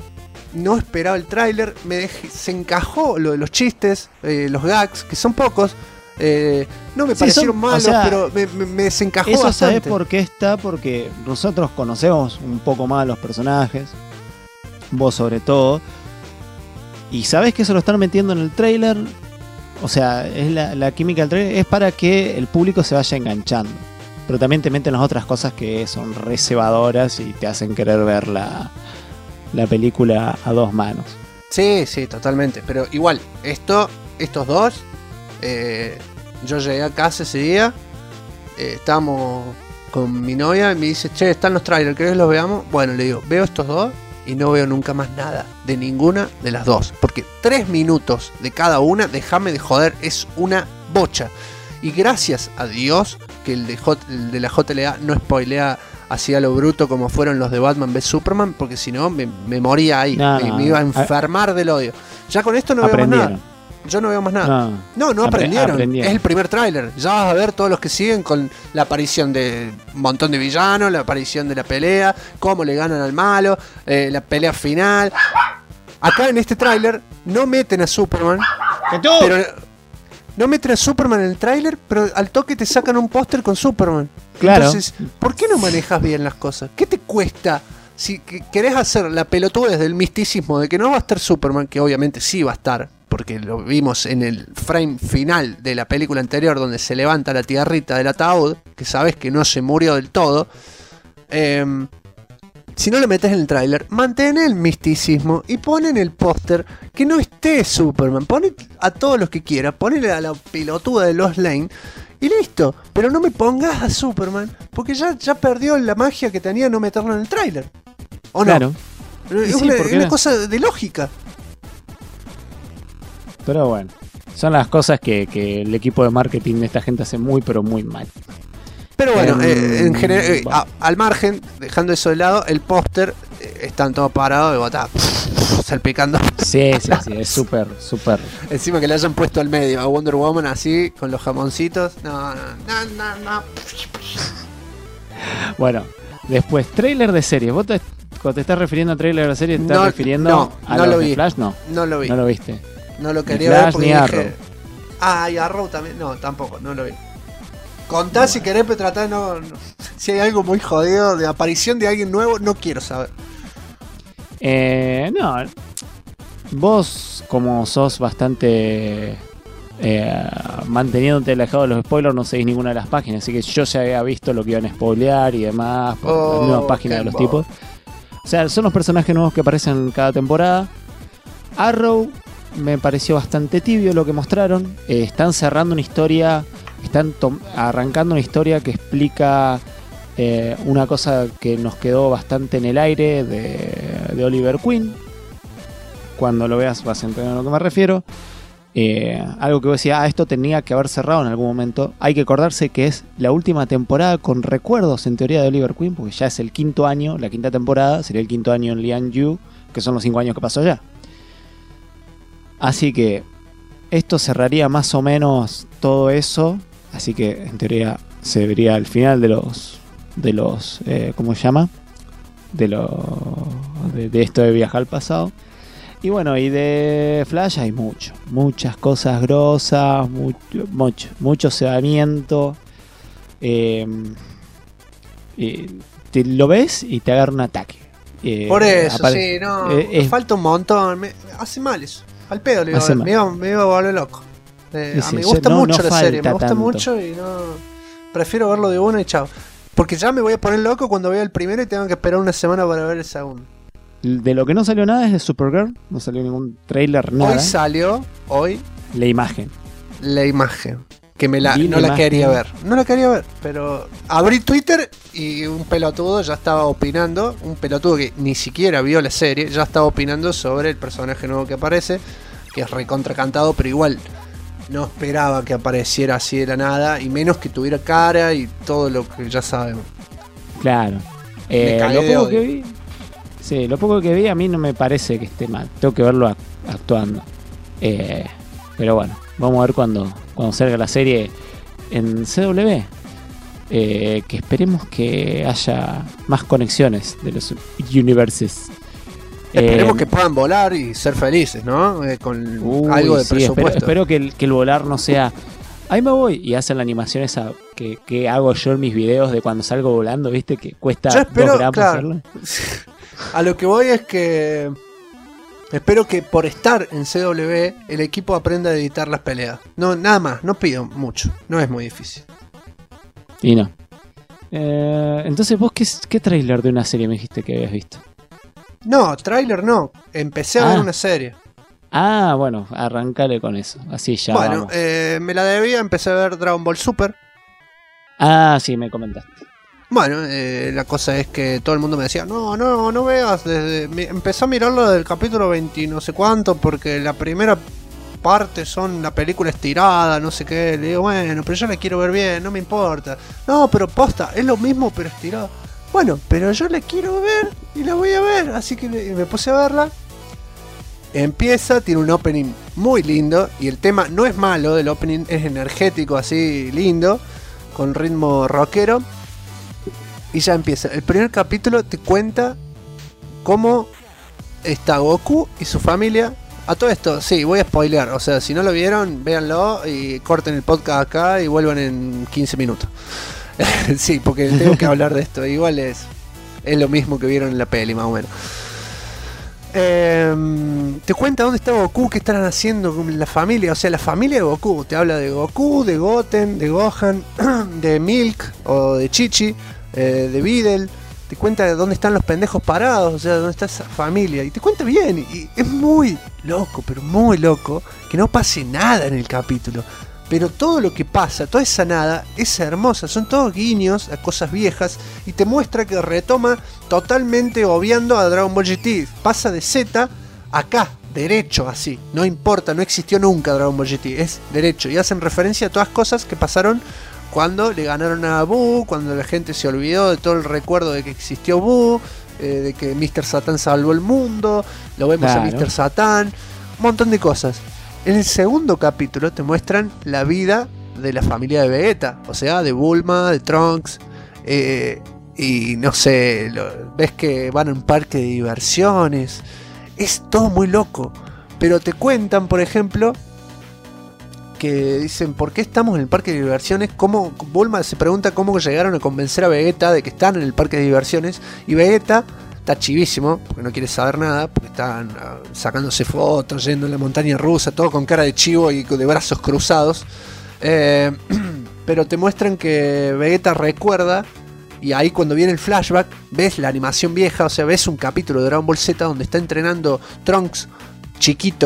No esperaba el tráiler, se encajó lo de los chistes, los gags, que son pocos. No me parecieron malos, pero me desencajó eso bastante. ¿Sabés por qué está? Porque nosotros conocemos un poco más a los personajes, vos sobre todo, y sabés que se lo están metiendo en el tráiler. O sea, es la química del tráiler es para que el público se vaya enganchando, pero también te meten las otras cosas que son reservadoras y te hacen querer ver la película a dos manos. Sí, totalmente, pero igual, estos dos... yo llegué a casa ese día, estábamos con mi novia y me dice, che, están los trailers, ¿querés que los veamos? Bueno, le digo, veo estos dos y no veo nunca más nada de ninguna de las dos, porque 3 minutos de cada una, déjame de joder, es una bocha. Y gracias a Dios que el de la JLA no spoilea así a lo bruto como fueron los de Batman vs Superman, porque si no me moría ahí, me iba a enfermar del odio. Ya con esto no veo más nada. Yo no veo más nada. No aprendieron. Es el primer tráiler. Ya vas a ver todos los que siguen con la aparición de un montón de villanos, la aparición de la pelea, cómo le ganan al malo, la pelea final. Acá en este tráiler no meten a Superman. Pero no meten a Superman en el tráiler, pero al toque te sacan un póster con Superman. Claro. Entonces, ¿por qué no manejas bien las cosas? ¿Qué te cuesta? Si querés hacer la pelotudez del misticismo de que no va a estar Superman, que obviamente sí va a estar, porque lo vimos en el frame final de la película anterior donde se levanta la tierrita del ataúd, que sabes que no se murió del todo. Si no lo metes en el tráiler, mantén el misticismo y pon en el póster que no esté Superman. Pone a todos los que quieras, ponele a la pelotuda de Lois Lane y listo. Pero no me pongas a Superman, porque ya perdió la magia que tenía no meterlo en el tráiler. ¿O no? Claro. Es una cosa de lógica. Pero bueno, son las cosas que el equipo de marketing de esta gente hace muy, pero muy mal. Pero bueno, en general, bueno. Al margen, dejando eso de lado, el póster están todos parados y botados, salpicando. Sí, es súper. Encima que le hayan puesto al medio a Wonder Woman así, con los jamoncitos. No. Bueno, después, tráiler de serie. ¿Vos cuando te estás refiriendo a tráiler de serie, te estás refiriendo a los de Flash? No lo vi. No lo viste. No lo quería Flash, ver porque ni dije... y Arrow también. No, tampoco, no lo vi. Contá si querés, pero tratá no. Si hay algo muy jodido de aparición de alguien nuevo, no quiero saber. No. Vos, como sos bastante manteniéndote alejado de los spoilers, no seguís ninguna de las páginas. Así que yo ya había visto lo que iban a spoilear y demás por las mismas páginas de los tipos. O sea, son los personajes nuevos que aparecen cada temporada. Arrow me pareció bastante tibio lo que mostraron. Están cerrando una historia, están arrancando una historia que explica una cosa que nos quedó bastante en el aire de Oliver Queen. Cuando lo veas vas a entender a lo que me refiero. Algo que vos decías, esto tenía que haber cerrado en algún momento. Hay que acordarse que es la última temporada con recuerdos en teoría de Oliver Queen, porque ya es el 5º año, la 5ª temporada, sería el 5º año en Lian Yu, que son los 5 años que pasó ya. Así que esto cerraría más o menos todo eso. Así que en teoría se vería el final de los ¿cómo se llama? De esto de viajar al pasado. Y bueno, y de Flash hay muchas cosas grosas, mucho cebamiento. Te lo ves y te agarra un ataque. Por eso, sí, no, falta un montón. Hace mal eso. Al pedo le me iba a volver loco. A mí me gusta mucho la serie, me gusta mucho y no. Prefiero verlo de una y chao. Porque ya me voy a poner loco cuando vea el primero y tengo que esperar una semana para ver el segundo. De lo que no salió nada es de Supergirl, no salió ningún trailer, nada. Hoy salió, la imagen. Que no la quería ver. No la quería ver, pero abrí Twitter y un pelotudo ya estaba opinando, un pelotudo que ni siquiera vio la serie, ya estaba opinando sobre el personaje nuevo que aparece, que es recontracantado, pero igual no esperaba que apareciera así de la nada, y menos que tuviera cara y todo lo que ya sabemos. Claro. Lo poco que vi a mí no me parece que esté mal. Tengo que verlo actuando. Pero bueno, vamos a ver cuando salga la serie en CW. Que esperemos que haya más conexiones de los universes. Esperemos que puedan volar y ser felices, ¿no? Con algo de presupuesto. Espero que el volar no sea... Ahí me voy y hacen la animación esa que hago yo en mis videos de cuando salgo volando, ¿viste? Que cuesta 2 gramos hacerlo. A lo que voy es que espero que por estar en CW el equipo aprenda a editar las peleas. No, nada más, no pido mucho, no es muy difícil. Y no. Entonces vos, ¿qué tráiler de una serie me dijiste que habías visto? No, tráiler no, empecé a ver una serie. Ah, bueno, arrancale con eso, así ya. Bueno, me la debía, empecé a ver Dragon Ball Super. Ah, sí, me comentaste. Bueno, la cosa es que todo el mundo me decía, no veas, empezó a mirarlo del capítulo 20 no sé cuánto, porque la primera parte son la película estirada, no sé qué. Le digo, bueno, pero yo la quiero ver bien, no me importa. No, pero posta, es lo mismo pero estirado. Bueno, pero yo la quiero ver y la voy a ver, así que me puse a verla. Empieza, tiene un opening muy lindo y el tema no es malo, el opening es energético, así lindo, con ritmo rockero. Y ya empieza. El primer capítulo te cuenta cómo está Goku y su familia. A todo esto, sí, voy a spoilear. O sea, si no lo vieron, véanlo y corten el podcast acá y vuelvan en 15 minutos. Sí, porque tengo que hablar de esto. Igual es lo mismo que vieron en la peli, más o menos. Te cuenta dónde está Goku, qué están haciendo con la familia. O sea, la familia de Goku. Te habla de Goku, de Goten, de Gohan, de Milk o de Chichi. De Videl, te cuenta de dónde están los pendejos parados, o sea, dónde está esa familia, y te cuenta bien, y es muy loco, pero muy loco, que no pase nada en el capítulo, pero todo lo que pasa, toda esa nada, es hermosa, son todos guiños a cosas viejas, y te muestra que retoma totalmente obviando a Dragon Ball GT, pasa de Z acá, derecho así, no importa, no existió nunca Dragon Ball GT, es derecho, y hacen referencia a todas cosas que pasaron cuando le ganaron a Buu, cuando la gente se olvidó de todo el recuerdo de que existió Buu, de que Mr. Satan salvó el mundo, lo vemos a Mr. Satan, un montón de cosas. En el segundo capítulo te muestran la vida de la familia de Vegeta, o sea, de Bulma, de Trunks, y no sé, ves que van a un parque de diversiones, es todo muy loco, pero te cuentan, por ejemplo, que dicen, ¿por qué estamos en el parque de diversiones? ¿Cómo? Bulma se pregunta cómo llegaron a convencer a Vegeta de que están en el parque de diversiones, y Vegeta está chivísimo, porque no quiere saber nada, porque están sacándose fotos, yendo en la montaña rusa, todo con cara de chivo y de brazos cruzados, pero te muestran que Vegeta recuerda, y ahí cuando viene el flashback, ves la animación vieja, o sea, ves un capítulo de Dragon Ball Z donde está entrenando Trunks chiquito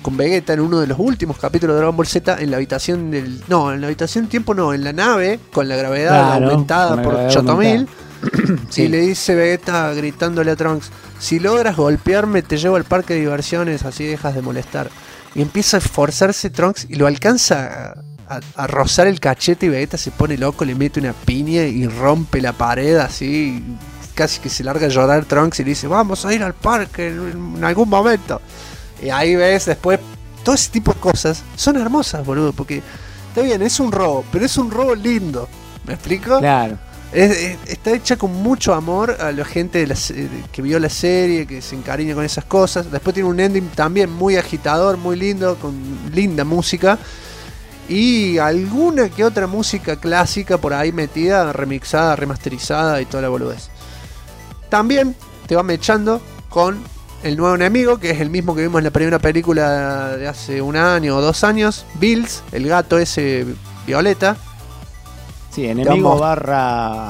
con Vegeta en uno de los últimos capítulos de Dragon Ball Z en la habitación del... No, en la habitación del tiempo no, en la nave, con la gravedad aumentada por Chotomil. Sí. Y le dice Vegeta gritándole a Trunks: si logras golpearme te llevo al parque de diversiones, así dejas de molestar. Y empieza a esforzarse Trunks y lo alcanza a rozar el cachete y Vegeta se pone loco, le mete una piña y rompe la pared así, casi que se larga a llorar Trunks y le dice: vamos a ir al parque en algún momento. Y ahí ves después todo ese tipo de cosas son hermosas, boludo, porque está bien, es un robo, pero es un robo lindo. ¿Me explico? Claro. Está hecha con mucho amor a la gente que vio la serie, que se encariña con esas cosas. Después tiene un ending también muy agitador, muy lindo, con linda música. Y alguna que otra música clásica por ahí metida, remixada, remasterizada y toda la boludez. También te va mechando con el nuevo enemigo, que es el mismo que vimos en la primera película de hace 1 año o 2 años. Bills, el gato ese violeta. Sí, enemigo barra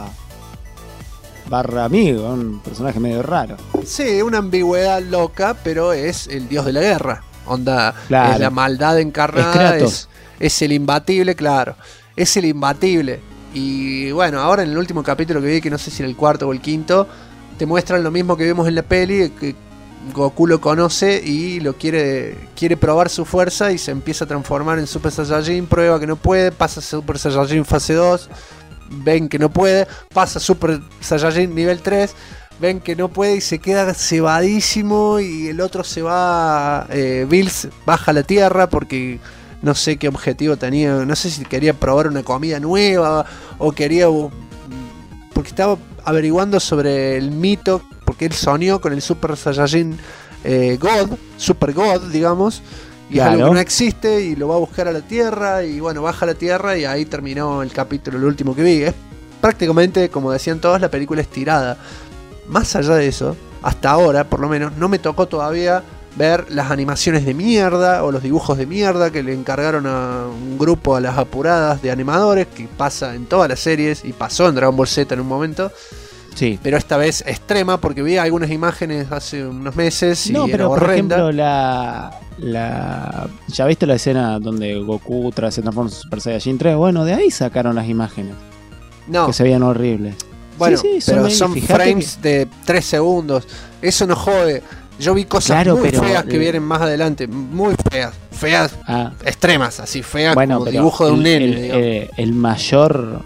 amigo, un personaje medio raro. Sí, una ambigüedad loca, pero es el dios de la guerra. Onda, claro. Es la maldad encarnada, es el imbatible, claro. Es el imbatible. Y bueno, ahora en el último capítulo que vi, que no sé si era el 4º o el 5º, te muestran lo mismo que vimos en la peli, que Goku lo conoce y lo quiere probar su fuerza y se empieza a transformar en Super Saiyajin, prueba que no puede, pasa a Super Saiyajin fase 2, ven que no puede, pasa a Super Saiyajin nivel 3, ven que no puede y se queda cebadísimo y el otro se va, Bills baja a la tierra porque no sé qué objetivo tenía, no sé si quería probar una comida nueva o quería... porque estaba averiguando sobre el mito, porque él soñó con el Super Saiyajin God, Super God, digamos, y claro, algo que no existe, y lo va a buscar a la Tierra, y bueno, baja a la Tierra, y ahí terminó el capítulo, el último que vi. Es prácticamente, como decían todos, la película estirada. Más allá de eso, hasta ahora, por lo menos, no me tocó todavía ver las animaciones de mierda, o los dibujos de mierda que le encargaron a un grupo a las apuradas de animadores, que pasa en todas las series, y pasó en Dragon Ball Z en un momento. Sí. Pero esta vez extrema, porque vi algunas imágenes hace unos meses y no, pero era horrenda. Por ejemplo, ¿ya viste la escena donde Goku se transforma en Super Saiyajin 3? Bueno, de ahí sacaron las imágenes. No. Que se veían horribles. Bueno, sí, pero son frames de 3 segundos. Eso no jode. Yo vi cosas muy feas que vienen más adelante. Muy feas. Feas, extremas, así feas, bueno, como dibujo de un nene. El mayor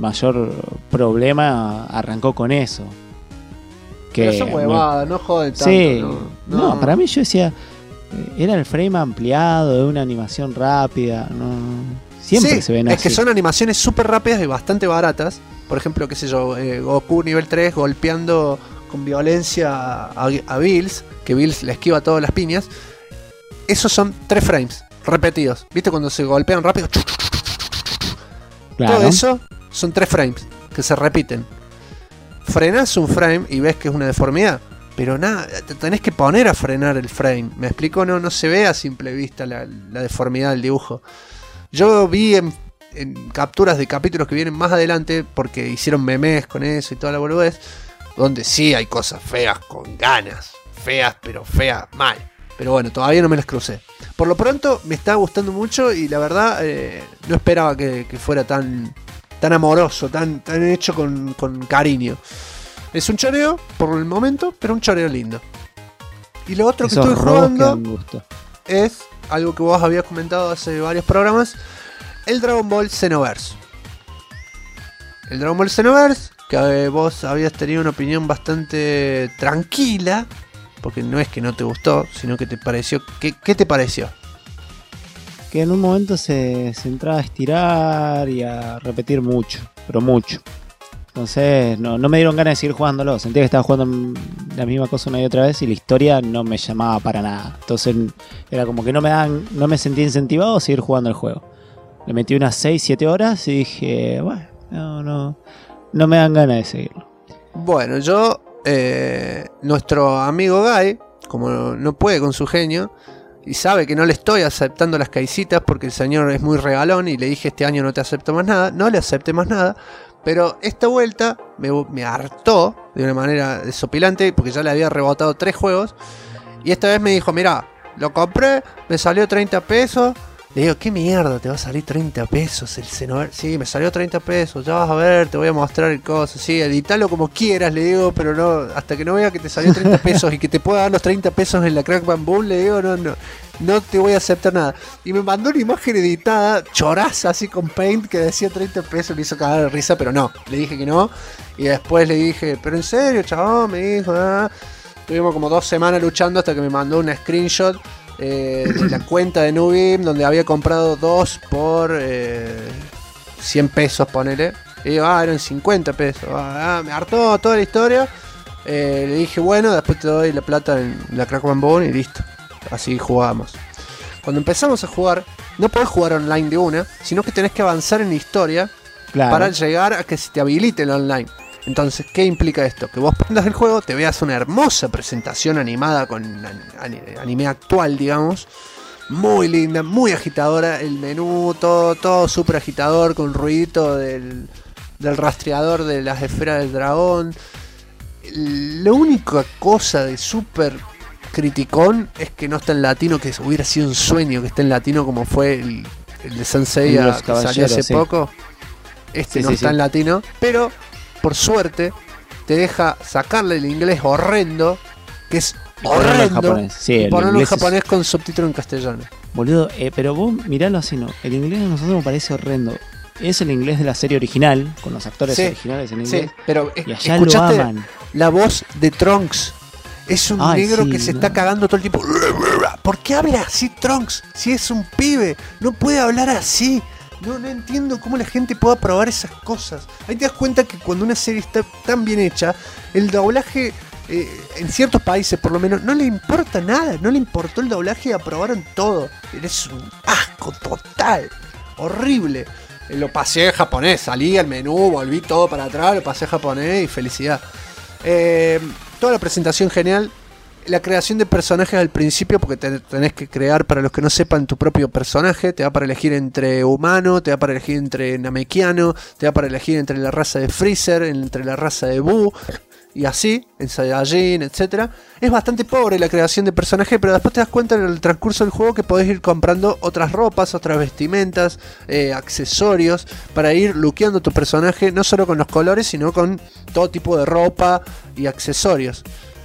problema arrancó con eso. Que pero son huevadas, no joden tanto. Sí, no, para mí yo decía, era el frame ampliado de una animación rápida. No, siempre se ven así. Es que son animaciones súper rápidas y bastante baratas. Por ejemplo, qué sé yo, Goku nivel 3 golpeando con violencia a Bills, que Bills le esquiva todas las piñas. Esos son 3 frames repetidos. ¿Viste cuando se golpean rápido? Claro. Todo eso son 3 frames que se repiten. Frenás un frame y ves que es una deformidad, pero nada, te tenés que poner a frenar el frame. ¿Me explico? No se ve a simple vista la deformidad del dibujo. Yo vi en capturas de capítulos que vienen más adelante, porque hicieron memes con eso y toda la boludez, donde sí hay cosas feas con ganas. Feas, pero feas mal. Pero bueno, todavía no me las crucé. Por lo pronto me está gustando mucho y la verdad no esperaba que fuera tan amoroso, tan hecho con cariño. Es un choreo por el momento, pero un choreo lindo. Y lo otro que estoy jugando es algo que vos habías comentado hace varios programas: el Dragon Ball Xenoverse. El Dragon Ball Xenoverse, que vos habías tenido una opinión bastante tranquila, porque no es que no te gustó, sino que te pareció... ¿Qué te pareció? Que en un momento se entraba a estirar y a repetir mucho, pero mucho. Entonces no me dieron ganas de seguir jugándolo. Sentía que estaba jugando la misma cosa una y otra vez y la historia no me llamaba para nada. Entonces era como que no me sentía incentivado a seguir jugando el juego. Le metí unas 6-7 horas y dije, bueno, no me dan ganas de seguirlo. Bueno, yo, nuestro amigo Guy, como no puede con su genio y sabe que no le estoy aceptando las caicitas porque el señor es muy regalón y le dije este año no te acepto más nada, no le acepté más nada, pero esta vuelta me hartó de una manera desopilante porque ya le había rebotado 3 juegos y esta vez me dijo, mirá, Lo compré, me salió 30 pesos. Le digo, ¿qué mierda te va a salir 30 pesos el Xenoverse? Sí, me salió 30 pesos, ya vas a ver, te voy a mostrar el coso. Sí, editalo como quieras, le digo, pero no, hasta que no vea que te salió 30 pesos y que te pueda dar los 30 pesos en la Crack Bamboo, le digo, no te voy a aceptar nada. Y me mandó una imagen editada, choraza, así con paint, que decía 30 pesos, me hizo cagar de risa, pero no, le dije que no. Y después le dije, pero en serio, chabón, me dijo, Tuvimos como 2 semanas luchando hasta que me mandó una screenshot de la cuenta de Nubim, donde había comprado 2 por 100 pesos, ponele. Y digo, eran 50 pesos. Me hartó toda la historia. Le dije, bueno, después te doy la plata en la Crack Bamboo y listo. Así jugamos. Cuando empezamos a jugar, no podés jugar online de una, sino que tenés que avanzar en la historia, claro, para llegar a que se te habilite el online. Entonces, ¿qué implica esto? Que vos prendas el juego, te veas una hermosa presentación animada con anime actual, digamos. Muy linda, muy agitadora. El menú, todo súper agitador, con ruidito del rastreador de las esferas del dragón. La única cosa de súper criticón es que no está en latino, que hubiera sido un sueño que esté en latino como fue el de Sensei que salió hace poco. No está en latino, pero por suerte te deja sacarle el inglés horrendo, que es horrendo, y ponerlo en japonés con subtítulo en castellano. Boludo, pero vos miralo así, ¿no? El inglés a nosotros me parece horrendo. Es el inglés de la serie original, con los actores originales en inglés. Sí, pero y allá lo aman. La voz de Trunks. Es un negro que se está cagando todo el tiempo. ¿Por qué habla así Trunks? Si es un pibe, no puede hablar así. No entiendo cómo la gente puede probar esas cosas. Ahí te das cuenta que cuando una serie está tan bien hecha, el doblaje, en ciertos países por lo menos, no le importa nada. No le importó el doblaje y aprobaron todo. Es un asco total. Horrible. Lo pasé en japonés, salí al menú, volví todo para atrás, lo pasé en japonés y felicidad. Toda la presentación genial. La creación de personajes al principio, porque tenés que crear, para los que no sepan, tu propio personaje. Te da para elegir entre humano, te da para elegir entre namekiano, te da para elegir entre la raza de Freezer, entre la raza de Buu, y así, en Saiyajin, etc. Es bastante pobre la creación de personaje, pero después te das cuenta en el transcurso del juego que podés ir comprando otras ropas, otras vestimentas, accesorios, para ir luqueando tu personaje, no solo con los colores, sino con todo tipo de ropa y accesorios.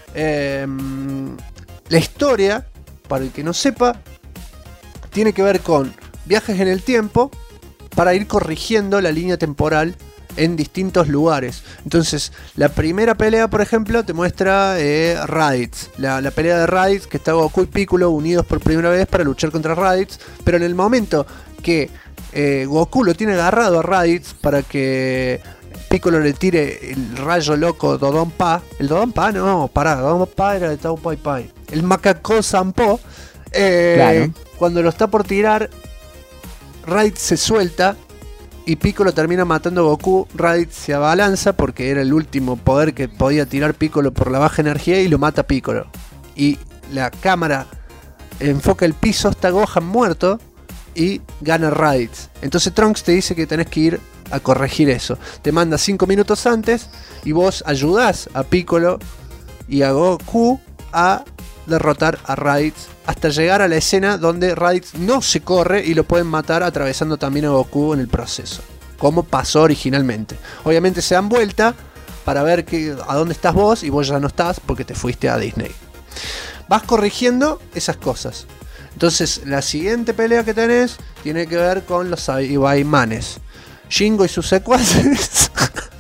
La historia, para el que no sepa, tiene que ver con viajes en el tiempo para ir corrigiendo la línea temporal en distintos lugares. Entonces, la primera pelea, por ejemplo, te muestra Raditz, la pelea de Raditz, que está Goku y Piccolo unidos por primera vez para luchar contra Raditz, pero en el momento que Goku lo tiene agarrado a Raditz para que Piccolo le tire el rayo loco Dodonpa. El Dodonpa Dodonpa era de Tao Pai Pai. El Macaco Sampo. Claro. Cuando lo está por tirar, Raditz se suelta y Piccolo termina matando a Goku. Raditz se abalanza porque era el último poder que podía tirar Piccolo por la baja energía y lo mata Piccolo. Y la cámara enfoca el piso, está Gohan muerto y gana Raditz. Entonces Trunks te dice que tenés que ir a corregir eso. Te manda 5 minutos antes y vos ayudás a Piccolo y a Goku a derrotar a Raditz hasta llegar a la escena donde Raditz no se corre y lo pueden matar atravesando también a Goku en el proceso, como pasó originalmente. Obviamente se dan vuelta para ver a dónde estás vos y vos ya no estás porque te fuiste a Disney. Vas corrigiendo esas cosas. Entonces la siguiente pelea que tenés tiene que ver con los Ibaimanes. Shingo y sus secuaces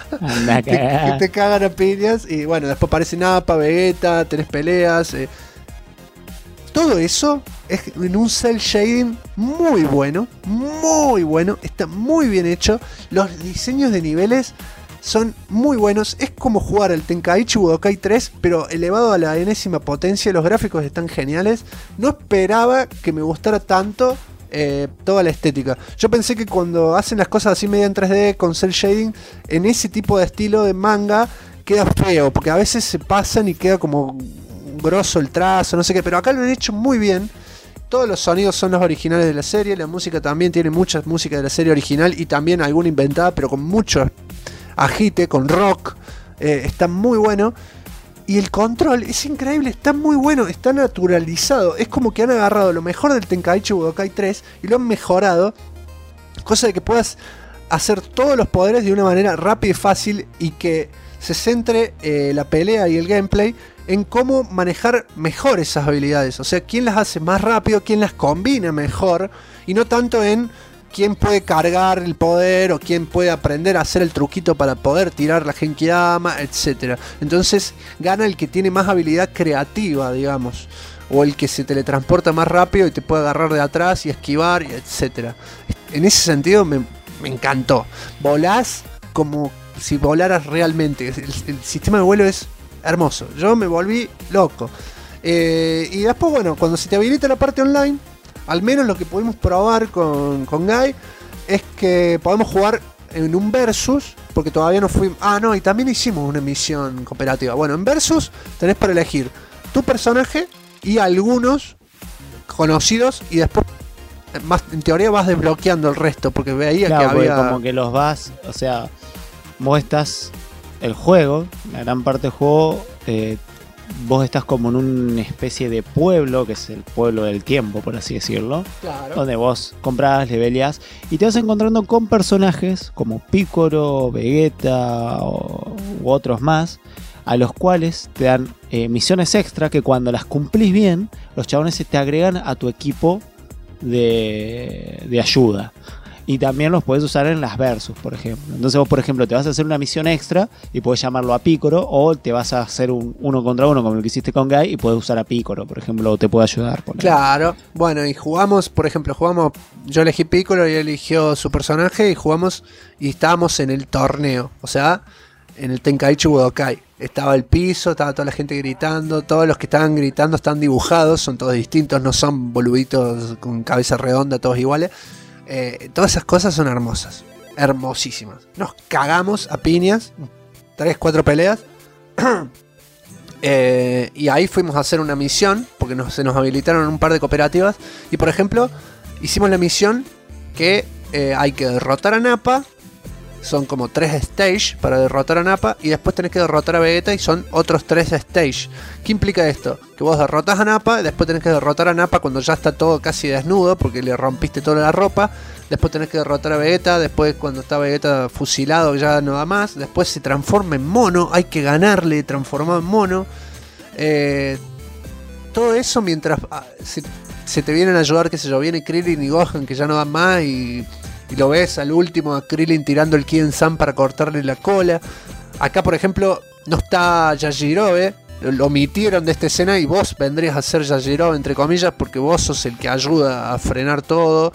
que te cagan a piñas. Y bueno, después aparece Nappa, Vegeta, tenés peleas. Todo eso es en un cel shading muy bueno. Muy bueno. Está muy bien hecho. Los diseños de niveles son muy buenos. Es como jugar al Tenkaichi Budokai 3, pero elevado a la enésima potencia. Los gráficos están geniales. No esperaba que me gustara tanto toda la estética. Yo pensé que cuando hacen las cosas así media en 3D con cel shading, en ese tipo de estilo de manga queda feo, porque a veces se pasan y queda como grosso el trazo, no sé qué, pero acá lo han hecho muy bien. Todos los sonidos son los originales de la serie, la música también tiene mucha música de la serie original y también alguna inventada, pero con mucho agite, con rock. Está muy bueno. Y el control es increíble, está muy bueno, está naturalizado. Es como que han agarrado lo mejor del Tenkaichi Budokai 3 y lo han mejorado. Cosa de que puedas hacer todos los poderes de una manera rápida y fácil, y que se centre la pelea y el gameplay en cómo manejar mejor esas habilidades. O sea, quién las hace más rápido, quién las combina mejor, y no tanto en quién puede cargar el poder o quién puede aprender a hacer el truquito para poder tirar la Genkidama, etc. Entonces gana el que tiene más habilidad creativa, digamos, o el que se teletransporta más rápido y te puede agarrar de atrás y esquivar, etc. En ese sentido me encantó. Volás como si volaras realmente. El sistema de vuelo es hermoso. Yo me volví loco. Y después, bueno, cuando se te habilita la parte online, al menos lo que pudimos probar con Guy es que podemos jugar en un versus, porque todavía no fuimos... Ah, no, y también hicimos una misión cooperativa. Bueno, en versus tenés para elegir tu personaje y algunos conocidos, y después más en teoría vas desbloqueando el resto, porque veía que había... como que los vas, o sea, vos estás... El juego, la gran parte del juego, vos estás como en una especie de pueblo, que es el pueblo del tiempo, por así decirlo. Claro. Donde vos comprás, leveleás y te vas encontrando con personajes como Piccolo, Vegeta u otros más, a los cuales te dan misiones extra que cuando las cumplís bien, los chabones se te agregan a tu equipo de ayuda. Y también los puedes usar en las versus, por ejemplo. Entonces vos, por ejemplo, te vas a hacer una misión extra y podés llamarlo a Piccolo, o te vas a hacer un 1 contra 1 como el que hiciste con Guy y podés usar a Piccolo, por ejemplo, o te puede ayudar. Claro, bueno, y jugamos, por ejemplo, yo elegí Piccolo y él eligió su personaje, y jugamos y estábamos en el torneo, o sea, en el Tenkaichi Budokai. Estaba el piso, estaba toda la gente gritando, todos los que estaban gritando están dibujados, son todos distintos, no son boluditos con cabeza redonda, todos iguales. Todas esas cosas son hermosas, hermosísimas. Nos cagamos a piñas, 3-4 peleas. Y ahí fuimos a hacer una misión, porque se nos habilitaron un par de cooperativas. Y por ejemplo, hicimos la misión que hay que derrotar a Nappa. Son como 3 stage para derrotar a Nappa, y después tenés que derrotar a Vegeta, y son otros 3 stage. ¿Qué implica esto? Que vos derrotas a Nappa, después tenés que derrotar a Nappa cuando ya está todo casi desnudo, porque le rompiste toda la ropa. Después tenés que derrotar a Vegeta, después cuando está Vegeta fusilado ya no da más. Después se transforma en mono, hay que ganarle transformado en mono. Todo eso mientras se te vienen a ayudar, qué sé yo, viene Krillin y Gohan que ya no dan más, y lo ves al último a Krillin tirando el Kien-san para cortarle la cola. Acá, por ejemplo, no está Yajirobe, lo omitieron de esta escena, y vos vendrías a ser Yajirobe, entre comillas, porque vos sos el que ayuda a frenar todo.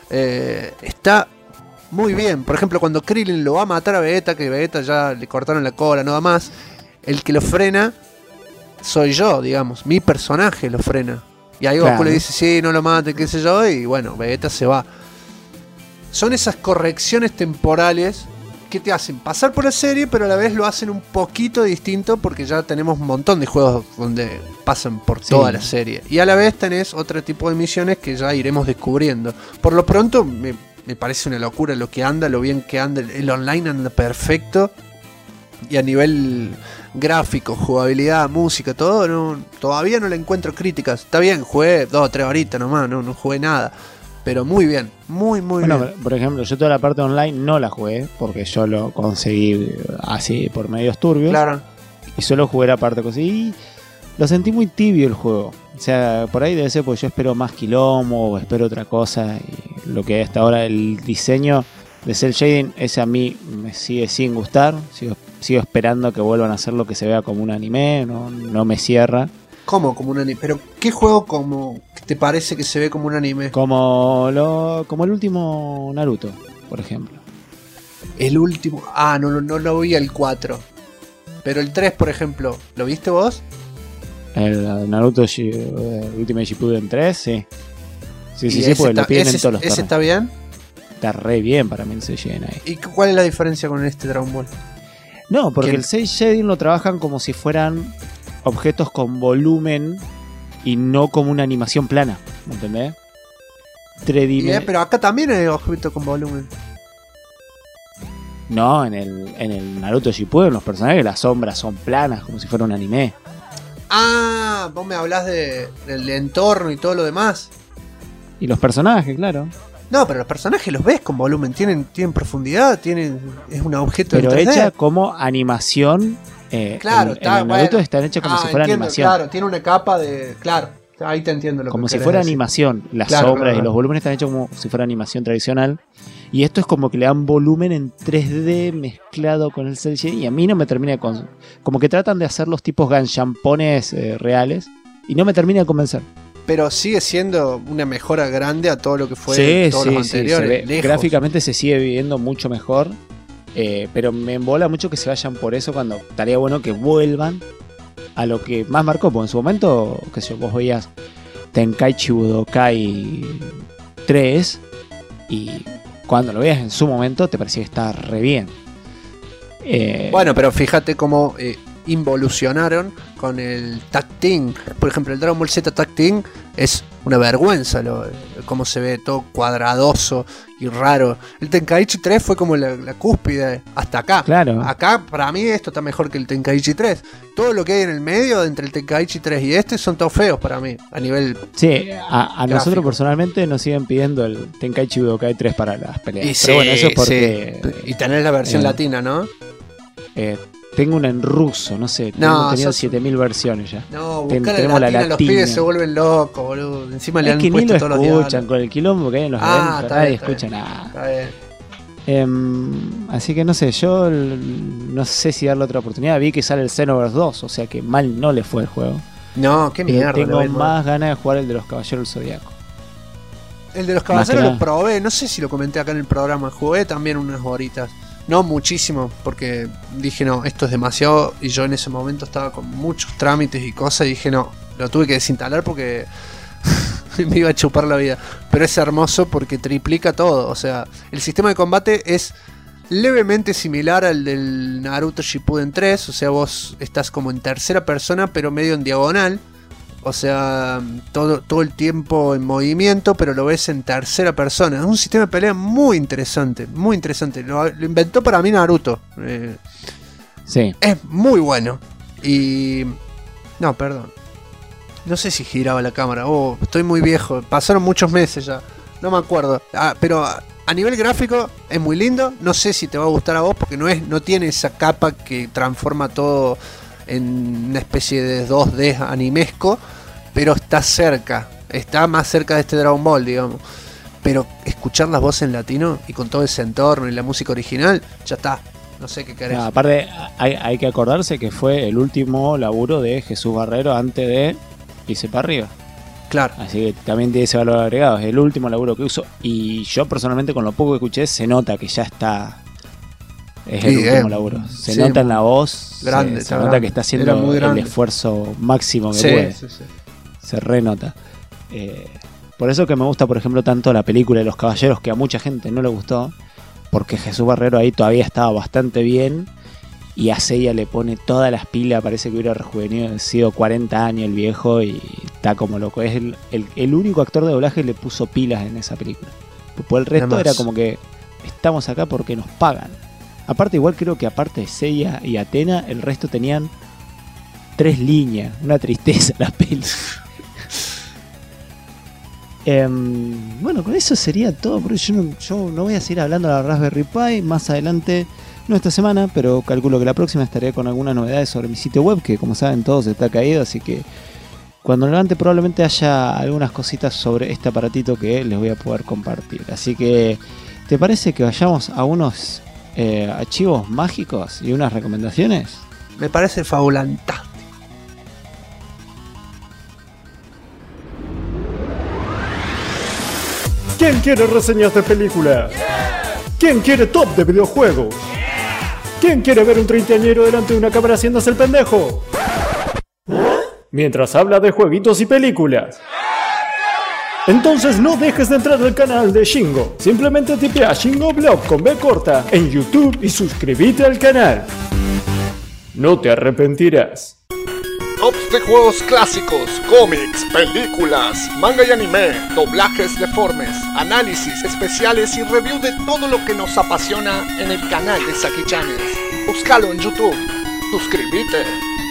Está muy bien. Por ejemplo, cuando Krillin lo va a matar a Vegeta, que Vegeta ya le cortaron la cola, no da más, el que lo frena soy yo, digamos, mi personaje lo frena. Y ahí Goku le dice, sí, no lo mate, qué sé yo, y bueno, Vegeta se va. Son esas correcciones temporales que te hacen pasar por la serie, pero a la vez lo hacen un poquito distinto, porque ya tenemos un montón de juegos donde pasan por toda la serie. Y a la vez tenés otro tipo de misiones que ya iremos descubriendo. Por lo pronto me parece una locura lo que anda, lo bien que anda. El online anda perfecto. Y a nivel gráfico, jugabilidad, música, todo, todavía no le encuentro críticas. Está bien, jugué 2 o 3 horitas nomás, no jugué nada. Pero muy bien, muy bien. Por ejemplo, yo toda la parte online no la jugué, porque yo lo conseguí así por medios turbios. Claro. Y solo jugué la parte que y lo sentí muy tibio el juego. O sea, por ahí debe ser porque yo espero más quilombo o espero otra cosa. Y lo que hasta ahora el diseño de cel shading, ese a mí me sigue sin gustar. Sigo esperando que vuelvan a hacer lo que se vea como un anime, no me cierra. ¿Cómo como un anime? ¿Pero qué juego como te parece que se ve como un anime? Como el último Naruto, por ejemplo. El último... Ah, no lo vi el 4. Pero el 3, por ejemplo, ¿lo viste vos? El Naruto Ultimate Shippuden 3, sí. Sí, porque lo piden en todos los torneos. ¿Ese está bien? Está re bien para mí el cel shading ahí. ¿Y cuál es la diferencia con este Dragon Ball? No, porque el cel shading lo trabajan como si fueran objetos con volumen y no como una animación plana, ¿me entendés? Pero acá también hay objetos con volumen. No, en el Naruto Shippuden los personajes, las sombras son planas, como si fuera un anime. Ah, vos me hablás del entorno y todo lo demás. Y los personajes, claro. No, pero los personajes los ves con volumen, tienen profundidad, es un objeto Pero en 3D. hecha como animación. Claro, en el Naruto están hechas como si fuera entiendo, animación. Claro, tiene una capa de... Claro, ahí te entiendo lo Como que si querés fuera decir. animación. Las Claro, sombras claro. y los volúmenes están hechos como si fuera animación tradicional. Y esto es como que le dan volumen en 3D mezclado con el cel shading. Y a mí no me termina de como que tratan de hacer los tipos ganchampones reales. Y no me termina de convencer. Pero sigue siendo una mejora grande a todo lo que fue todos los anteriores. Se ve. lejos. Gráficamente se sigue viendo mucho mejor. Pero me embola mucho que se vayan por eso cuando estaría bueno que vuelvan a lo que más marcó. Porque en su momento, qué sé yo, vos veías Tenkaichi Budokai 3 y cuando lo veías en su momento te parecía que estaba re bien. Bueno, pero fíjate cómo involucionaron con el Tag Team. Por ejemplo, el Dragon Ball Z Tag Team es una vergüenza cómo se ve todo cuadradoso y raro. El Tenkaichi 3 fue como la cúspide hasta acá. Claro. Acá, para mí, esto está mejor que el Tenkaichi 3. Todo lo que hay en el medio entre el Tenkaichi 3 y este son todos feos para mí, a nivel... Sí, a nosotros gráfico. Personalmente nos siguen pidiendo el Tenkaichi Budokai 3 para las peleas. Y Pero bueno, eso es porque Y tenés la versión eh, latina, ¿no? tengo una en ruso, no sé. No, Hemos tenido sos- 7000 versiones ya. No, Ten- buscar tenemos la la latina, los latina. pibes se vuelven locos, boludo. Encima le Es han que ni puesto lo todos los escuchan, diálogos. con el quilombo que hay en los Ah, eventos, está nadie bien, está escucha bien. nada. Está bien. Así que no sé, yo no sé si darle otra oportunidad. Vi que sale el Xenoverse 2, o sea que mal no le fue el juego. No, qué mierda. le Tengo va a ir mal. más ganas de jugar el de los Caballeros del Zodiaco. El de los más que caballeros nada. lo probé, no sé si lo comenté acá en el programa. Jugué también unas horitas. No muchísimo, porque dije no, esto es demasiado. Y yo en ese momento estaba con muchos trámites y cosas. Y dije no, lo tuve que desinstalar porque me iba a chupar la vida. Pero es hermoso porque triplica todo. O sea, el sistema de combate es levemente similar al del Naruto Shippuden 3. O sea, vos estás como en tercera persona, pero medio en diagonal. O sea, todo el tiempo en movimiento, pero lo ves en tercera persona. Es un sistema de pelea muy interesante, muy interesante. Lo inventó para mí Naruto. Sí. Es muy bueno. Y... No, perdón. No sé si giraba la cámara. Oh, estoy muy viejo. Pasaron muchos meses ya. No me acuerdo. Pero a nivel gráfico es muy lindo. No sé si te va a gustar a vos porque no tiene esa capa que transforma todo en una especie de 2D animesco, pero está cerca, está más cerca de este Dragon Ball, digamos. Pero escuchar las voces en latino y con todo ese entorno y la música original, ya está. No sé qué querés. No, aparte, hay que acordarse que fue el último laburo de Jesús Barrero antes de irse para arriba. Claro. Así que también tiene ese valor agregado. Es el último laburo que uso. Y yo personalmente, con lo poco que escuché, se nota que ya está. Es el Sí, último laburo. Se sí, nota en la voz. grande, Se está nota grande. que está Era haciendo muy el grande. esfuerzo máximo que Sí, puede. sí, sí. Se renota. Por eso que me gusta, por ejemplo, tanto la película de Los Caballeros, que a mucha gente no le gustó, porque Jesús Barrero ahí todavía estaba bastante bien, y a Seiya le pone todas las pilas, parece que hubiera rejuvenecido 40 años el viejo, y está como loco. Es el único actor de doblaje que le puso pilas en esa película. Por el resto Nada más. era como que estamos acá porque nos pagan. Aparte, igual creo que aparte de Seiya y Atena, el resto tenían 3 líneas. Una tristeza la peli. Bueno, con eso sería todo. Porque yo no voy a seguir hablando de la Raspberry Pi más adelante. No esta semana, pero calculo que la próxima estaré con algunas novedades sobre mi sitio web, que como saben todos está caído, así que cuando lo levante probablemente haya algunas cositas sobre este aparatito que les voy a poder compartir. Así que, ¿te parece que vayamos a unos archivos mágicos y unas recomendaciones? Me parece fabulanta. ¿Quién quiere reseñas de película? ¿Quién quiere top de videojuegos? ¿Quién quiere ver un treintañero delante de una cámara haciéndose el pendejo? Mientras habla de jueguitos y películas. Entonces no dejes de entrar al canal de Shingo. Simplemente tipea Shingo Blog con B corta en YouTube y suscríbete al canal. No te arrepentirás. Tops de juegos clásicos, cómics, películas, manga y anime, doblajes deformes, análisis especiales y review de todo lo que nos apasiona en el canal de Saki Channels. Búscalo en YouTube. Suscríbete.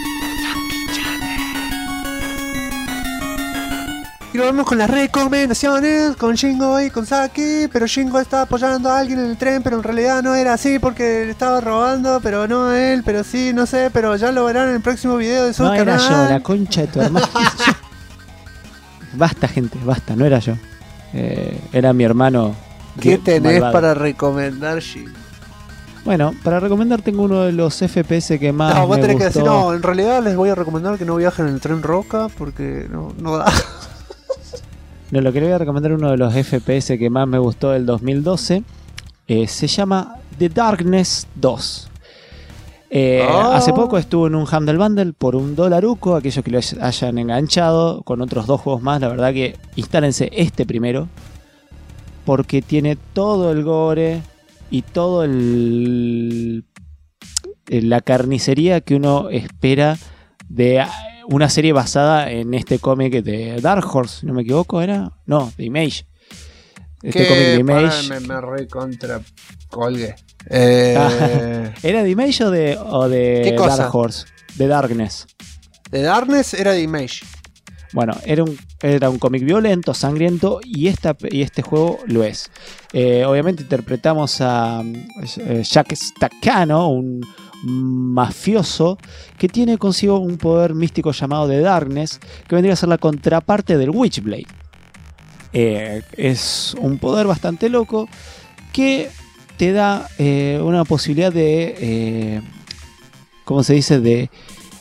Y lo vamos con las recomendaciones, con Shingo y con Saki, pero Shingo está apoyando a alguien en el tren, pero en realidad no era así porque le estaba robando, pero no a él, pero sí, no sé, pero ya lo verán en el próximo video de su No canal. era yo, la concha de tu hermano. Basta, gente, basta, no era yo. Era mi hermano. ¿Qué tenés malvado. para recomendar, Shingo? Bueno, para recomendar tengo uno de los FPS que más No, vos me tenés que gustó. decir, no, en realidad les voy a recomendar que no viajen en el tren Roca porque no da. No, lo que le voy a recomendar, uno de los FPS que más me gustó del 2012, se llama The Darkness 2. Hace poco estuvo en un Humble Bundle por $1, aquellos que lo hayan enganchado, con otros 2 juegos más. La verdad que instálense este primero, porque tiene todo el gore y todo la carnicería que uno espera de una serie basada en este cómic de Dark Horse, si no me equivoco, ¿era? No, de Image. Este cómic de Image. Me recontra colgué. ¿Era de Image o de ¿Qué cosa? Dark Horse? De Darkness. The Darkness era de Image. Bueno, era un cómic violento, sangriento, y este juego lo es. Obviamente interpretamos a Jack Staccano, un mafioso que tiene consigo un poder místico llamado The Darkness, que vendría a ser la contraparte del Witchblade. Es un poder bastante loco que te da una posibilidad de ¿cómo se dice?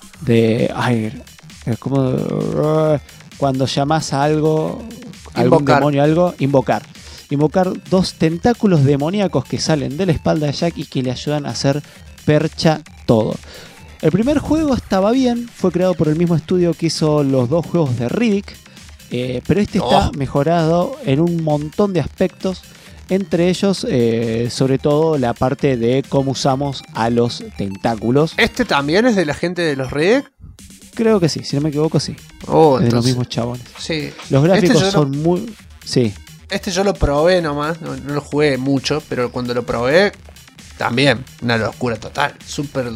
Cuando llamas a algo, algún demonio, algo, invocar 2 tentáculos demoníacos que salen de la espalda de Jack y que le ayudan a hacer percha todo. El primer juego estaba bien, fue creado por el mismo estudio que hizo los 2 juegos de Riddick, pero este está mejorado en un montón de aspectos, entre ellos sobre todo la parte de cómo usamos a los tentáculos. ¿Este también es de la gente de los Riddick? Creo que sí, si no me equivoco sí. Oh, Es de los entonces, mismos chabones. sí. Los gráficos Este yo son muy... Sí. Este yo lo probé nomás, no lo jugué mucho, pero cuando lo probé, también, una locura total. Súper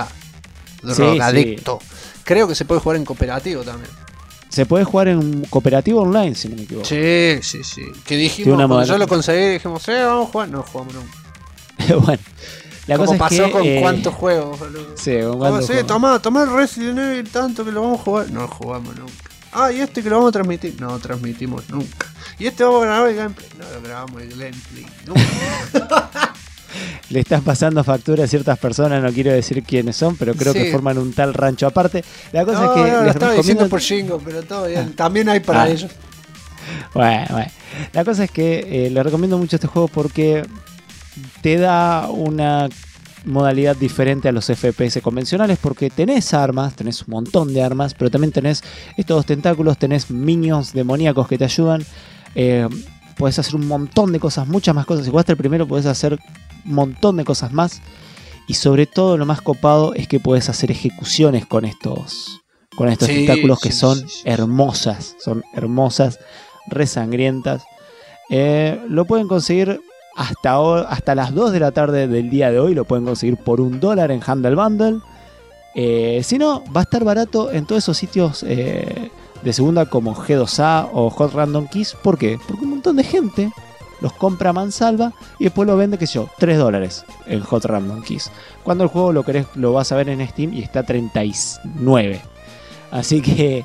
drogadicto. Creo que se puede jugar en cooperativo también. Se puede jugar en cooperativo online, si no me equivoco. Sí. Que Tiene dijimos, una cuando yo modalidad. lo conseguí, dijimos, vamos a jugar. No jugamos nunca. Bueno, la Como cosa pasó es que... con cuántos juegos, boludo. Sí, con Oh, cuántos sí, juegos. tomá el Resident Evil tanto que lo vamos a jugar. No jugamos nunca. Ah, y este que lo vamos a transmitir. No transmitimos nunca. Y este vamos a grabar el gameplay. No lo grabamos el gameplay nunca. Le estás pasando factura a ciertas personas, no quiero decir quiénes son, pero creo Sí. que forman un tal rancho aparte. La cosa es que lo les estaba recomiendo... diciendo por Shingo, pero todo bien. También hay para ellos. Bueno. La cosa es que les recomiendo mucho este juego porque te da una modalidad diferente a los FPS convencionales, porque tenés armas, tenés un montón de armas, pero también tenés estos 2 tentáculos, tenés minions demoníacos que te ayudan, podés hacer un montón de cosas, muchas más cosas. Si jugaste el primero podés hacer un montón de cosas más, y sobre todo lo más copado es que podés hacer ejecuciones con estos Sí, tentáculos que sí, son sí. hermosas, resangrientas. Lo pueden conseguir hasta las 2 de la tarde del día de hoy, lo pueden conseguir por $1 en Humble Bundle. Si no, va a estar barato en todos esos sitios de segunda como G2A o Hot Random Keys. ¿Por qué? Porque un montón de gente los compra a mansalva y después lo vende, qué sé yo, $3 en Hot Random Keys. Cuando el juego lo vas a ver en Steam y está a 39. Así que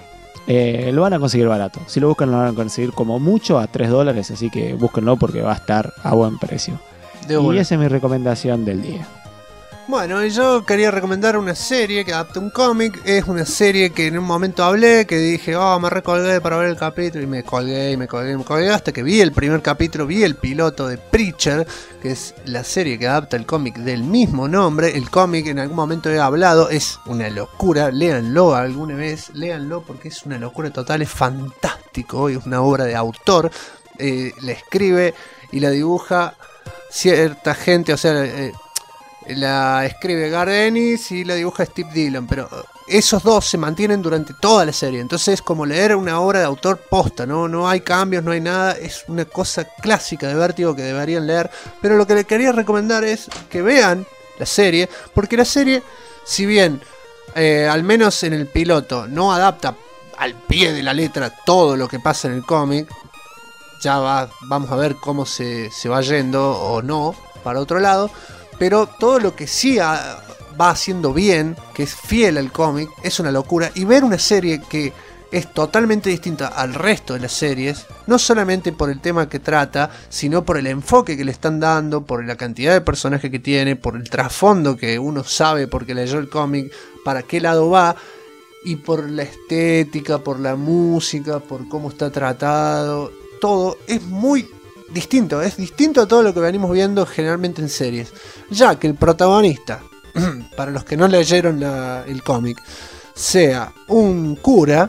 lo van a conseguir barato. Si lo buscan lo van a conseguir como mucho a $3, así que búsquenlo porque va a estar a buen precio. De Y una. esa es mi recomendación del día. Bueno, y yo quería recomendar una serie que adapta un cómic. Es una serie que en un momento hablé, que dije, me recolgué para ver el capítulo, y me colgué, hasta que vi el primer capítulo, vi el piloto de Preacher, que es la serie que adapta el cómic del mismo nombre. El cómic, en algún momento he hablado, es una locura, léanlo alguna vez, léanlo porque es una locura total, es fantástico, es una obra de autor. La escribe y la dibuja cierta gente, o sea... la escribe Garth Ennis y la dibuja Steve Dillon, pero esos dos se mantienen durante toda la serie. Entonces es como leer una obra de autor posta, no hay cambios, no hay nada. Es una cosa clásica de Vértigo que deberían leer. Pero lo que les quería recomendar es que vean la serie, porque la serie, si bien al menos en el piloto no adapta al pie de la letra todo lo que pasa en el cómic, vamos a ver cómo se va yendo o no para otro lado. Pero todo lo que sí va haciendo bien, que es fiel al cómic, es una locura. Y ver una serie que es totalmente distinta al resto de las series, no solamente por el tema que trata, sino por el enfoque que le están dando, por la cantidad de personajes que tiene, por el trasfondo que uno sabe porque leyó el cómic, para qué lado va, y por la estética, por la música, por cómo está tratado. Todo es muy distinto, es distinto a todo lo que venimos viendo generalmente en series, ya que el protagonista, para los que no leyeron el cómic, sea un cura,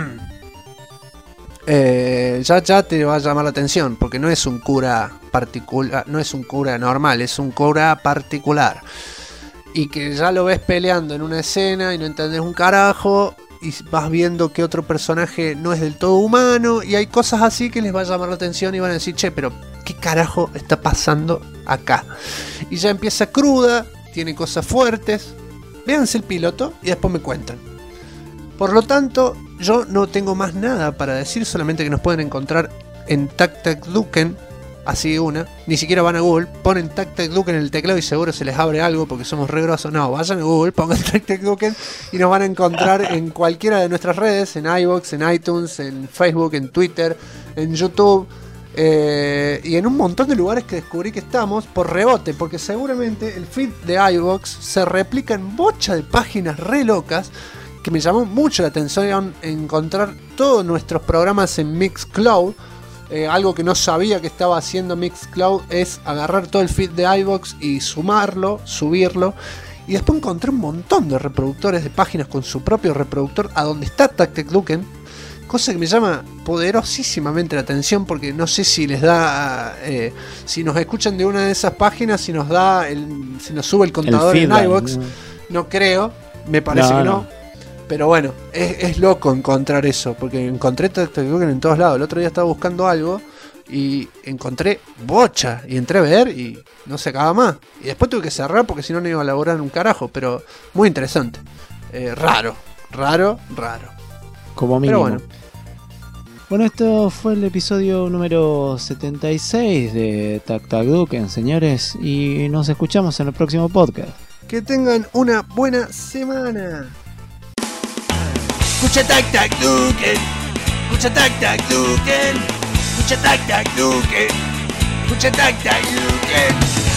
ya te va a llamar la atención, porque no es un cura particular, no es un cura normal, es un cura particular, y que ya lo ves peleando en una escena y no entendés un carajo, y vas viendo que otro personaje no es del todo humano, y hay cosas así que les va a llamar la atención y van a decir, che, pero ¿qué carajo está pasando acá? Y ya empieza cruda, tiene cosas fuertes. Véanse el piloto y después me cuentan. Por lo tanto, yo no tengo más nada para decir, solamente que nos pueden encontrar en TacTacDuken, así de una. Ni siquiera van a Google, ponen TacTacDuken en el teclado y seguro se les abre algo porque somos re grosos. No, vayan a Google, pongan TacTacDuken y nos van a encontrar en cualquiera de nuestras redes, en iVoox, en iTunes, en Facebook, en Twitter, en YouTube. Y en un montón de lugares que descubrí que estamos por rebote, porque seguramente el feed de iVoox se replica en bocha de páginas re locas, que me llamó mucho la atención encontrar todos nuestros programas en Mixcloud. Algo que no sabía que estaba haciendo Mixcloud es agarrar todo el feed de iVoox y sumarlo, subirlo, y después encontré un montón de reproductores de páginas con su propio reproductor a donde está TacTacDuken. Cosa que me llama poderosísimamente la atención, porque no sé si les da, si nos escuchan de una de esas páginas, si nos da, si nos sube el contador en iVoox. No creo, me parece que no. Pero bueno, es loco encontrar eso, porque encontré TacTacDuken en todos lados. El otro día estaba buscando algo y encontré bocha, y entré a ver y no se acaba más. Y después tuve que cerrar porque si no iba a elaborar en un carajo, pero muy interesante. Raro. Como mínimo. Pero bueno, esto fue el episodio número 76 de TacTacDuken, señores, y nos escuchamos en el próximo podcast. Que tengan una buena semana. Escucha TacTacDuken, escucha TacTacDuken, escucha TacTacDuken, escucha TacTacDuken.